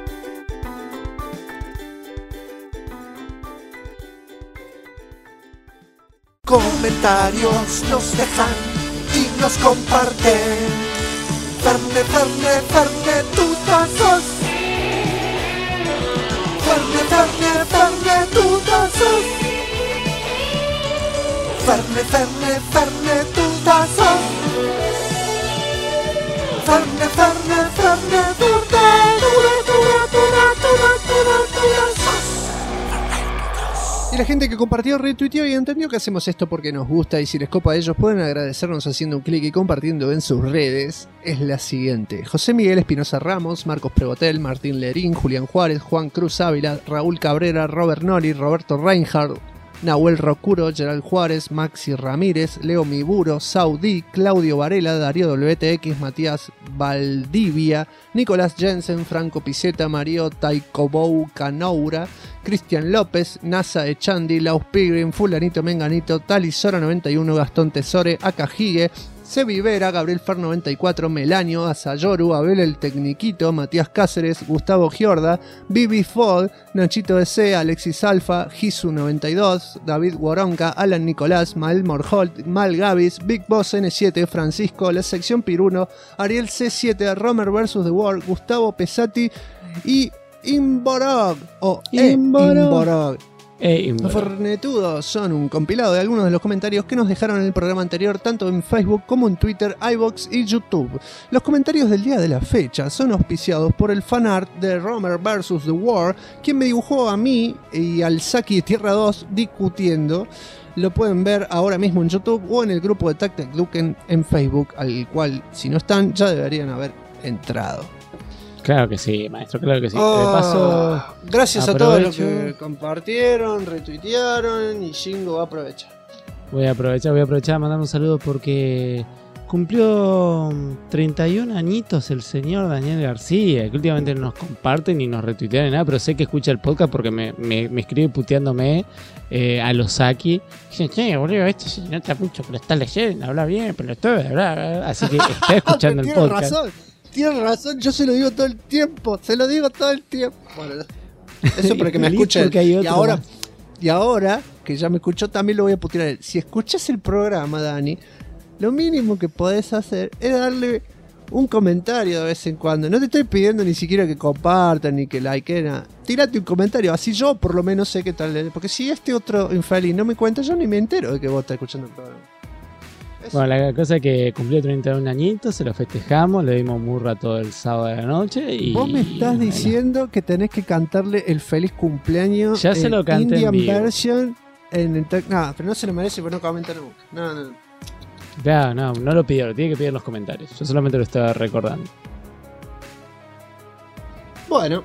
Comentarios nos dejan y nos comparten. Ferne, Ferne, Ferne, tú sos. Ferne, Ferne, Ferne, tú sos. Ferne, Ferne, Ferne, tú sos. Ferne, Ferne, Ferne, tú sos. Y la gente que compartió, retuiteó y entendió que hacemos esto porque nos gusta y si les copa a ellos pueden agradecernos haciendo un clic y compartiendo en sus redes, es la siguiente: José Miguel Espinosa Ramos, Marcos Prevotel, Martín Lerín, Julián Juárez, Juan Cruz Ávila, Raúl Cabrera, Robert Nori, Roberto Reinhardt, Nahuel Rocuro, Gerald Juárez, Maxi Ramírez, Leo Miburo, Saudí, Claudio Varela, Darío WTX, Matías Valdivia, Nicolás Jensen, Franco Piceta, Mario Taicobou Canoura, Cristian López, Nasa Echandi, Laus Pilgrim, Fulanito Menganito, Talisora 91, Gastón Tesore, Akahige, Sebi Vera, Gabriel Fer 94, Melanio, Asayoru, Abel el Tecniquito, Matías Cáceres, Gustavo Giorda, Bibi Fod, Nachito DC, Alexis Alfa, Gisu 92, David Woronka, Alan Nicolás, Mael Morholt, Mal Gavis, Big Boss N7, Francisco, La Sección Piruno, Ariel C7, Romer vs. The World, Gustavo Pesati y Imborog o Imborog. Los Fornetudos son un compilado de algunos de los comentarios que nos dejaron en el programa anterior, tanto en Facebook como en Twitter, iVoox y YouTube. Los comentarios del día de la fecha son auspiciados por el fanart de Romer vs. The War, quien me dibujó a mí y al Saki de Tierra 2 discutiendo. Lo pueden ver ahora mismo en YouTube o en el grupo de Tac Tac Duken en Facebook, al cual, si no están, ya deberían haber entrado. Claro que sí, maestro, claro que sí. De paso, gracias a todos los que compartieron, retuitearon y Jingo va a aprovechar. Voy a aprovechar a mandar un saludo porque cumplió 31 añitos el señor Daniel García, que últimamente no nos comparten ni nos retuitean ni nada, pero sé que escucha el podcast porque me escribe puteándome a los Saki. Dice, che, boludo, este se nota mucho que lo está leyendo, habla bien, pero todo, así que está escuchando el podcast. Tienes razón, yo se lo digo todo el tiempo. Bueno, eso para que me escuchen. Y ahora que ya me escuchó, también lo voy a putear a él. Si escuchas el programa, Dani, lo mínimo que podés hacer es darle un comentario de vez en cuando. No te estoy pidiendo ni siquiera que compartan ni que likeen nada. Tírate un comentario, así yo por lo menos sé qué tal. Porque si este otro infeliz no me cuenta, yo ni me entero de que vos estás escuchando el programa. Bueno, la cosa es que cumplió 31 añitos, se lo festejamos, le dimos murra todo el sábado de la noche y... Vos me estás diciendo que tenés que cantarle el feliz cumpleaños. Ya se lo canté Indian en vivo. Version en el no, pero no se lo merece porque no comenta nunca. No lo pidió, lo tiene que pedir en los comentarios. Yo solamente lo estaba recordando. Bueno,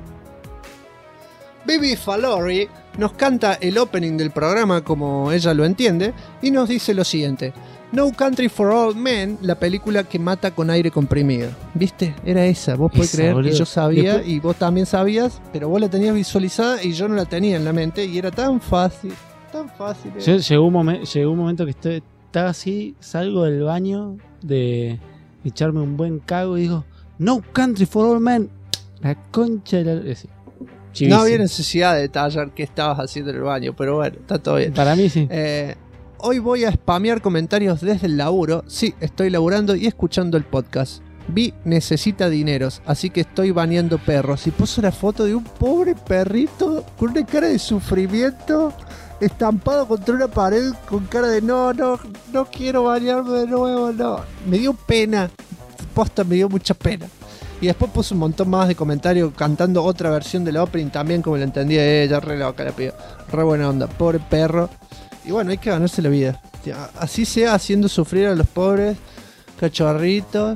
Bibi Falori nos canta el opening del programa como ella lo entiende y nos dice lo siguiente: No Country for Old Men, la película que mata con aire comprimido. ¿Viste? Era esa. Vos podés creer que yo sabía. Después... y vos también sabías, pero vos la tenías visualizada y yo no la tenía en la mente y era tan fácil. Llegó un momento que estaba así, salgo del baño de echarme un buen cago y digo, No Country for Old Men, la concha de la... No había necesidad de detallar qué estabas haciendo en el baño, pero bueno, está todo bien. Para mí sí. Hoy voy a spamear comentarios desde el laburo. Sí, estoy laburando y escuchando el podcast. Vi necesita dineros, así que estoy baneando perros. Y puso la foto de un pobre perrito con una cara de sufrimiento, estampado contra una pared con cara de no quiero banearme de nuevo, no. Me dio pena, posta me dio mucha pena. Y después puso un montón más de comentarios cantando otra versión de la opening también, como la entendía ella, re loca la piba, re buena onda, pobre perro. Y bueno, hay que ganarse la vida. Así sea, haciendo sufrir a los pobres cachorritos.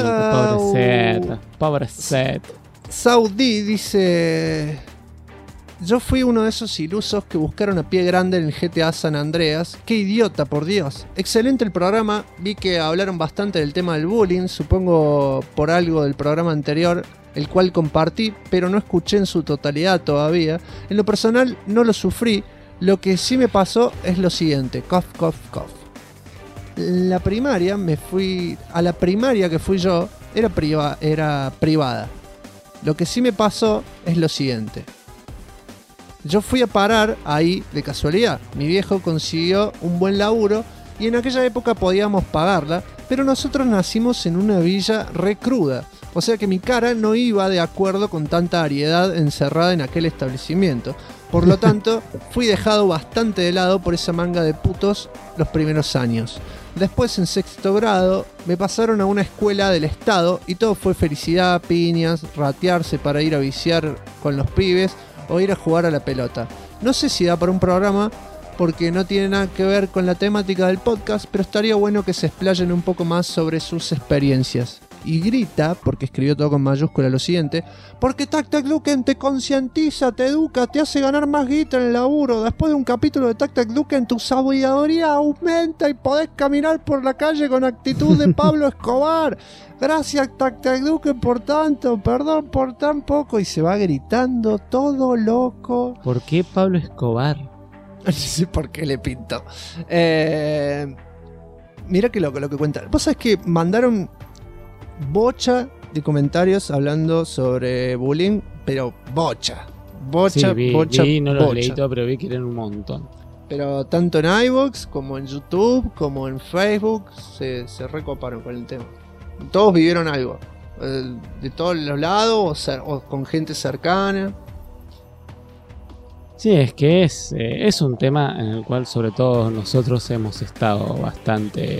Pobrecito. Saudi dice... yo fui uno de esos ilusos que buscaron a pie grande en el GTA San Andreas. ¡Qué idiota, por Dios! Excelente el programa. Vi que hablaron bastante del tema del bullying, supongo por algo del programa anterior, el cual compartí, pero no escuché en su totalidad todavía. En lo personal no lo sufrí. Lo que sí me pasó es lo siguiente. Cough, cough, cough. La primaria, a la primaria que fui yo, era privada. Lo que sí me pasó es lo siguiente. Yo fui a parar ahí de casualidad. Mi viejo consiguió un buen laburo y en aquella época podíamos pagarla, pero nosotros nacimos en una villa re cruda. O sea que mi cara no iba de acuerdo con tanta ariedad encerrada en aquel establecimiento. Por lo tanto, fui dejado bastante de lado por esa manga de putos los primeros años. Después, en sexto grado, me pasaron a una escuela del estado y todo fue felicidad, piñas, ratearse para ir a viciar con los pibes o ir a jugar a la pelota. No sé si da para un programa porque no tiene nada que ver con la temática del podcast, pero estaría bueno que se explayen un poco más sobre sus experiencias. Y grita, porque escribió todo con mayúscula, lo siguiente: porque Tac Tac Duken te concientiza, te educa, te hace ganar más guita en el laburo. Después de un capítulo de Tac Tac Duken, tu sabiduría aumenta y podés caminar por la calle con actitud de Pablo Escobar. Gracias Tac Tac Duken por tanto, perdón por tan poco. Y se va gritando todo loco. ¿Por qué Pablo Escobar? No sé por qué le pinto. Mira qué loco lo que cuenta. Vos sabés que mandaron bocha de comentarios hablando sobre bullying, pero bocha, sí, vi, no los leí todo, pero vi que eran un montón. Pero tanto en iVoox como en YouTube como en Facebook se recoparon con el tema. Todos vivieron algo, de todos los lados o con gente cercana. Sí, es que es un tema en el cual sobre todo nosotros hemos estado bastante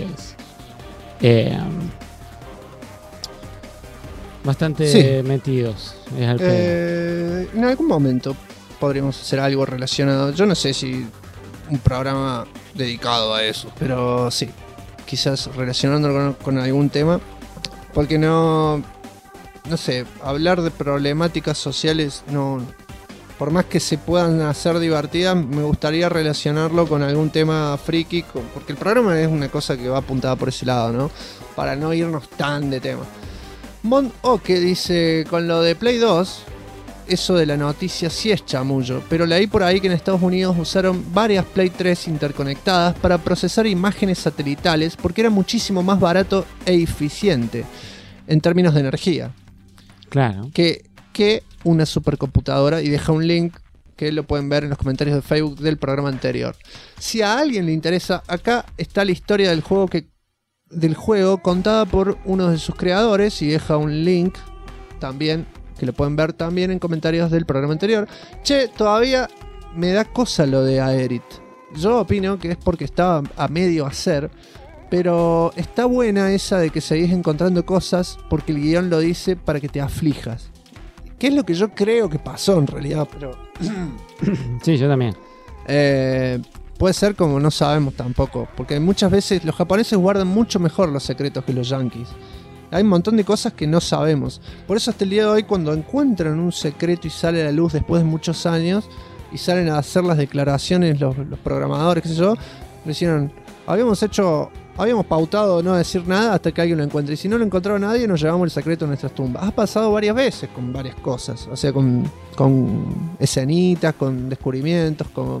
metidos. En algún momento podríamos hacer algo relacionado. Yo no sé si un programa dedicado a eso, pero sí, quizás relacionándolo con algún tema, porque no sé, hablar de problemáticas sociales, no, por más que se puedan hacer divertidas, me gustaría relacionarlo con algún tema friki, porque el programa es una cosa que va apuntada por ese lado, ¿no? Para no irnos tan de tema. Mon Oke dice: con lo de Play 2, eso de la noticia sí es chamullo, pero leí por ahí que en Estados Unidos usaron varias Play 3 interconectadas para procesar imágenes satelitales porque era muchísimo más barato e eficiente en términos de energía. Claro. Que una supercomputadora, y deja un link que lo pueden ver en los comentarios de Facebook del programa anterior. Si a alguien le interesa, acá está la historia del juego contada por uno de sus creadores, y deja un link también que lo pueden ver también en comentarios del programa anterior. Che, todavía me da cosa lo de Aerith. Yo opino que es porque estaba a medio hacer, pero está buena esa de que seguís encontrando cosas porque el guión lo dice para que te aflijas. Que es lo que yo creo que pasó en realidad, pero... Sí, yo también. Puede ser, como no sabemos tampoco, porque muchas veces los japoneses guardan mucho mejor los secretos que los yankees. Hay un montón de cosas que no sabemos. Por eso hasta el día de hoy, cuando encuentran un secreto y sale a la luz después de muchos años y salen a hacer las declaraciones los programadores, qué sé yo, decían: habíamos pautado no decir nada hasta que alguien lo encuentre, y si no lo encontró nadie, nos llevamos el secreto en nuestras tumbas. Ha pasado varias veces con varias cosas, o sea, con escenitas, con descubrimientos, con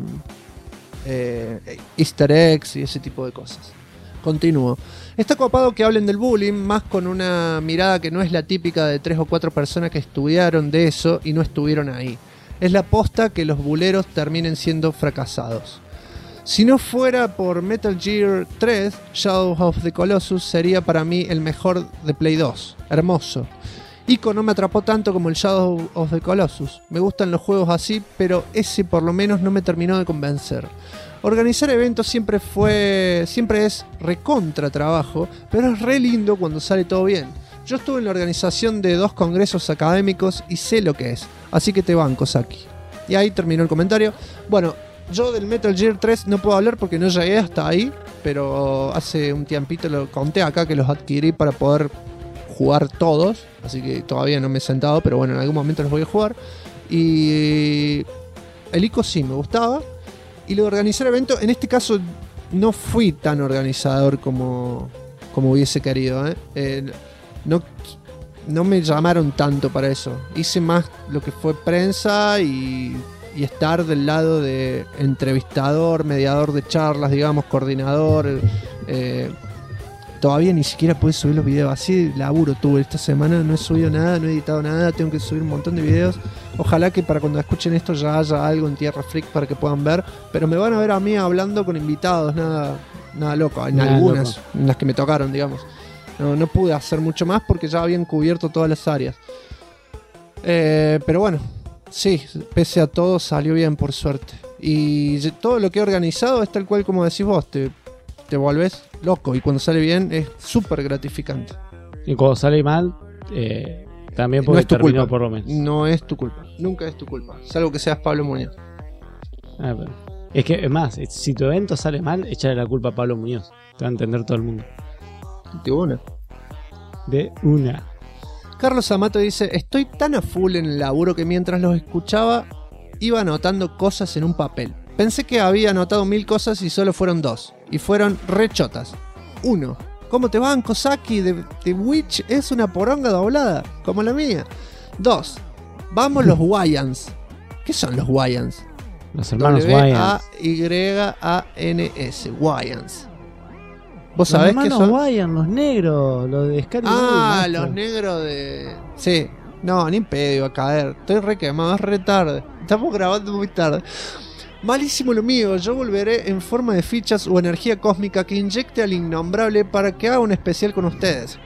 easter eggs y ese tipo de cosas. Continúo. Está copado que hablen del bullying, más con una mirada que no es la típica de 3 o 4 personas que estudiaron de eso y no estuvieron ahí. Es la posta que los buleros terminen siendo fracasados. Si no fuera por Metal Gear 3, Shadow of the Colossus sería para mí el mejor de Play 2. Hermoso. Ico no me atrapó tanto como el Shadow of the Colossus. Me gustan los juegos así, pero ese por lo menos no me terminó de convencer. Organizar eventos siempre es recontra trabajo, pero es re lindo cuando sale todo bien. Yo estuve en la organización de 2 congresos académicos y sé lo que es, así que te banco, Saki. Y ahí terminó el comentario. Bueno, yo del Metal Gear 3 no puedo hablar porque no llegué hasta ahí, pero hace un tiempito lo conté acá que los adquirí para poder jugar todos, así que todavía no me he sentado, pero bueno, en algún momento los voy a jugar. Y el ICO sí me gustaba. Y lo de organizar eventos, en este caso no fui tan organizador como hubiese querido. No me llamaron tanto para eso. Hice más lo que fue prensa y estar del lado de entrevistador, mediador de charlas, digamos, coordinador. Todavía ni siquiera pude subir los videos. Así laburo tuve esta semana. No he subido nada, no he editado nada. Tengo que subir un montón de videos. Ojalá que para cuando escuchen esto ya haya algo en Tierra Freak para que puedan ver. Pero me van a ver a mí hablando con invitados. Nada loco. En algunas, en las que me tocaron, digamos. No pude hacer mucho más porque ya habían cubierto todas las áreas. Pero bueno, sí, pese a todo salió bien, por suerte. Y todo lo que he organizado es tal cual como decís vos. Te volvés loco y cuando sale bien es súper gratificante. Y cuando sale mal, también porque no es tu terminó culpa. por lo menos. No es tu culpa, nunca es tu culpa. Salvo que seas Pablo Muñoz. Pero es que, es más, si tu evento sale mal, échale la culpa a Pablo Muñoz. Te va a entender todo el mundo. De una. Carlos Amato dice: estoy tan a full en el laburo que mientras los escuchaba iba anotando cosas en un papel. Pensé que había anotado 1000 cosas y solo fueron 2. Y fueron rechotas. 1. ¿Cómo te van, Kosaki? The Witch es una poronga doblada, como la mía. 2. Vamos los Wayans. ¿Qué son los Wayans? Los hermanos Wayans. W-A-Y-A-N-S. Wayans. ¿Vos sabés qué son? Los Wayans, los negros, los de Scary Movie, los negros de... Sí. No, ni pedo iba a caer. Estoy re quemado, es re tarde. Estamos grabando muy tarde. Malísimo lo mío, yo volveré en forma de fichas o energía cósmica que inyecte al innombrable para que haga un especial con ustedes.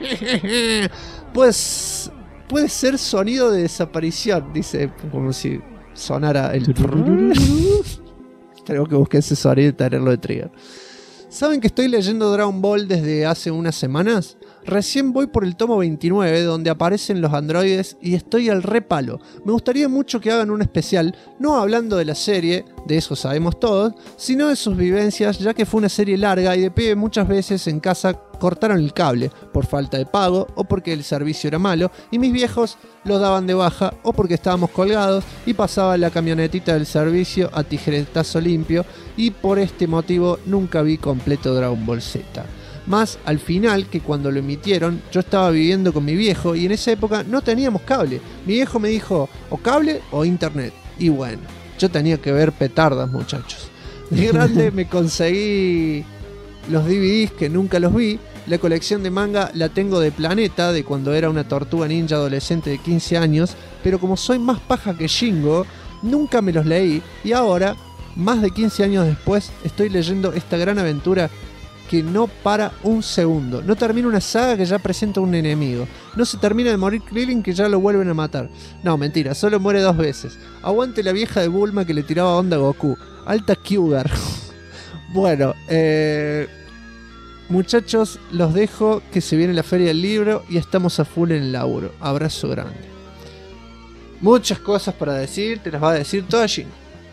Pues puede ser sonido de desaparición, dice, como si sonara el... Tengo que buscar ese sonido y tenerlo de trigger. ¿Saben que estoy leyendo Dragon Ball desde hace unas semanas? Recién voy por el tomo 29 donde aparecen los androides y estoy al repalo. Me gustaría mucho que hagan un especial, no hablando de la serie, de eso sabemos todos, sino de sus vivencias, ya que fue una serie larga y de pibe muchas veces en casa cortaron el cable por falta de pago o porque el servicio era malo y mis viejos los daban de baja o porque estábamos colgados y pasaba la camionetita del servicio a tijeretazo limpio y por este motivo nunca vi completo Dragon Ball Z. Más al final que cuando lo emitieron yo estaba viviendo con mi viejo y en esa época no teníamos cable. Mi viejo me dijo o cable o internet y bueno, yo tenía que ver petardas, muchachos. De grande me conseguí los DVDs que nunca los vi. La colección de manga la tengo de Planeta, de cuando era una tortuga ninja adolescente de 15 años, pero como soy más paja que Shingo, nunca me los leí y ahora, más de 15 años después, estoy leyendo esta gran aventura que no para un segundo. No termina una saga que ya presenta un enemigo. No se termina de morir Krillin que ya lo vuelven a matar. No, mentira, solo muere 2 veces. Aguante la vieja de Bulma que le tiraba onda a Goku. Alta Kyugar. Bueno, muchachos, los dejo que se viene la feria del libro y estamos a full en el laburo. Abrazo grande. Muchas cosas para decir, te las va a decir toda Gina.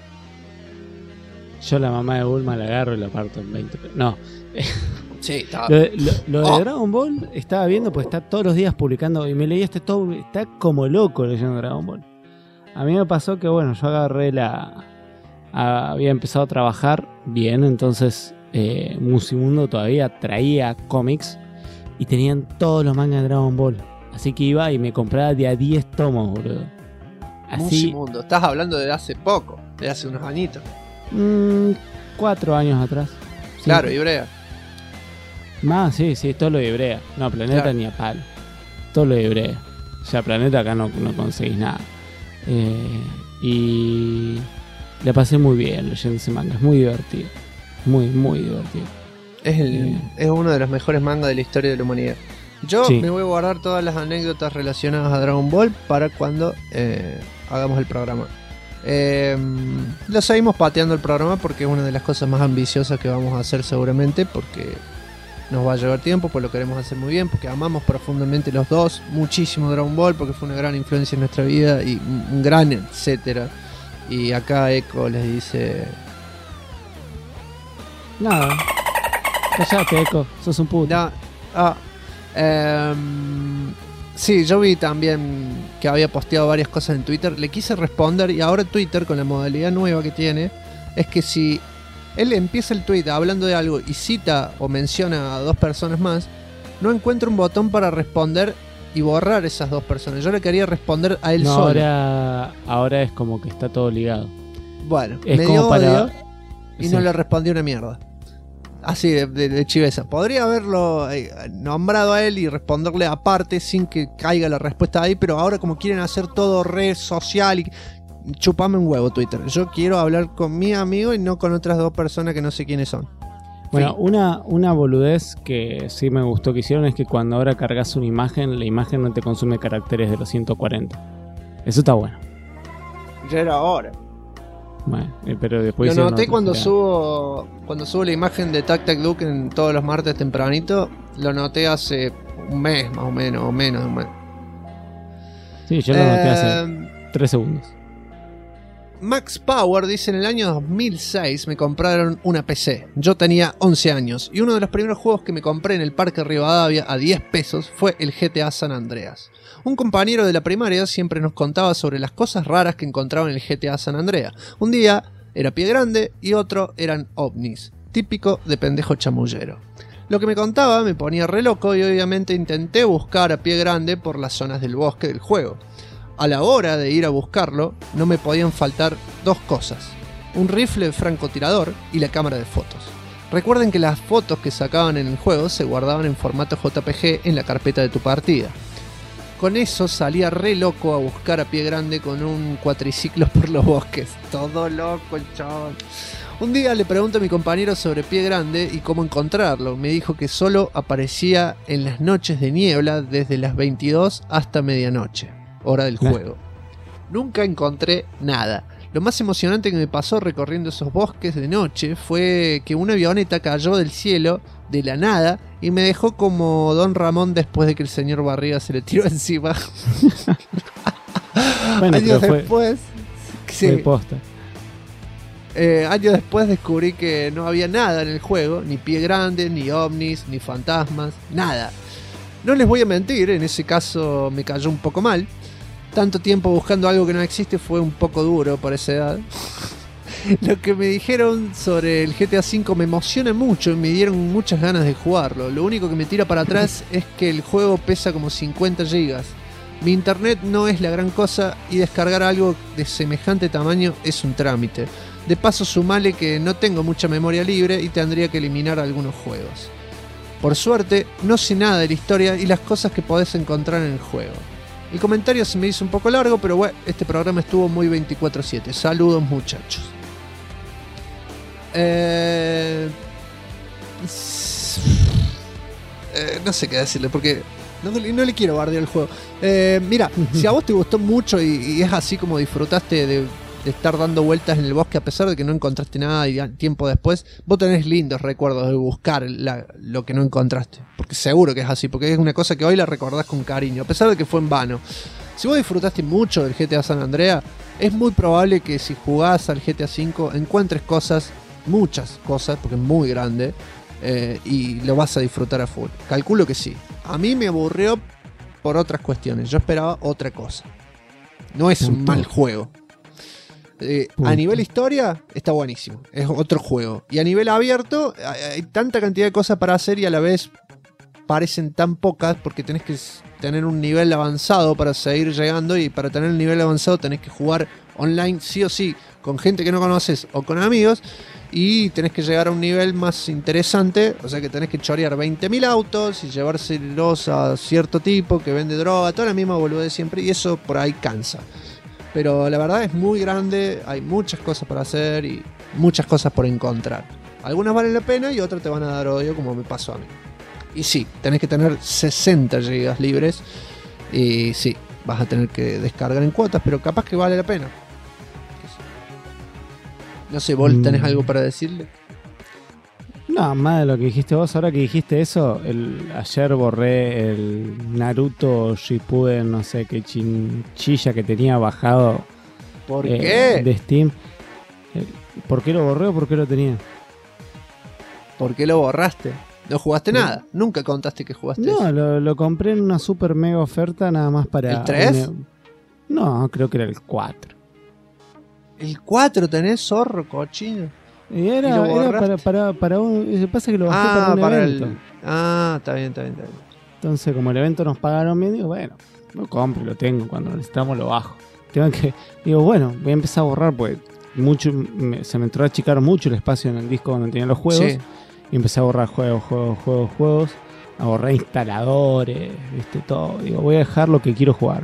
Yo la mamá de Bulma la agarro y la parto en 20. No. Sí, estaba... Lo de Dragon Ball estaba viendo, pues está todos los días publicando y me leí todo, está como loco leyendo Dragon Ball. A mí me pasó que bueno, yo agarré había empezado a trabajar bien, entonces Musimundo todavía traía cómics y tenían todos los mangas de Dragon Ball. Así que iba y me compraba de a 10 tomos, boludo. Así... Musimundo, estás hablando de hace poco, de hace unos añitos. 4 años atrás. Claro, sí. Ibrea. Más, sí, todo lo de Ibrea. No, Planeta claro. Ni a palo. Todo lo de Ibrea. Ya Planeta acá no conseguís nada. Y la pasé muy bien leyendo ese manga. Es muy divertido. Muy, muy divertido. Es uno de los mejores mangas de la historia de la humanidad. Yo me voy a guardar todas las anécdotas relacionadas a Dragon Ball para cuando hagamos el programa. Lo seguimos pateando el programa porque es una de las cosas más ambiciosas que vamos a hacer seguramente, porque nos va a llevar tiempo, pues lo queremos hacer muy bien, porque amamos profundamente los dos muchísimo Dragon Ball, porque fue una gran influencia en nuestra vida y un gran etcétera. Y acá Echo les dice nada, callate Echo, sos un puto. Sí, yo vi también que había posteado varias cosas en Twitter. Le quise responder y ahora Twitter, con la modalidad nueva que tiene, es que si él empieza el tweet hablando de algo y cita o menciona a 2 personas más, no encuentra un botón para responder y borrar esas 2 personas. Yo le quería responder a él solo. Ahora es como que está todo ligado. Bueno, es me como dio para... odio y no le respondí una mierda. Así de chiveza. Podría haberlo nombrado a él y responderle aparte sin que caiga la respuesta ahí, pero ahora como quieren hacer todo red social y chupame un huevo Twitter. Yo quiero hablar con mi amigo y no con otras 2 personas que no sé quiénes son. Bueno, una boludez que sí me gustó que hicieron es que cuando ahora cargas una imagen, la imagen no te consume caracteres de los 140. Eso está bueno. Ya era hora. Bueno, pero después lo noté cuando subo la imagen de Tac Tac Duke en todos los martes tempranito. Lo noté hace un mes más o menos, o menos de un mes. Sí, yo lo noté hace 3 segundos. Max Power dice: en el año 2006 me compraron una PC. Yo tenía 11 años y uno de los primeros juegos que me compré en el Parque Rivadavia a 10 pesos fue el GTA San Andreas. Un compañero de la primaria siempre nos contaba sobre las cosas raras que encontraba en el GTA San Andreas. Un día era pie grande y otro eran ovnis, típico de pendejo chamullero. Lo que me contaba me ponía re loco y obviamente intenté buscar a pie grande por las zonas del bosque del juego. A la hora de ir a buscarlo, no me podían faltar 2 cosas: un rifle de francotirador y la cámara de fotos. Recuerden que las fotos que sacaban en el juego se guardaban en formato JPG en la carpeta de tu partida. Con eso salía re loco a buscar a pie grande con un cuatriciclo por los bosques. Todo loco el chaval. Un día le pregunto a mi compañero sobre pie grande y cómo encontrarlo. Me dijo que solo aparecía en las noches de niebla desde las 22 hasta medianoche, hora del juego. Nunca encontré nada. Lo más emocionante que me pasó recorriendo esos bosques de noche fue que una avioneta cayó del cielo de la nada y me dejó como Don Ramón después de que el señor Barriga se le tiró encima. Bueno, años después, fue posta. Años después descubrí que no había nada en el juego, ni pie grande, ni ovnis, ni fantasmas, nada. No les voy a mentir, en ese caso me cayó un poco mal. Tanto tiempo buscando algo que no existe fue un poco duro para esa edad. Lo que me dijeron sobre el GTA V me emociona mucho y me dieron muchas ganas de jugarlo. Lo único que me tira para atrás es que el juego pesa como 50 gigas. Mi internet no es la gran cosa y descargar algo de semejante tamaño es un trámite. De paso sumale que no tengo mucha memoria libre y tendría que eliminar algunos juegos. Por suerte no sé nada de la historia y las cosas que podés encontrar en el juego. El comentario se me hizo un poco largo, pero bueno, este programa estuvo muy 24/7. Saludos muchachos. No sé qué decirle porque no le quiero bardear el juego. Mira, si a vos te gustó mucho y es así como disfrutaste de estar dando vueltas en el bosque a pesar de que no encontraste nada y tiempo después, vos tenés lindos recuerdos de buscar lo que no encontraste. Porque seguro que es así, porque es una cosa que hoy la recordás con cariño, a pesar de que fue en vano. Si vos disfrutaste mucho del GTA San Andreas, es muy probable que si jugás al GTA V encuentres cosas, muchas cosas, porque es muy grande, y lo vas a disfrutar a full. Calculo que sí. A mí me aburrió por otras cuestiones, yo esperaba otra cosa. No es un mal juego. A nivel historia está buenísimo, es otro juego. Y a nivel abierto hay tanta cantidad de cosas para hacer y a la vez parecen tan pocas porque tenés que tener un nivel avanzado para seguir llegando, y para tener el nivel avanzado tenés que jugar online sí o sí con gente que no conoces o con amigos, y tenés que llegar a un nivel más interesante, o sea que tenés que chorear 20.000 autos y llevárselos a cierto tipo que vende droga, toda la misma boludez de siempre, y eso por ahí cansa. Pero la verdad es muy grande, hay muchas cosas para hacer y muchas cosas por encontrar. Algunas valen la pena y otras te van a dar odio, como me pasó a mí. Y sí, tenés que tener 60 gigas libres y sí, vas a tener que descargar en cuotas, pero capaz que vale la pena. No sé, ¿vos tenés algo para decirle? No, más de lo que dijiste vos. Ahora que dijiste eso, ayer borré el Naruto Shippuden, no sé qué chinchilla que tenía bajado. ¿Por qué? De Steam. ¿Por qué lo borré o por qué lo tenía? ¿Por qué lo borraste? No jugaste nada. Nunca contaste que jugaste eso. No, lo compré en una super mega oferta nada más para... ¿El 3? No, creo que era el 4. ¿El 4 tenés, zorro, cochino? Y era para un... Pasa que lo bajé para un evento. Está bien. Entonces, como el evento nos pagaron bien, digo, bueno, lo compro y lo tengo. Cuando lo necesitamos lo bajo. Digo, bueno, voy a empezar a borrar porque se me entró a achicar mucho el espacio en el disco donde tenía los juegos. Sí. Y empecé a borrar juegos. A borrar instaladores, ¿viste? Todo. Digo, voy a dejar lo que quiero jugar.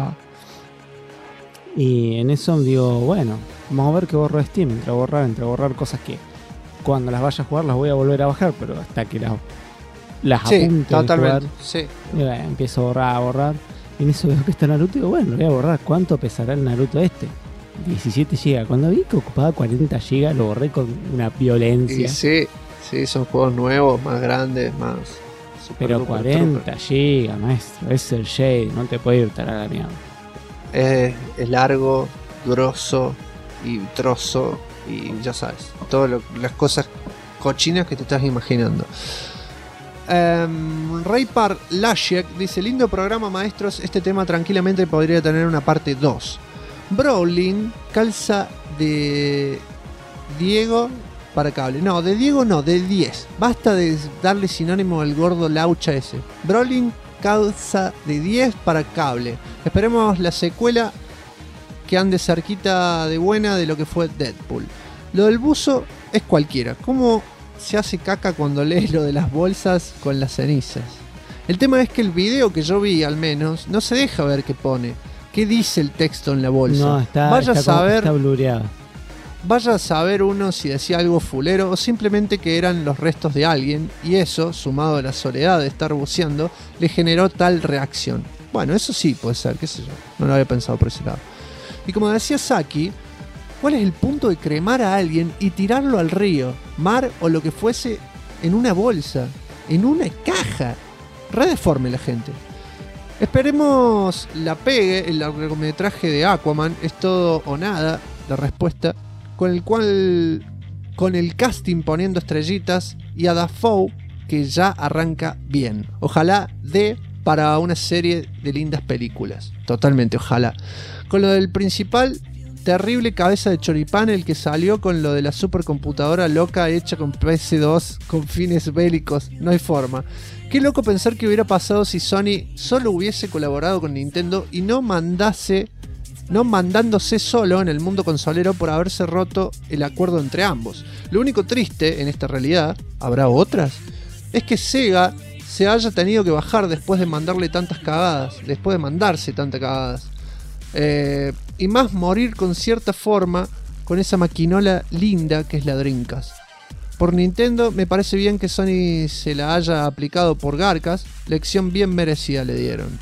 Y en eso digo, bueno, vamos a ver qué borro de Steam. Entre borrar cosas que cuando las vaya a jugar las voy a volver a bajar, pero hasta que las apunte a jugar. Sí. Y bueno, empiezo a borrar. Y en eso veo que está Naruto y digo, bueno, lo voy a borrar. ¿Cuánto pesará el Naruto este? 17 GB. Cuando vi que ocupaba 40 GB, lo borré con una violencia. Y sí, son juegos nuevos, más grandes, más... Pero 40 GB, maestro. Es el Shade, no te puede ir a la mierda. Es largo, grosso y trozo y ya sabes, todas las cosas cochinas que te estás imaginando. Raypar Lashek dice: lindo programa, maestros, este tema tranquilamente podría tener una parte 2. Brawling calza de Diego para cable. No, de Diego no, de 10. Basta de darle sinónimo al gordo laucha ese. Brawling calza de 10 para cable. Esperemos la secuela que ande cerquita de buena de lo que fue Deadpool. Lo del buzo es cualquiera. ¿Cómo se hace caca cuando lees lo de las bolsas con las cenizas? El tema es que el video que yo vi, al menos, no se deja ver qué pone. ¿Qué dice el texto en la bolsa? No, está blureado. Vaya a saber uno si decía algo fulero o simplemente que eran los restos de alguien, y eso, sumado a la soledad de estar buceando, le generó tal reacción. Bueno, eso sí puede ser, qué sé yo. No lo había pensado por ese lado. Y como decía Saki, ¿cuál es el punto de cremar a alguien y tirarlo al río, mar o lo que fuese en una bolsa, en una caja? Re deforme la gente. Esperemos la pegue, el largometraje de Aquaman, es todo o nada, la respuesta, con el casting poniendo estrellitas y a Dafoe que ya arranca bien. Ojalá dé para una serie de lindas películas. Totalmente, ojalá. Con lo del principal, terrible cabeza de choripán, el que salió con lo de la supercomputadora loca hecha con PS2 con fines bélicos. No hay forma. Qué loco pensar que hubiera pasado si Sony solo hubiese colaborado con Nintendo y no mandándose solo en el mundo consolero por haberse roto el acuerdo entre ambos. Lo único triste en esta realidad, ¿habrá otras?, es que Sega se haya tenido que bajar después de mandarse tantas cagadas. Y más morir con cierta forma con esa maquinola linda que es la Dreamcast. Por Nintendo me parece bien que Sony se la haya aplicado por garcas, lección bien merecida le dieron.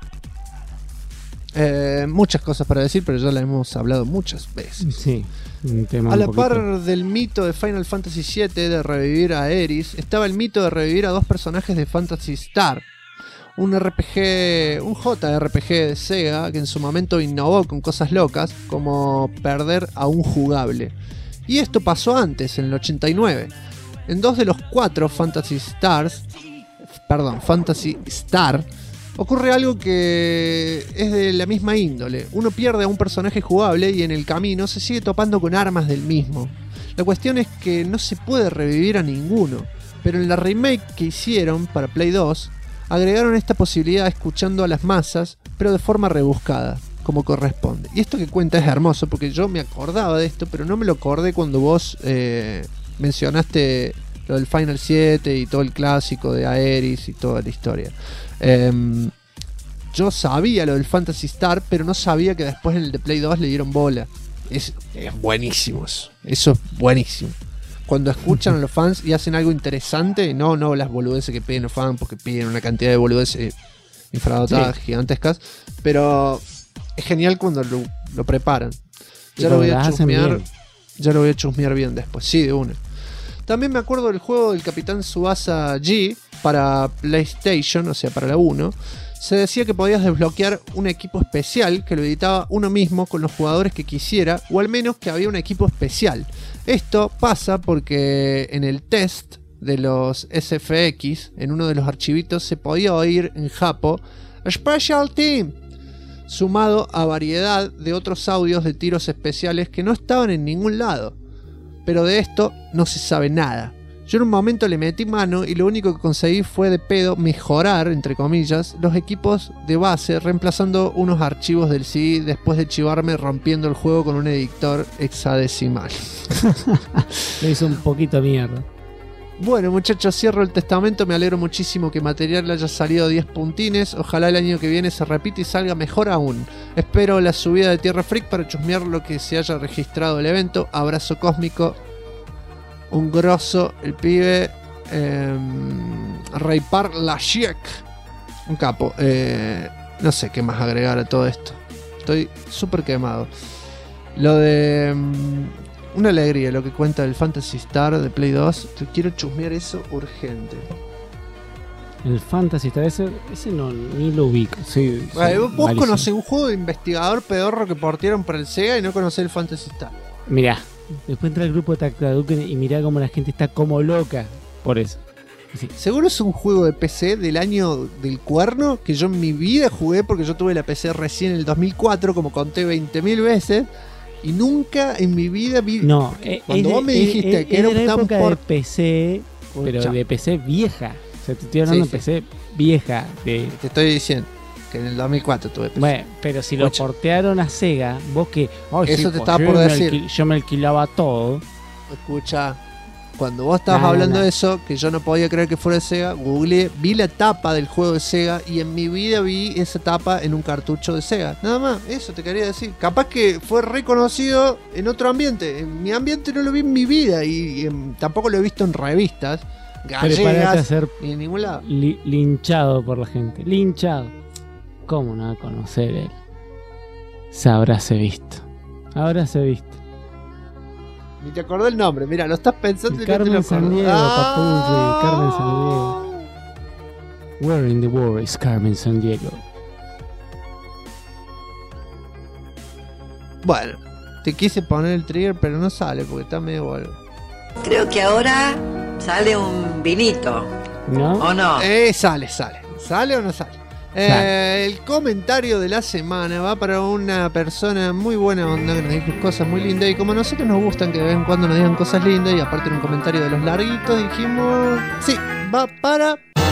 Muchas cosas para decir, pero ya la hemos hablado muchas veces. Sí, un tema a la par del mito de Final Fantasy VII de revivir a Aeris, estaba el mito de revivir a dos personajes de Phantasy Star. Un JRPG de Sega que en su momento innovó con cosas locas, como perder a un jugable. Y esto pasó antes, en el 89. En 2 de los 4 Phantasy Star, ocurre algo que es de la misma índole. Uno pierde a un personaje jugable y en el camino se sigue topando con armas del mismo. La cuestión es que no se puede revivir a ninguno, pero en la remake que hicieron para Play 2, agregaron esta posibilidad escuchando a las masas, pero de forma rebuscada, como corresponde. Y esto que cuenta es hermoso, porque yo me acordaba de esto, pero no me lo acordé cuando vos mencionaste lo del Final 7 y todo el clásico de Aeris y toda la historia. Yo sabía lo del Phantasy Star, pero no sabía que después en el de Play 2 le dieron bola. Es buenísimo eso es buenísimo. Cuando escuchan a los fans y hacen algo interesante, no las boludeces que piden los fans, porque piden una cantidad de boludeces infradotadas, gigantescas, pero es genial cuando lo preparan. Ya lo voy a chusmear bien después, sí, de una. También me acuerdo del juego del Capitán Tsubasa G para PlayStation, o sea, para la 1. Se decía que podías desbloquear un equipo especial que lo editaba uno mismo con los jugadores que quisiera, o al menos que había un equipo especial. Esto pasa porque en el test de los SFX, en uno de los archivitos, se podía oír en japo Special Team, sumado a variedad de otros audios de tiros especiales que no estaban en ningún lado. Pero de esto no se sabe nada. Yo en un momento le metí mano y lo único que conseguí fue de pedo mejorar, entre comillas, los equipos de base reemplazando unos archivos del CD después de chivarme rompiendo el juego con un editor hexadecimal. Le hizo un poquito mierda. Bueno, muchachos, cierro el testamento. Me alegro muchísimo que material haya salido 10 puntines. Ojalá el año que viene se repita y salga mejor aún. Espero la subida de Tierra Freak para chusmear lo que se haya registrado el evento. Abrazo cósmico. Un grosso, el pibe. Raypar Lashiek. Un capo. No sé qué más agregar a todo esto. Estoy súper quemado. Lo de... una alegría lo que cuenta el Phantasy Star de Play 2. Quiero chusmear eso urgente. El Phantasy Star, ese no, ni lo ubico. Sí, vos conocés un juego de investigador pedorro que portearon para el Sega y no conocés el Phantasy Star. Mirá, después entra el grupo de Tactaduken y mirá cómo la gente está como loca por eso. Sí. Seguro es un juego de PC del año del cuerno que yo en mi vida jugué, porque yo tuve la PC recién en el 2004, como conté 20.000 veces. Y nunca en mi vida vi... No, cuando vos me dijiste que era la tan época de PC, pero de PC vieja. O sea, te estoy hablando de PC vieja. Te estoy diciendo que en el 2004 tuve PC. Bueno, pero si lo portearon a Sega, vos que... Eso te estaba por decir. Yo me alquilaba todo. Escucha, cuando vos estabas hablando de eso, que yo no podía creer que fuera de Sega, googleé, vi la tapa del juego de Sega y en mi vida vi esa tapa en un cartucho de Sega. Nada más, eso te quería decir. Capaz que fue reconocido en otro ambiente. En mi ambiente no lo vi en mi vida y tampoco lo he visto en revistas gallegas ser ni en ningún lado. Linchado por la gente. Linchado. ¿Cómo no va a conocer él? Se habráse visto. Habráse visto. Ni te acordé el nombre, mira, lo estás pensando y Carmen no te lo San Diego, Papurri, Carmen San Diego. Where in the world is Carmen San Diego? Bueno, te quise poner el trigger, pero no sale porque está medio vuelvo. Creo que ahora sale un vinito. ¿No? ¿O no? Sale. ¿Sale o no sale? El comentario de la semana va para una persona muy buena onda que nos dijo cosas muy lindas, y como a nosotros nos gustan que de vez en cuando nos digan cosas lindas, y aparte en un comentario de los larguitos dijimos, sí, va para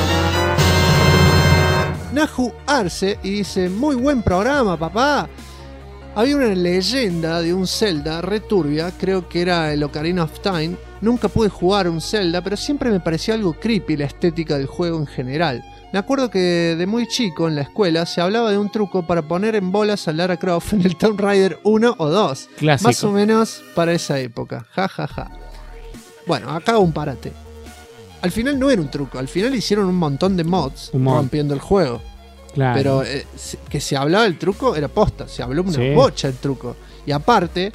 Naju Arce, y dice, muy buen programa, papá. Había una leyenda de un Zelda returbia, creo que era el Ocarina of Time. Nunca pude jugar un Zelda, pero siempre me pareció algo creepy la estética del juego en general. Me acuerdo que de muy chico en la escuela se hablaba de un truco para poner en bolas a Lara Croft en el Tomb Raider 1 o 2. Clásico. Más o menos para esa época. Ja, ja, ja. Bueno, acá un parate. Al final no era un truco, al final hicieron un montón de mods rompiendo el juego. Claro. Pero que se hablaba del truco era posta, se habló una bocha del truco. Y aparte,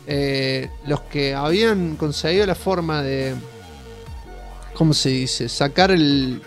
los que habían conseguido la forma de, ¿cómo se dice? Sacar el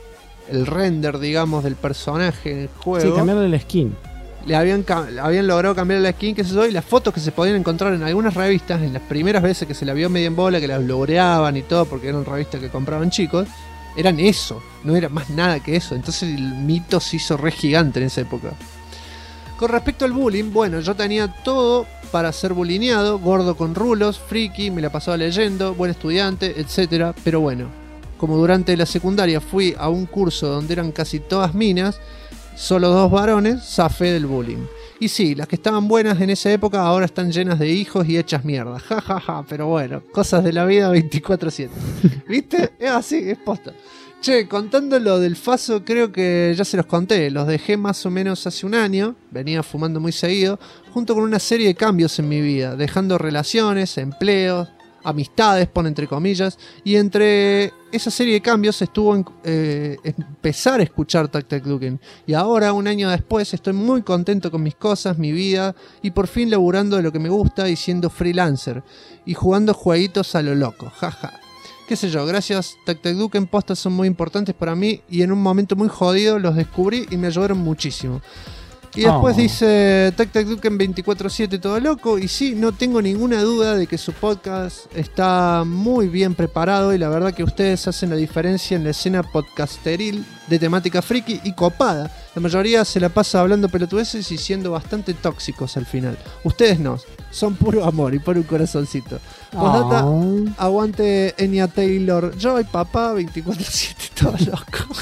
render, digamos, del personaje en el juego. Sí, cambiarle la skin. Le habían logrado cambiar la skin, qué sé yo, y las fotos que se podían encontrar en algunas revistas, en las primeras veces que se la vio media en bola, que las loreaban y todo, porque eran revistas que compraban chicos, eran eso, no era más nada que eso. Entonces el mito se hizo re gigante en esa época. Con respecto al bullying, bueno, yo tenía todo para ser bulineado, gordo con rulos, friki, me la pasaba leyendo, buen estudiante, etc. Pero bueno, como durante la secundaria fui a un curso donde eran casi todas minas, solo 2 varones, zafé del bullying. Y sí, las que estaban buenas en esa época ahora están llenas de hijos y hechas mierda. Ja, ja, ja, pero bueno, cosas de la vida 24/7. ¿Viste? Es así, es posta. Che, contando lo del Faso, creo que ya se los conté. Los dejé más o menos hace un año. Venía fumando muy seguido, junto con una serie de cambios en mi vida, dejando relaciones, empleos, amistades, pone entre comillas, y entre esa serie de cambios estuvo empezar a escuchar Tactaduken, y ahora, un año después, estoy muy contento con mis cosas, mi vida, y por fin laburando de lo que me gusta y siendo freelancer, y jugando jueguitos a lo loco, jaja. Qué sé yo, gracias Tactaduken, postas son muy importantes para mí, y en un momento muy jodido los descubrí y me ayudaron muchísimo. Y después dice Tac Tac Duke en 24/7 todo loco. Y sí, no tengo ninguna duda de que su podcast está muy bien preparado. Y la verdad que ustedes hacen la diferencia en la escena podcasteril de temática friki y copada. La mayoría se la pasa hablando pelotudeces y siendo bastante tóxicos al final. Ustedes no, son puro amor y por un corazoncito. Postdata, aguante Enya Taylor Joy, papá, 24/7 todo loco.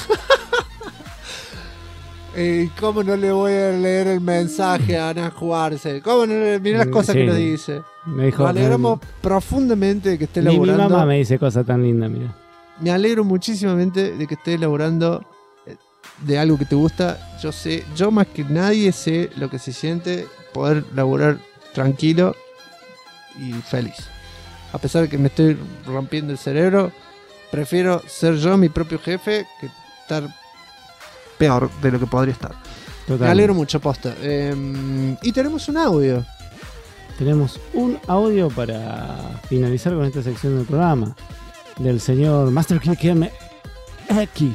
¿Cómo no le voy a leer el mensaje a Ana Juarse? ¿Cómo no le... Mirá las cosas que nos dice. Me dijo, nos alegramos profundamente de que esté laburando. Mi mamá me dice cosas tan lindas, mira. Me alegro muchísimamente de que esté laburando de algo que te gusta. Yo más que nadie sé lo que se siente poder laburar tranquilo y feliz. A pesar de que me estoy rompiendo el cerebro, prefiero ser yo mi propio jefe que estar peor de lo que podría estar. Total. Me alegro mucho, posta. Y tenemos un audio. Tenemos un audio para finalizar con esta sección del programa. Del señor Master Kick MX.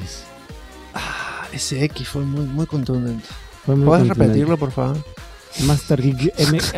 Ese X fue muy, muy contundente. ¿Puedes repetirlo, por favor? Master Kick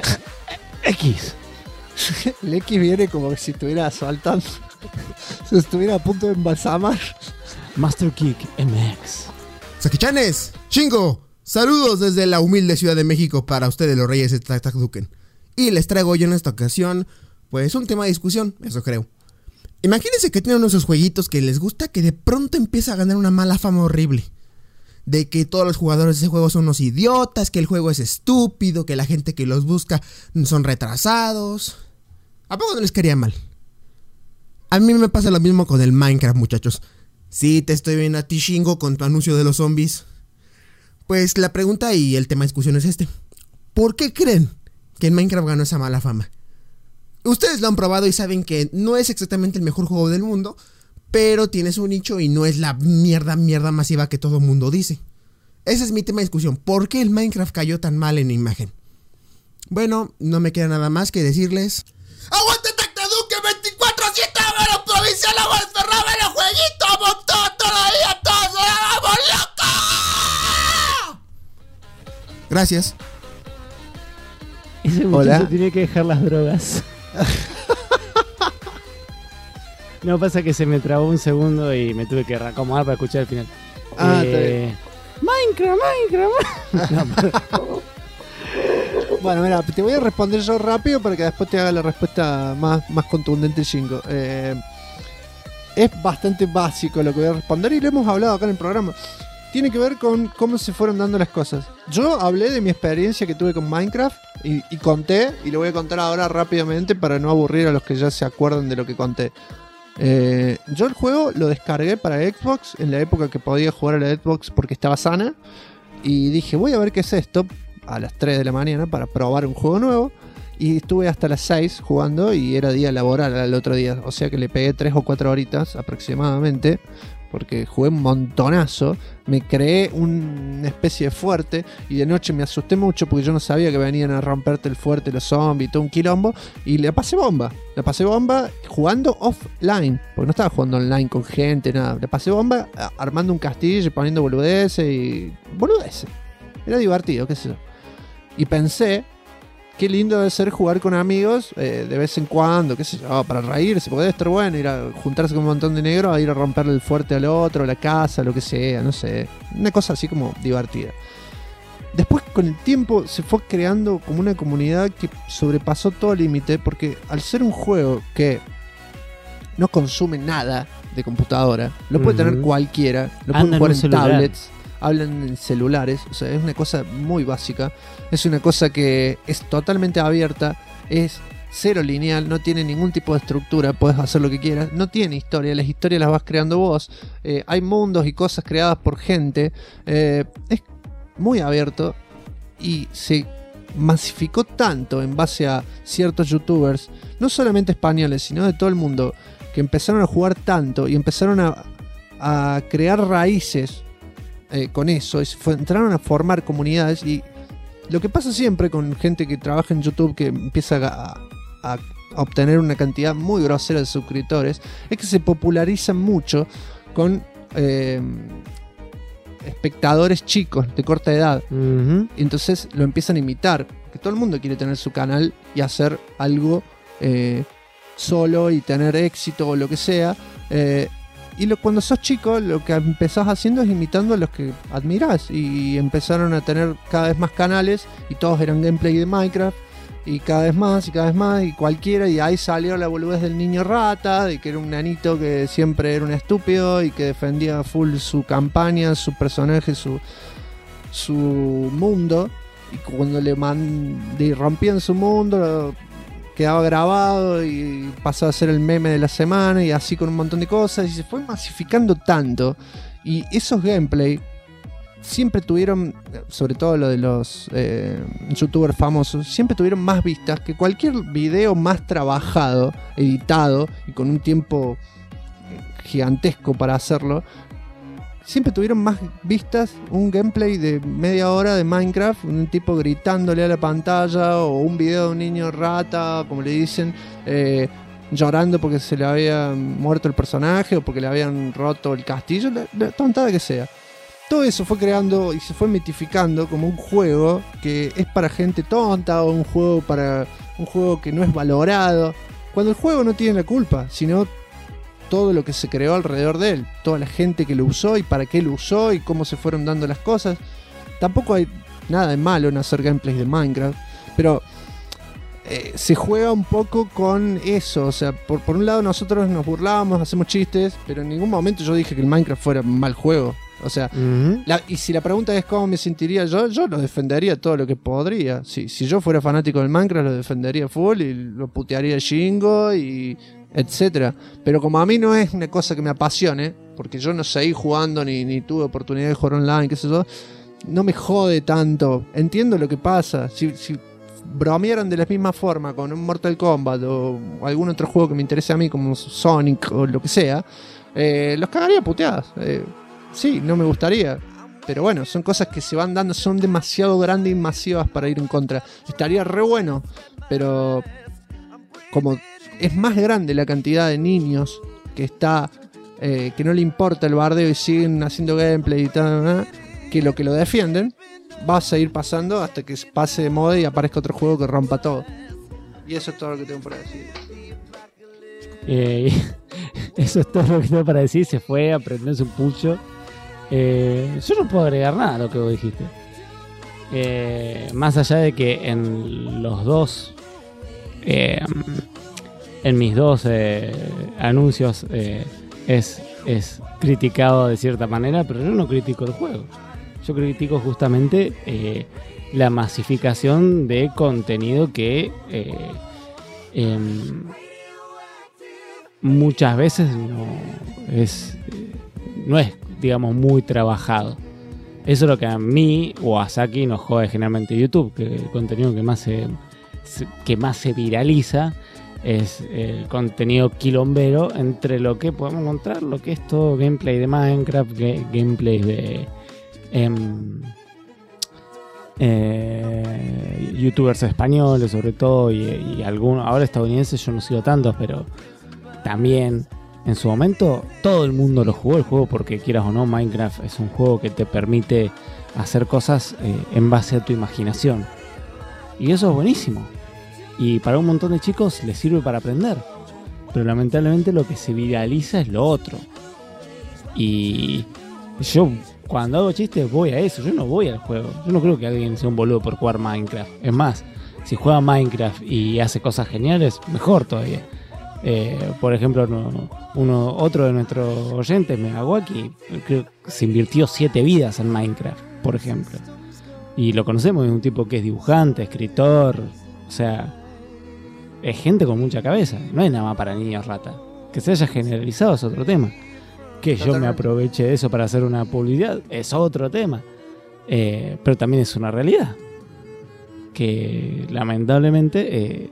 MX. El X viene como que si estuviera saltando. Si estuviera a punto de embalsamar. Master Kick MX. Sakichanes, Chingo, saludos desde la humilde Ciudad de México para ustedes los reyes de Tac Tac Duken. Y les traigo yo en esta ocasión, pues un tema de discusión, eso creo. Imagínense que tienen uno de esos jueguitos que les gusta que de pronto empieza a ganar una mala fama horrible. De que todos los jugadores de ese juego son unos idiotas, que el juego es estúpido, que la gente que los busca son retrasados. ¿A poco no les caería mal? A mí me pasa lo mismo con el Minecraft, muchachos. Sí, te estoy viendo a ti, Shingo, con tu anuncio de los zombies. Pues la pregunta y el tema de discusión es este. ¿Por qué creen que en Minecraft ganó esa mala fama? Ustedes lo han probado y saben que no es exactamente el mejor juego del mundo, pero tiene su nicho y no es la mierda masiva que todo el mundo dice. Ese es mi tema de discusión. ¿Por qué el Minecraft cayó tan mal en imagen? Bueno, no me queda nada más que decirles... ¡Aguante Tactaduque 24/7! ¡Vámonos provincial! ¡Vamos a cerrar el jueguito! ¡Vamos todavía todos! ¡Vamos loco! Gracias. Ese muchacho tiene que dejar las drogas. No, pasa que se me trabó un segundo y me tuve que acomodar para escuchar el final. Está bien. Minecraft. Bueno, mira, te voy a responder yo rápido para que después te haga la respuesta más contundente, Shingo. Es bastante básico lo que voy a responder y lo hemos hablado acá en el programa. Tiene que ver con cómo se fueron dando las cosas. Yo hablé de mi experiencia que tuve con Minecraft y conté, y lo voy a contar ahora rápidamente para no aburrir a los que ya se acuerdan de lo que conté. Yo el juego lo descargué para Xbox en la época que podía jugar a la Xbox porque estaba sana. Y dije, voy a ver qué es esto a las 3 de la mañana para probar un juego nuevo. Y estuve hasta las 6 jugando y era día laboral al otro día. O sea que le pegué 3 o 4 horitas aproximadamente. Porque jugué un montonazo. Me creé una especie de fuerte. Y de noche me asusté mucho porque yo no sabía que venían a romperte el fuerte los zombies, todo un quilombo. Y la pasé bomba. La pasé bomba jugando offline. Porque no estaba jugando online con gente, nada. La pasé bomba armando un castillo y poniendo boludeces y... boludeces. Era divertido, qué sé yo. Y pensé... qué lindo debe ser jugar con amigos de vez en cuando, qué sé yo, para reírse, porque debe estar bueno ir a juntarse con un montón de negros, a ir a romperle el fuerte al otro, la casa, lo que sea, no sé. Una cosa así como divertida. Después, con el tiempo, se fue creando como una comunidad que sobrepasó todo límite, porque al ser un juego que no consume nada de computadora, lo puede tener cualquiera, lo pueden jugar en tablets, hablan en celulares, o sea, es una cosa muy básica. Es una cosa que es totalmente abierta, es cero lineal, no tiene ningún tipo de estructura, puedes hacer lo que quieras, no tiene historia, las historias las vas creando vos, hay mundos y cosas creadas por gente, es muy abierto y se masificó tanto en base a ciertos youtubers, no solamente españoles, sino de todo el mundo, que empezaron a jugar tanto y empezaron a crear raíces con eso, y entraron a formar comunidades. Y lo que pasa siempre con gente que trabaja en YouTube, que empieza a obtener una cantidad muy grosera de suscriptores, es que se popularizan mucho con espectadores chicos de corta edad. Y entonces lo empiezan a imitar. Que todo el mundo quiere tener su canal y hacer algo solo y tener éxito o lo que sea. Cuando sos chico, lo que empezás haciendo es imitando a los que admirás. Y empezaron a tener cada vez más canales y todos eran gameplay de Minecraft. Y cada vez más, y cualquiera. Y ahí salió la boludez del niño rata, de que era un nanito que siempre era un estúpido y que defendía full su campaña, su personaje, su mundo. Y cuando rompían su mundo, quedaba grabado y pasó a ser el meme de la semana y así con un montón de cosas. Y se fue masificando tanto. Y esos gameplay siempre tuvieron, sobre todo lo de los youtubers famosos, siempre tuvieron más vistas que cualquier video más trabajado, editado y con un tiempo gigantesco para hacerlo. Siempre tuvieron más vistas un gameplay de media hora de Minecraft, un tipo gritándole a la pantalla, o un video de un niño rata, como le dicen, llorando porque se le había muerto el personaje o porque le habían roto el castillo, la tontada que sea. Todo eso fue creando y se fue mitificando como un juego que es para gente tonta, o un juego que no es valorado, cuando el juego no tiene la culpa, sino todo lo que se creó alrededor de él, toda la gente que lo usó y para qué lo usó y cómo se fueron dando las cosas. Tampoco hay nada de malo en hacer gameplays de Minecraft, pero se juega un poco con eso. O sea, por un lado nosotros nos burlábamos, hacemos chistes, pero en ningún momento yo dije que el Minecraft fuera un mal juego. O sea, y si la pregunta es cómo me sentiría yo lo defendería todo lo que podría. Si yo fuera fanático del Minecraft, lo defendería full y lo putearía Shingo y etcétera. Pero como a mí no es una cosa que me apasione, porque yo no seguí jugando ni tuve oportunidad de jugar online, qué sé yo, no me jode tanto. Entiendo lo que pasa. Si bromearan de la misma forma con un Mortal Kombat o algún otro juego que me interese a mí, como Sonic o lo que sea, los cagaría puteadas. Sí, no me gustaría. Pero bueno, son cosas que se van dando, son demasiado grandes y masivas para ir en contra. Estaría re bueno, pero como es más grande la cantidad de niños que no le importa el bardeo y siguen haciendo gameplay y tal, que lo defienden, va a seguir pasando hasta que pase de moda y aparezca otro juego que rompa todo. Y eso es todo lo que tengo para decir. Eso es todo lo que tengo para decir. Se fue a prenderse un pucho. Yo no puedo agregar nada a lo que vos dijiste. Más allá de que en los dos, en mis dos anuncios es criticado de cierta manera, pero yo no critico el juego. Yo critico justamente la masificación de contenido que muchas veces no es, digamos, muy trabajado. Eso es lo que a mí o a Saki nos jode generalmente YouTube, que el contenido que más se viraliza es el contenido quilombero entre lo que podemos encontrar, lo que es todo gameplay de Minecraft, gameplay de youtubers españoles sobre todo, y algunos, ahora estadounidenses yo no sigo tantos, pero también en su momento todo el mundo lo jugó el juego, porque quieras o no, Minecraft es un juego que te permite hacer cosas en base a tu imaginación, y eso es buenísimo, y para un montón de chicos les sirve para aprender, pero lamentablemente lo que se viraliza es lo otro. Y yo cuando hago chistes voy a eso, yo no voy al juego. Yo no creo que alguien sea un boludo por jugar Minecraft. Es más, si juega Minecraft y hace cosas geniales, mejor todavía. Por ejemplo, otro de nuestros oyentes, Megawaki, creo que se invirtió 7 vidas en Minecraft, por ejemplo. Y lo conocemos, es un tipo que es dibujante, escritor, o sea, es gente con mucha cabeza. No es nada más para niños rata. Que se haya generalizado es otro tema. Que yo me aproveche de eso para hacer una publicidad es otro tema. Pero también es una realidad. Que lamentablemente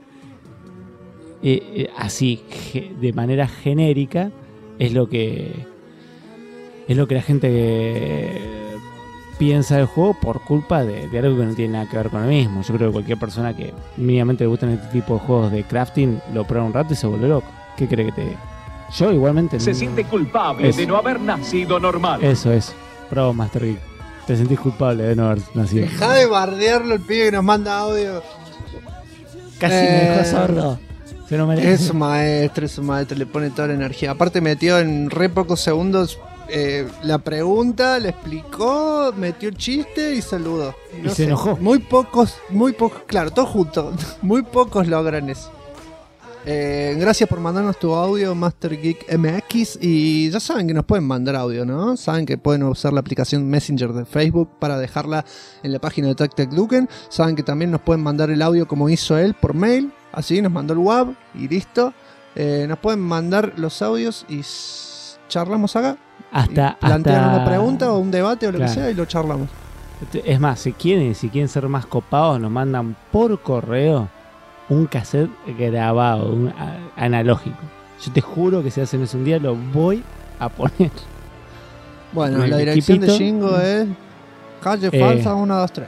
así de manera genérica es lo que la gente piensa del juego por culpa de algo que no tiene nada que ver con el mismo. Yo creo que cualquier persona que mínimamente le gustan este tipo de juegos de crafting lo prueba un rato y se vuelve loco. ¿Qué cree que te diga? Yo igualmente se siente culpable de no haber nacido normal. Eso es. Bravo, Master Geek. Te sentís culpable de no haber nacido. Dejá de bardearlo el pibe que nos manda audio. Casi me dejó sordo. Se lo merece. Es un maestro, le pone toda la energía. Aparte metió en re pocos segundos la pregunta, le explicó, metió el chiste y saludó. Y se enojó. Muy pocos, claro, todos juntos. Muy pocos logran eso. Gracias por mandarnos tu audio, Master Geek MX. Y ya saben que nos pueden mandar audio, ¿no? Saben que pueden usar la aplicación Messenger de Facebook para dejarla en la página de TacTacDuken. Saben que también nos pueden mandar el audio como hizo él por mail. Así nos mandó el WAV y listo. Nos pueden mandar los audios y charlamos acá. Plantean una pregunta o un debate o lo que sea y lo charlamos. Es más, si quieren ser más copados, nos mandan por correo un cassette grabado, analógico. Yo te juro que si hacen eso un día lo voy a poner. Bueno, la dirección de Shingo es calle Falsa 123.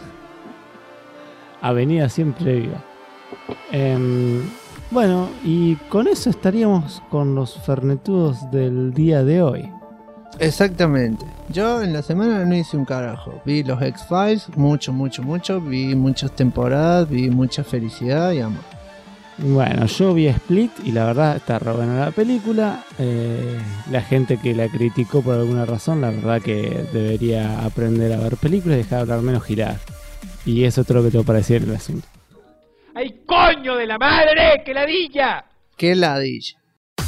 Avenida Siempre Viva. Bueno, y con eso estaríamos con los fernetudos del día de hoy. Exactamente. Yo en la semana no hice un carajo. Vi los X-Files, mucho. Vi muchas temporadas, vi mucha felicidad y amor. Bueno, yo vi Split y la verdad está re buena la película. La gente que la criticó por alguna razón, la verdad que debería aprender a ver películas y dejar de hablar menos girar. Y eso es todo lo que tengo para decir del asunto. ¡Ay, coño de la madre! ¡Qué ladilla! ¡Qué ladilla!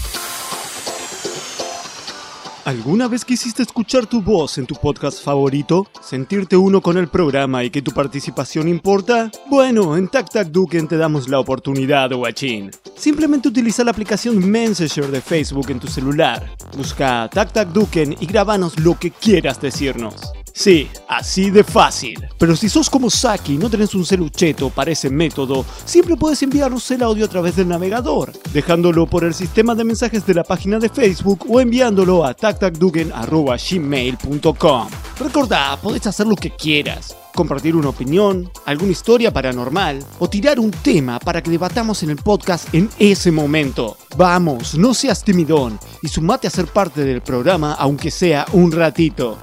¿Alguna vez quisiste escuchar tu voz en tu podcast favorito? ¿Sentirte uno con el programa y que tu participación importa? Bueno, en TacTacDuken te damos la oportunidad, guachín. Simplemente utiliza la aplicación Messenger de Facebook en tu celular. Busca TacTacDuken y grábanos lo que quieras decirnos. Sí, así de fácil. Pero si sos como Saki y no tenés un celucheto para ese método, siempre puedes enviarnos el audio a través del navegador, dejándolo por el sistema de mensajes de la página de Facebook o enviándolo a tactacduken@gmail.com. Recordá, podés hacer lo que quieras. Compartir una opinión, alguna historia paranormal o tirar un tema para que debatamos en el podcast en ese momento. Vamos, no seas timidón y sumate a ser parte del programa aunque sea un ratito.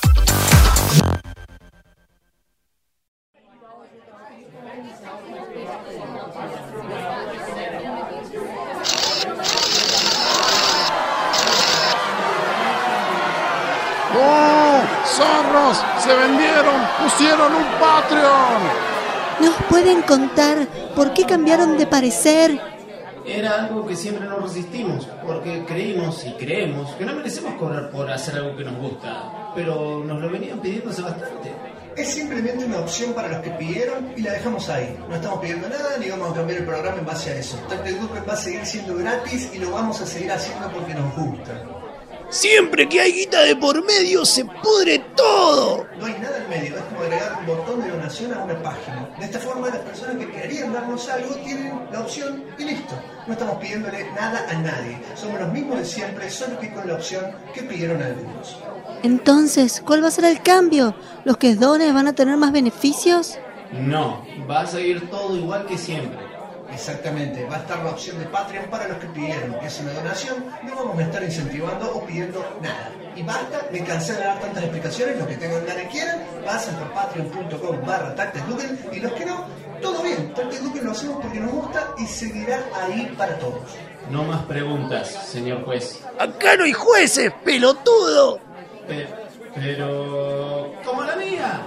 ¡Oh! ¡Zorros! ¡Se vendieron! ¡Pusieron un Patreon! ¿Nos pueden contar por qué cambiaron de parecer? Era algo que siempre nos resistimos, porque creímos y creemos que no merecemos cobrar por hacer algo que nos gusta, pero nos lo venían pidiendo hace bastante. Es simplemente una opción para los que pidieron y la dejamos ahí. No estamos pidiendo nada ni vamos a cambiar el programa en base a eso. TacTacDuken va a seguir siendo gratis y lo vamos a seguir haciendo porque nos gusta. Siempre que hay guita de por medio se pudre todo. No hay nada en medio, es como agregar un botón de donación a una página. De esta forma las personas que querían darnos algo tienen la opción y listo. No estamos pidiéndole nada a nadie. Somos los mismos de siempre, solo que con la opción que pidieron algunos. Entonces, ¿cuál va a ser el cambio? ¿Los que donen van a tener más beneficios? No, va a seguir todo igual que siempre. Exactamente, va a estar la opción de Patreon para los que pidieron. Es una donación, no vamos a estar incentivando o pidiendo nada. Y basta, me cansé de dar tantas explicaciones, los que tengan ganas y quieran, pasen por patreon.com/TacTacDuken y los que no, todo bien, TacTacDuken lo hacemos porque nos gusta y seguirá ahí para todos. No más preguntas, señor juez. Acá no hay jueces, pelotudo. Pero... ¡como la mía!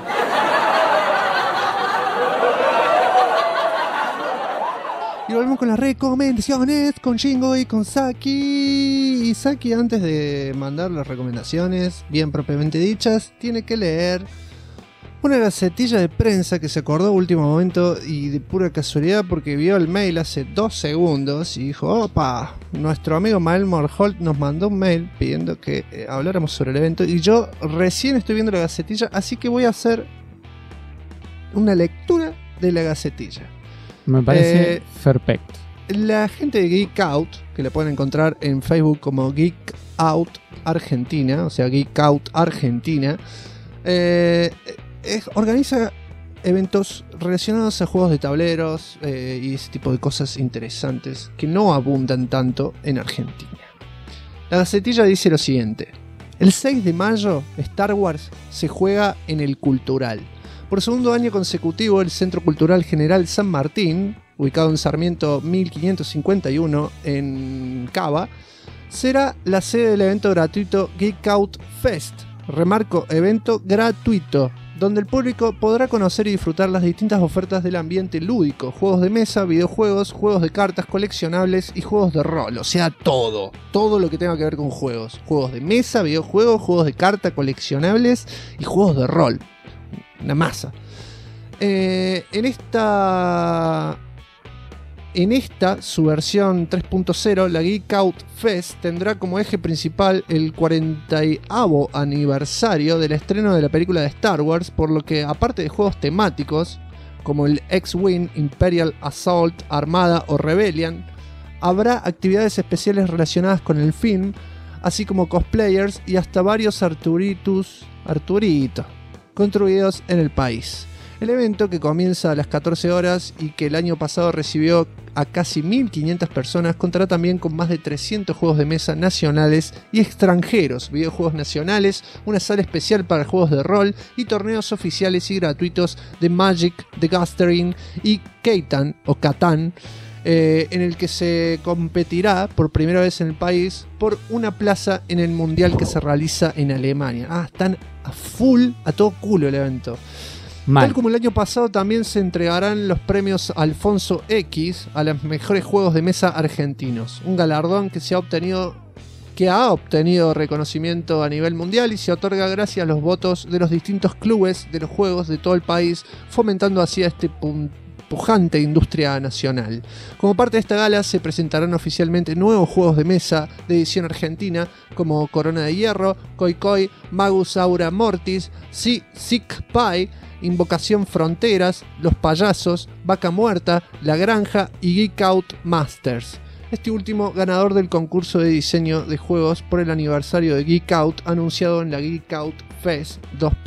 Y volvemos con las recomendaciones con Shingo y con Saki. Y Saki, antes de mandar las recomendaciones bien propiamente dichas, tiene que leer una gacetilla de prensa que se acordó a último momento y de pura casualidad porque vio el mail hace 2 segundos y dijo: opa, nuestro amigo Mael Morholt nos mandó un mail pidiendo que habláramos sobre el evento y yo recién estoy viendo la gacetilla, así que voy a hacer una lectura de la gacetilla. Me parece perfecto. La gente de Geek Out, que la pueden encontrar en Facebook como Geek Out Argentina, o sea, Geek Out Argentina, organiza eventos relacionados a juegos de tableros y ese tipo de cosas interesantes que no abundan tanto en Argentina. La gacetilla dice lo siguiente: El 6 de mayo, Star Wars se juega en el Cultural. Por segundo año consecutivo, el Centro Cultural General San Martín, ubicado en Sarmiento 1551 en Cava, será la sede del evento gratuito Geek Out Fest. Remarco, evento gratuito, donde el público podrá conocer y disfrutar las distintas ofertas del ambiente lúdico, juegos de mesa, videojuegos, juegos de cartas, coleccionables y juegos de rol, o sea, todo lo que tenga que ver con juegos de mesa, videojuegos, juegos de carta, coleccionables y juegos de rol, una masa. En esta, su versión 3.0, la Geek Out Fest tendrá como eje principal el 40º aniversario del estreno de la película de Star Wars, por lo que aparte de juegos temáticos como el X-Wing, Imperial Assault, Armada o Rebellion, habrá actividades especiales relacionadas con el film, así como cosplayers y hasta varios Arturitos construidos en el país. El evento, que comienza a las 14 horas y que el año pasado recibió a casi 1.500 personas, contará también con más de 300 juegos de mesa nacionales y extranjeros, videojuegos nacionales, una sala especial para juegos de rol y torneos oficiales y gratuitos de Magic, The Gathering y Catan, en el que se competirá por primera vez en el país por una plaza en el mundial que se realiza en Alemania. Están a full, a todo culo el evento. Tal como el año pasado, también se entregarán los premios Alfonso X a los mejores juegos de mesa argentinos. Un galardón que ha obtenido reconocimiento a nivel mundial y se otorga gracias a los votos de los distintos clubes de los juegos de todo el país, fomentando así a este pujante industria nacional. Como parte de esta gala se presentarán oficialmente nuevos juegos de mesa de edición argentina como Corona de Hierro, Koi Koi, Magus Aura Mortis, Sick Pie, Invocación Fronteras, Los Payasos, Vaca Muerta, La Granja y Geek Out Masters. Este último ganador del concurso de diseño de juegos por el aniversario de Geek Out anunciado en la Geek Out Fest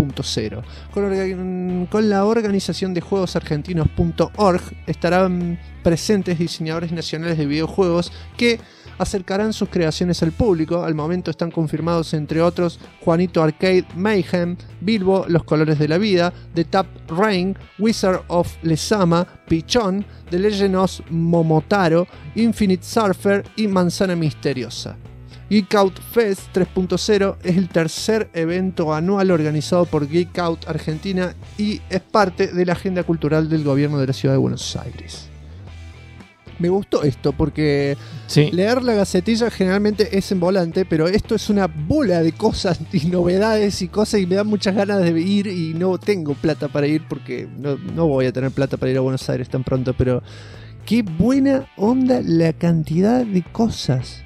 2.0. Con la organización de juegosargentinos.org estarán presentes diseñadores nacionales de videojuegos que acercarán sus creaciones al público. Al momento están confirmados, entre otros, Juanito Arcade Mayhem, Bilbo, Los Colores de la Vida, The Tap Rain, Wizard of Lezama, Pichón, The Legend of Momotaro, Infinite Surfer y Manzana Misteriosa. Geek Out Fest 3.0 es el tercer evento anual organizado por Geek Out Argentina y es parte de la agenda cultural del gobierno de la ciudad de Buenos Aires. Me gustó esto porque leer la gacetilla generalmente es en volante, pero esto es una bola de cosas y novedades y cosas y me dan muchas ganas de ir y no tengo plata para ir porque no voy a tener plata para ir a Buenos Aires tan pronto, pero qué buena onda la cantidad de cosas.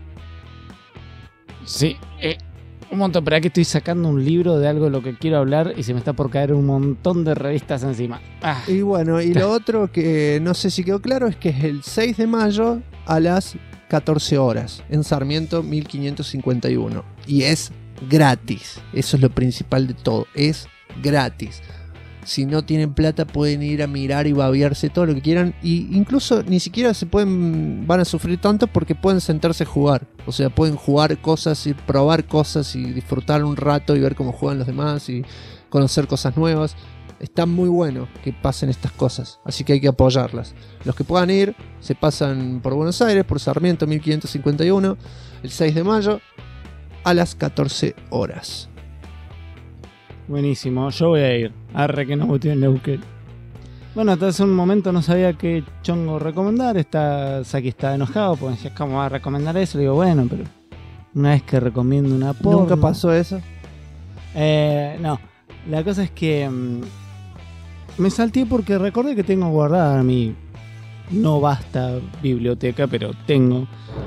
Sí, un montón, pero aquí estoy sacando un libro de algo de lo que quiero hablar y se me está por caer un montón de revistas encima. Y bueno, y lo otro que no sé si quedó claro es que es el 6 de mayo a las 14 horas en Sarmiento 1551 y es gratis. Eso es lo principal de todo, es gratis. Si no tienen plata pueden ir a mirar y babearse todo lo que quieran. Y incluso ni siquiera van a sufrir tanto porque pueden sentarse a jugar. O sea, pueden jugar cosas y probar cosas y disfrutar un rato y ver cómo juegan los demás y conocer cosas nuevas. Está muy bueno que pasen estas cosas, así que hay que apoyarlas. Los que puedan ir se pasan por Buenos Aires, por Sarmiento 1551, el 6 de mayo a las 14 horas. Buenísimo, yo voy a ir. Arre que no boté en Neuquén. Bueno, hasta hace un momento no sabía qué chongo recomendar. Saki está enojado porque decía, ¿cómo va a recomendar eso? Le digo, bueno, pero una vez que recomiendo una porno... ¿Nunca pasó eso? No, la cosa es que me salté porque recordé que tengo guardada mi no basta biblioteca, pero tengo...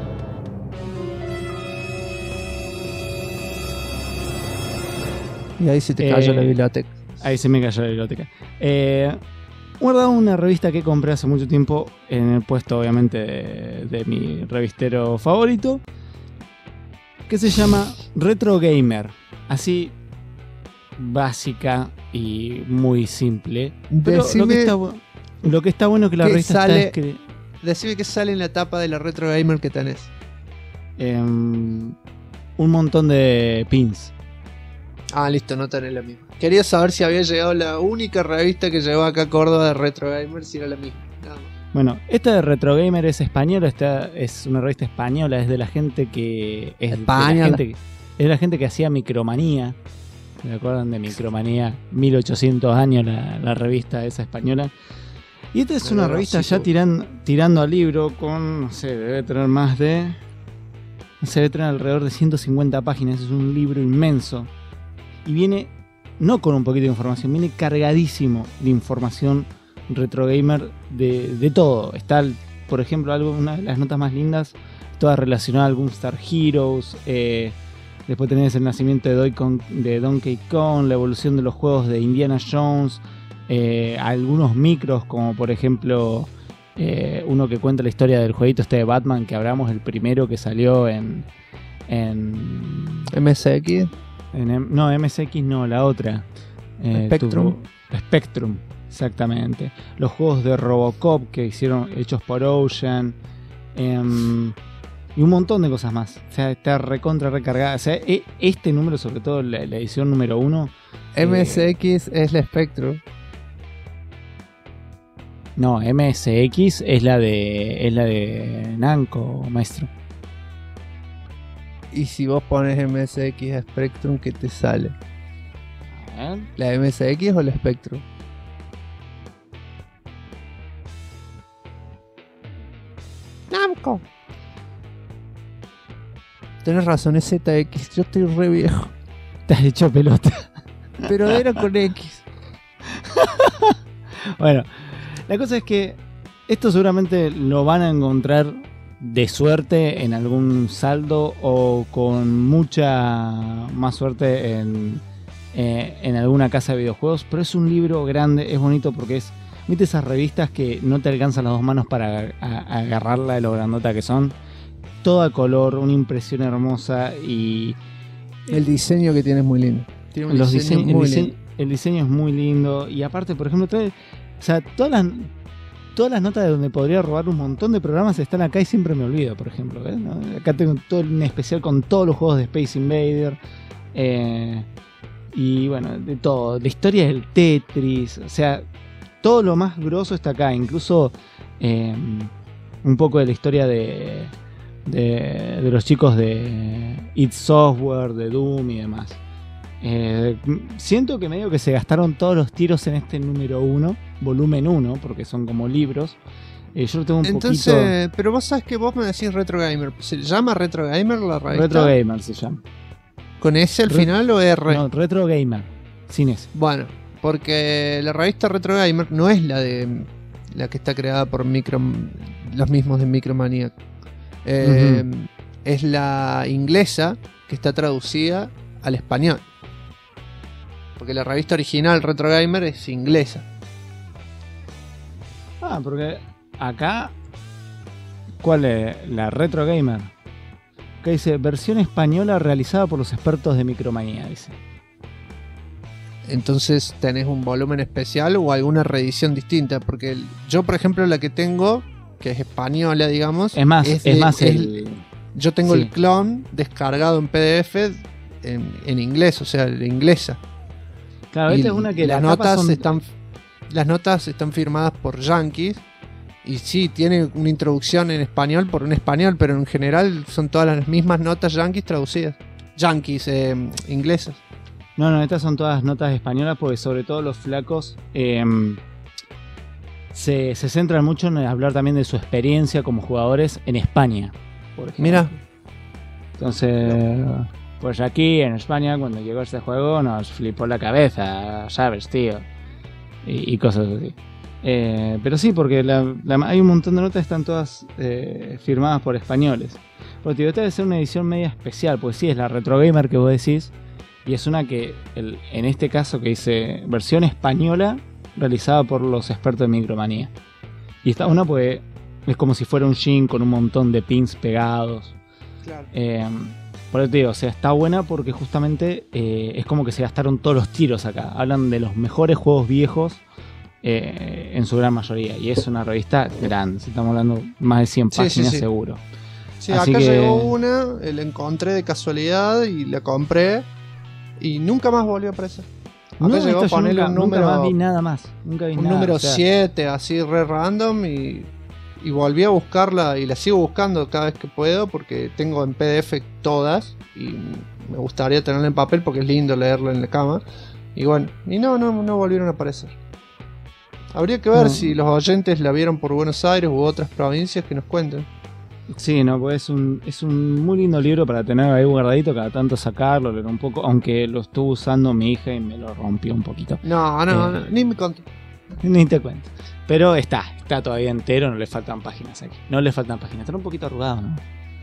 Y ahí se te cayó la biblioteca. Ahí se me cayó la biblioteca. Guardado una revista que compré hace mucho tiempo en el puesto, obviamente, de mi revistero favorito, que se llama Retro Gamer. Así, básica y muy simple. Pero lo que está bueno es que la revista está escrita. Decime qué sale en la tapa de la Retro Gamer que tenés. un montón de pins. Ah, listo, no tenés la misma. Quería saber si había llegado la única revista que llegó acá a Córdoba de Retro Gamer, si era la misma. Nada más. Bueno, esta de Retro Gamer es española, esta es una revista española, es de la gente que... Es de la gente que hacía Micromanía. ¿Me acuerdan de Micromanía? 1800 años la revista esa española. Y esta es una revista ya tirando al libro con, no sé, debe tener más de... No sé, debe tener alrededor de 150 páginas, es un libro inmenso. Y viene, no con un poquito de información, viene cargadísimo de información retro gamer de todo. Está, por ejemplo, una de las notas más lindas, toda relacionada al Gunstar Heroes. Después tenés el nacimiento de Donkey Kong, la evolución de los juegos de Indiana Jones, algunos micros, como por ejemplo uno que cuenta la historia del jueguito este de Batman que hablamos, el primero que salió en MSX. No, MSX no, la otra. Spectrum. Spectrum, exactamente. Los juegos de Robocop que hechos por Ocean. Y un montón de cosas más. O sea, está recargada. O sea, este número, sobre todo la edición número 1. MSX es la Spectrum. No, MSX es la de Namco, maestro. Y si vos pones MSX Spectrum, ¿qué te sale? ¿La MSX o la Spectrum? Namco. Tenés razón, es ZX. Yo estoy re viejo. Te has hecho pelota. Pero era con X. Bueno, la cosa es que esto seguramente lo van a encontrar de suerte en algún saldo o con mucha más suerte en alguna casa de videojuegos. Pero es un libro grande, es bonito porque es... ¿Viste esas revistas que no te alcanzan las dos manos para agarrarla de lo grandota que son? Toda color, una impresión hermosa y... El diseño que tiene es muy lindo. Tiene un diseño muy lindo. El diseño es muy lindo. Y aparte, por ejemplo, trae... O sea, todas las notas de donde podría robar un montón de programas están acá y siempre me olvido, por ejemplo. ¿Ves? ¿No? Acá tengo todo un especial con todos los juegos de Space Invader. Y bueno, de todo. La historia del Tetris. O sea, todo lo más grosso está acá. Incluso un poco de la historia de los chicos de id Software, de Doom y demás. Siento que medio que se gastaron todos los tiros en este número 1, volumen 1, porque son como libros. Yo lo tengo un poquito... Pero vos sabés que vos me decís Retro Gamer. ¿Se llama Retro Gamer la revista? Retro Gamer se llama. ¿Con S al final o R? No, Retro Gamer, sin S. Bueno, porque la revista Retro Gamer no es la que está creada por los mismos de Micromanía. Es la inglesa que está traducida al español. Porque la revista original Retro Gamer es inglesa. Ah, porque acá... ¿Cuál es? La Retro Gamer. Acá dice, versión española realizada por los expertos de Micromanía, dice. Entonces tenés un volumen especial o alguna reedición distinta. Porque yo, por ejemplo, la que tengo, que es española, digamos... Yo tengo el clon descargado en PDF en inglés, o sea, la inglesa. Claro, esta es una que las notas están firmadas por yankees. Y sí, tiene una introducción en español por un español, pero en general son todas las mismas notas yankees traducidas. Inglesas. No, estas son todas notas españolas porque sobre todo los flacos se centran mucho en hablar también de su experiencia como jugadores en España. Mira. Entonces, pues aquí en España cuando llegó este juego nos flipó la cabeza, ¿sabes, tío? Y cosas así. Pero sí, porque hay un montón de notas que están todas firmadas por españoles. Pero tío, esta debe ser una edición media especial, pues sí, es la Retro Gamer que vos decís. Y es una que, en este caso, que dice versión española realizada por los expertos de Micromanía. Y está una pues es como si fuera un jean con un montón de pins pegados. Claro. Por eso te digo, o sea, está buena porque justamente es como que se gastaron todos los tiros acá. Hablan de los mejores juegos viejos en su gran mayoría. Y es una revista grande, estamos hablando más de 100 páginas seguro. Sí, Así acá que- llegó una, la encontré de casualidad y la compré y nunca más volvió a aparecer. Acá No, llegó a esto yo ponerle nunca, un nunca número, más vi nada más. Nunca vi un nada, número o sea, 7, así re random y volví a buscarla y la sigo buscando cada vez que puedo porque tengo en PDF todas y me gustaría tenerla en papel porque es lindo leerla en la cama. Y bueno, y no volvieron a aparecer. Habría que ver No. si los oyentes la vieron por Buenos Aires u otras provincias que nos cuenten. Sí, no, pues es un muy lindo libro para tener ahí guardadito, cada tanto sacarlo, leer un poco, aunque lo estuvo usando mi hija y me lo rompió un poquito. No, ni me contó. Ni te cuento. Pero está todavía entero, no le faltan páginas aquí. No le faltan páginas, está un poquito arrugado, ¿no?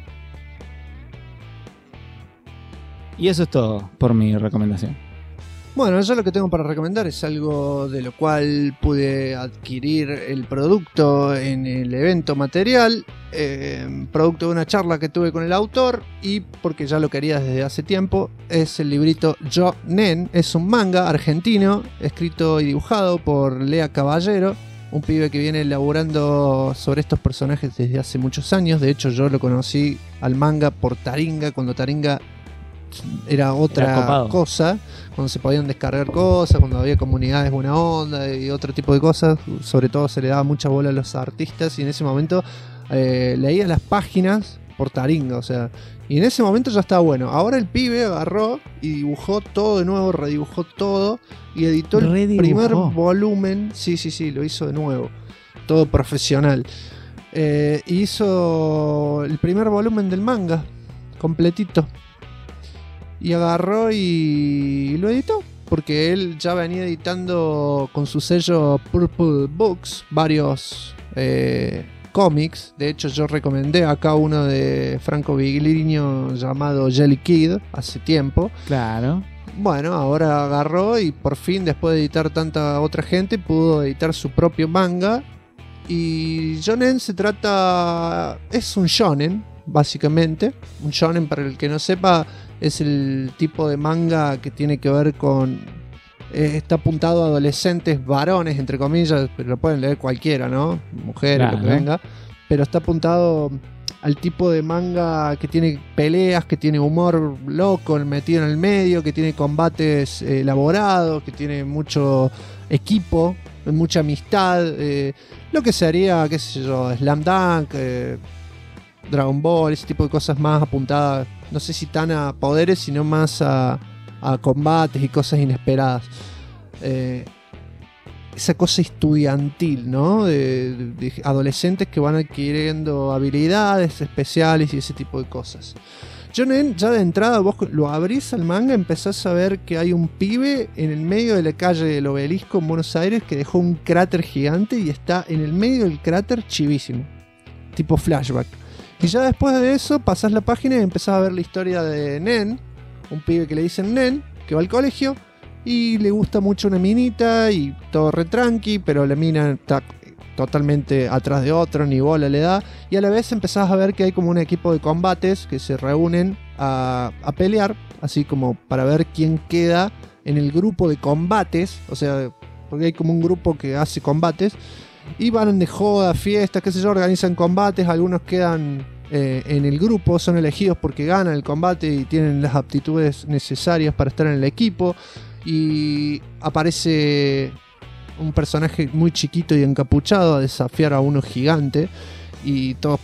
Y eso es todo por mi recomendación. Bueno, yo lo que tengo para recomendar es algo de lo cual pude adquirir el producto en el evento material, producto de una charla que tuve con el autor y porque ya lo quería desde hace tiempo. Es el librito Yo Nen, es un manga argentino escrito y dibujado por Lea Caballero, un pibe que viene laburando sobre estos personajes desde hace muchos años. De hecho, yo lo conocí al manga por Taringa, cuando Taringa era otra copado. cosa, cuando se podían descargar cosas, cuando había comunidades buena onda y otro tipo de cosas. Sobre todo se le daba mucha bola a los artistas y en ese momento leía las páginas por Taringa, o sea, y en ese momento ya estaba bueno. Ahora el pibe agarró y dibujó todo de nuevo, redibujó todo y editó el Redibujó. primer volumen. Sí, lo hizo de nuevo, todo profesional. Hizo el primer volumen del manga completito. Y agarró y lo editó. Porque él ya venía editando con su sello Purple Books varios cómics. De hecho, yo recomendé acá uno de Franco Vigliño llamado Jelly Kid hace tiempo. Claro. Bueno, ahora agarró y por fin, después de editar tanta otra gente, pudo editar su propio manga. Y Shonen se trata... es un shonen, básicamente. Un shonen, para el que no sepa, es el tipo de manga que tiene que ver con... está apuntado a adolescentes varones, entre comillas, pero lo pueden leer cualquiera, ¿no? Mujeres, Claro. lo que venga. Pero está apuntado al tipo de manga que tiene peleas, que tiene humor loco metido en el medio, que tiene combates elaborados, que tiene mucho equipo, mucha amistad. Lo que sería, qué sé yo, Slam Dunk, Dragon Ball, ese tipo de cosas más apuntadas, no sé si tan a poderes, sino más a combates y cosas inesperadas. Esa cosa estudiantil, ¿no? De adolescentes que van adquiriendo habilidades especiales y ese tipo de cosas. Shonen, ya de entrada vos lo abrís al manga, empezás a ver que hay un pibe en el medio de la calle del Obelisco en Buenos Aires que dejó un cráter gigante y está en el medio del cráter chivísimo, tipo flashback. Y ya después de eso pasás la página y empezás a ver la historia de Nen, un pibe que le dicen Nen, que va al colegio y le gusta mucho una minita y todo re tranqui, pero la mina está totalmente atrás de otro, ni bola le da, y a la vez empezás a ver que hay como un equipo de combates que se reúnen a pelear, así como para ver quién queda en el grupo de combates, o sea, porque hay como un grupo que hace combates y van de joda, fiestas, qué sé yo, organizan combates, algunos quedan en el grupo, son elegidos porque ganan el combate y tienen las aptitudes necesarias para estar en el equipo, y aparece un personaje muy chiquito y encapuchado a desafiar a uno gigante y todos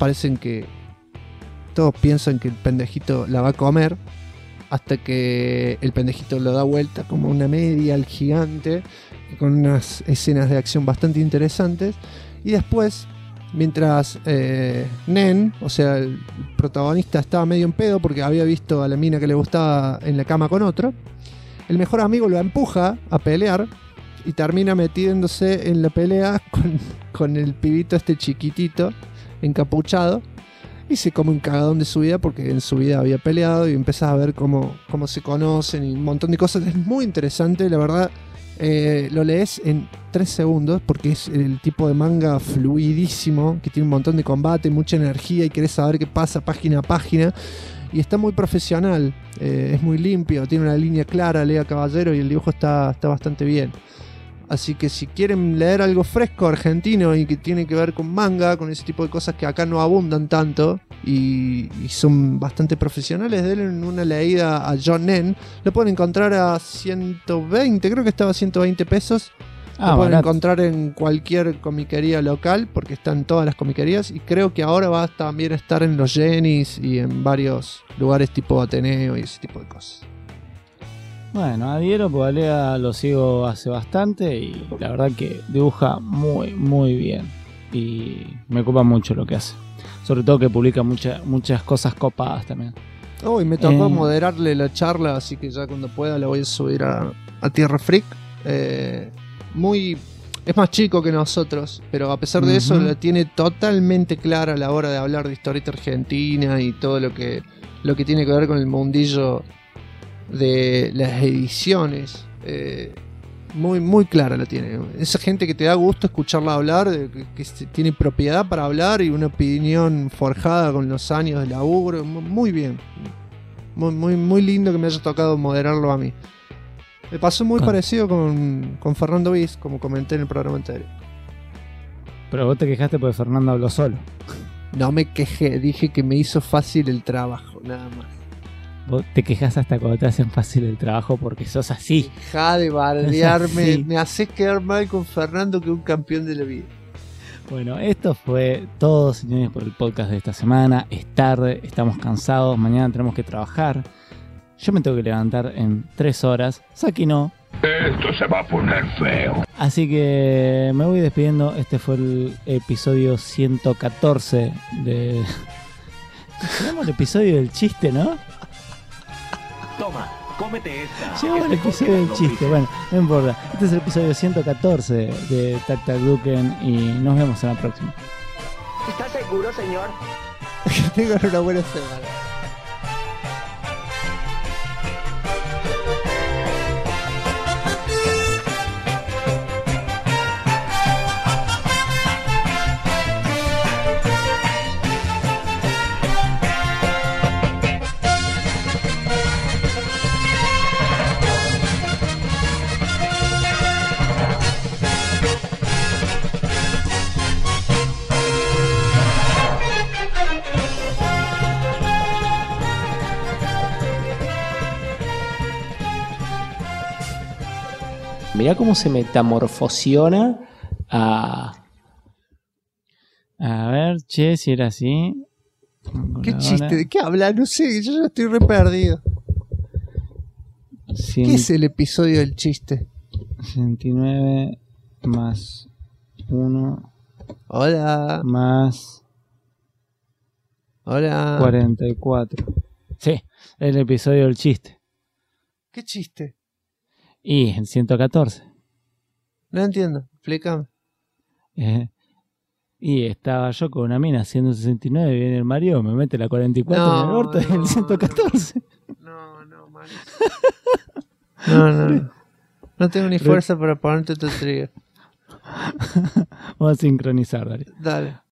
piensan que el pendejito la va a comer, hasta que el pendejito lo da vuelta como una media al gigante con unas escenas de acción bastante interesantes. Y después, mientras Nen, o sea el protagonista, estaba medio en pedo porque había visto a la mina que le gustaba en la cama con otro, el mejor amigo lo empuja a pelear y termina metiéndose en la pelea con el pibito este chiquitito, encapuchado, y se come un cagadón de su vida porque en su vida había peleado, y empiezas a ver cómo se conocen y un montón de cosas. Es muy interesante, la verdad. Lo lees en 3 segundos porque es el tipo de manga fluidísimo, que tiene un montón de combate, mucha energía y querés saber qué pasa página a página. Y está muy profesional, es muy limpio, tiene una línea clara, Lea Caballero, y el dibujo está bastante bien. Así que si quieren leer algo fresco argentino y que tiene que ver con manga, con ese tipo de cosas que acá no abundan tanto y son bastante profesionales, denle una leída a Shonen. Lo pueden encontrar a 120, creo que estaba a 120 pesos. Lo pueden encontrar en cualquier comiquería local, porque está en todas las comiquerías. Y creo que ahora va a también estar en los Yenis y en varios lugares tipo Ateneo y ese tipo de cosas. Bueno, adhiero porque Alea lo sigo hace bastante y la verdad que dibuja muy, muy bien. Y me ocupa mucho lo que hace. Sobre todo que publica muchas cosas copadas también. Y me tocó moderarle la charla, así que ya cuando pueda la voy a subir a Tierra Freak. Es más chico que nosotros, pero a pesar de eso la tiene totalmente clara a la hora de hablar de historieta argentina y todo lo que tiene que ver con el mundillo de las ediciones. Muy, muy clara la tiene. Esa gente que te da gusto escucharla hablar, que tiene propiedad para hablar y una opinión forjada con los años de laburo. Muy bien. Muy, muy, muy lindo que me haya tocado moderarlo a mí. Me pasó muy parecido con Fernando Viz, como comenté en el programa anterior. Pero vos te quejaste porque Fernando habló solo. No me quejé, dije que me hizo fácil el trabajo, nada más. Vos te quejas hasta cuando te hacen fácil el trabajo porque sos así. Deja de bardearme, me haces quedar mal con Fernando, que es un campeón de la vida. Bueno, esto fue todo, señores, por el podcast de esta semana. Es tarde, estamos cansados, mañana tenemos que trabajar. Yo me tengo que levantar en 3 horas. Saki no. Esto se va a poner feo. Así que me voy despidiendo. Este fue el episodio 114 de... Se llama el episodio del chiste, ¿no? Toma, cómete esta. Llegó el episodio del chiste. Bueno, no importa. Este es el episodio 114 de Tac Tac Duken y nos vemos en la próxima. ¿Estás seguro, señor? Que tengan una buena semana. Mirá cómo se metamorfosiona a... A ver, che, si era así. ¿Qué chiste? ¿De qué habla? No sé, yo ya estoy re perdido. ¿Qué es el episodio del chiste? 69 más 1. Hola. Más... Hola. 44. Sí, el episodio del chiste. ¿Qué chiste? Y el 114. No entiendo, explícame. Y estaba yo con una mina haciendo 69, viene el marido, me mete la 44 en el orto y el 114. No. No tengo ni fuerza para ponerte tu trío. Vamos a sincronizar, dale. Dale.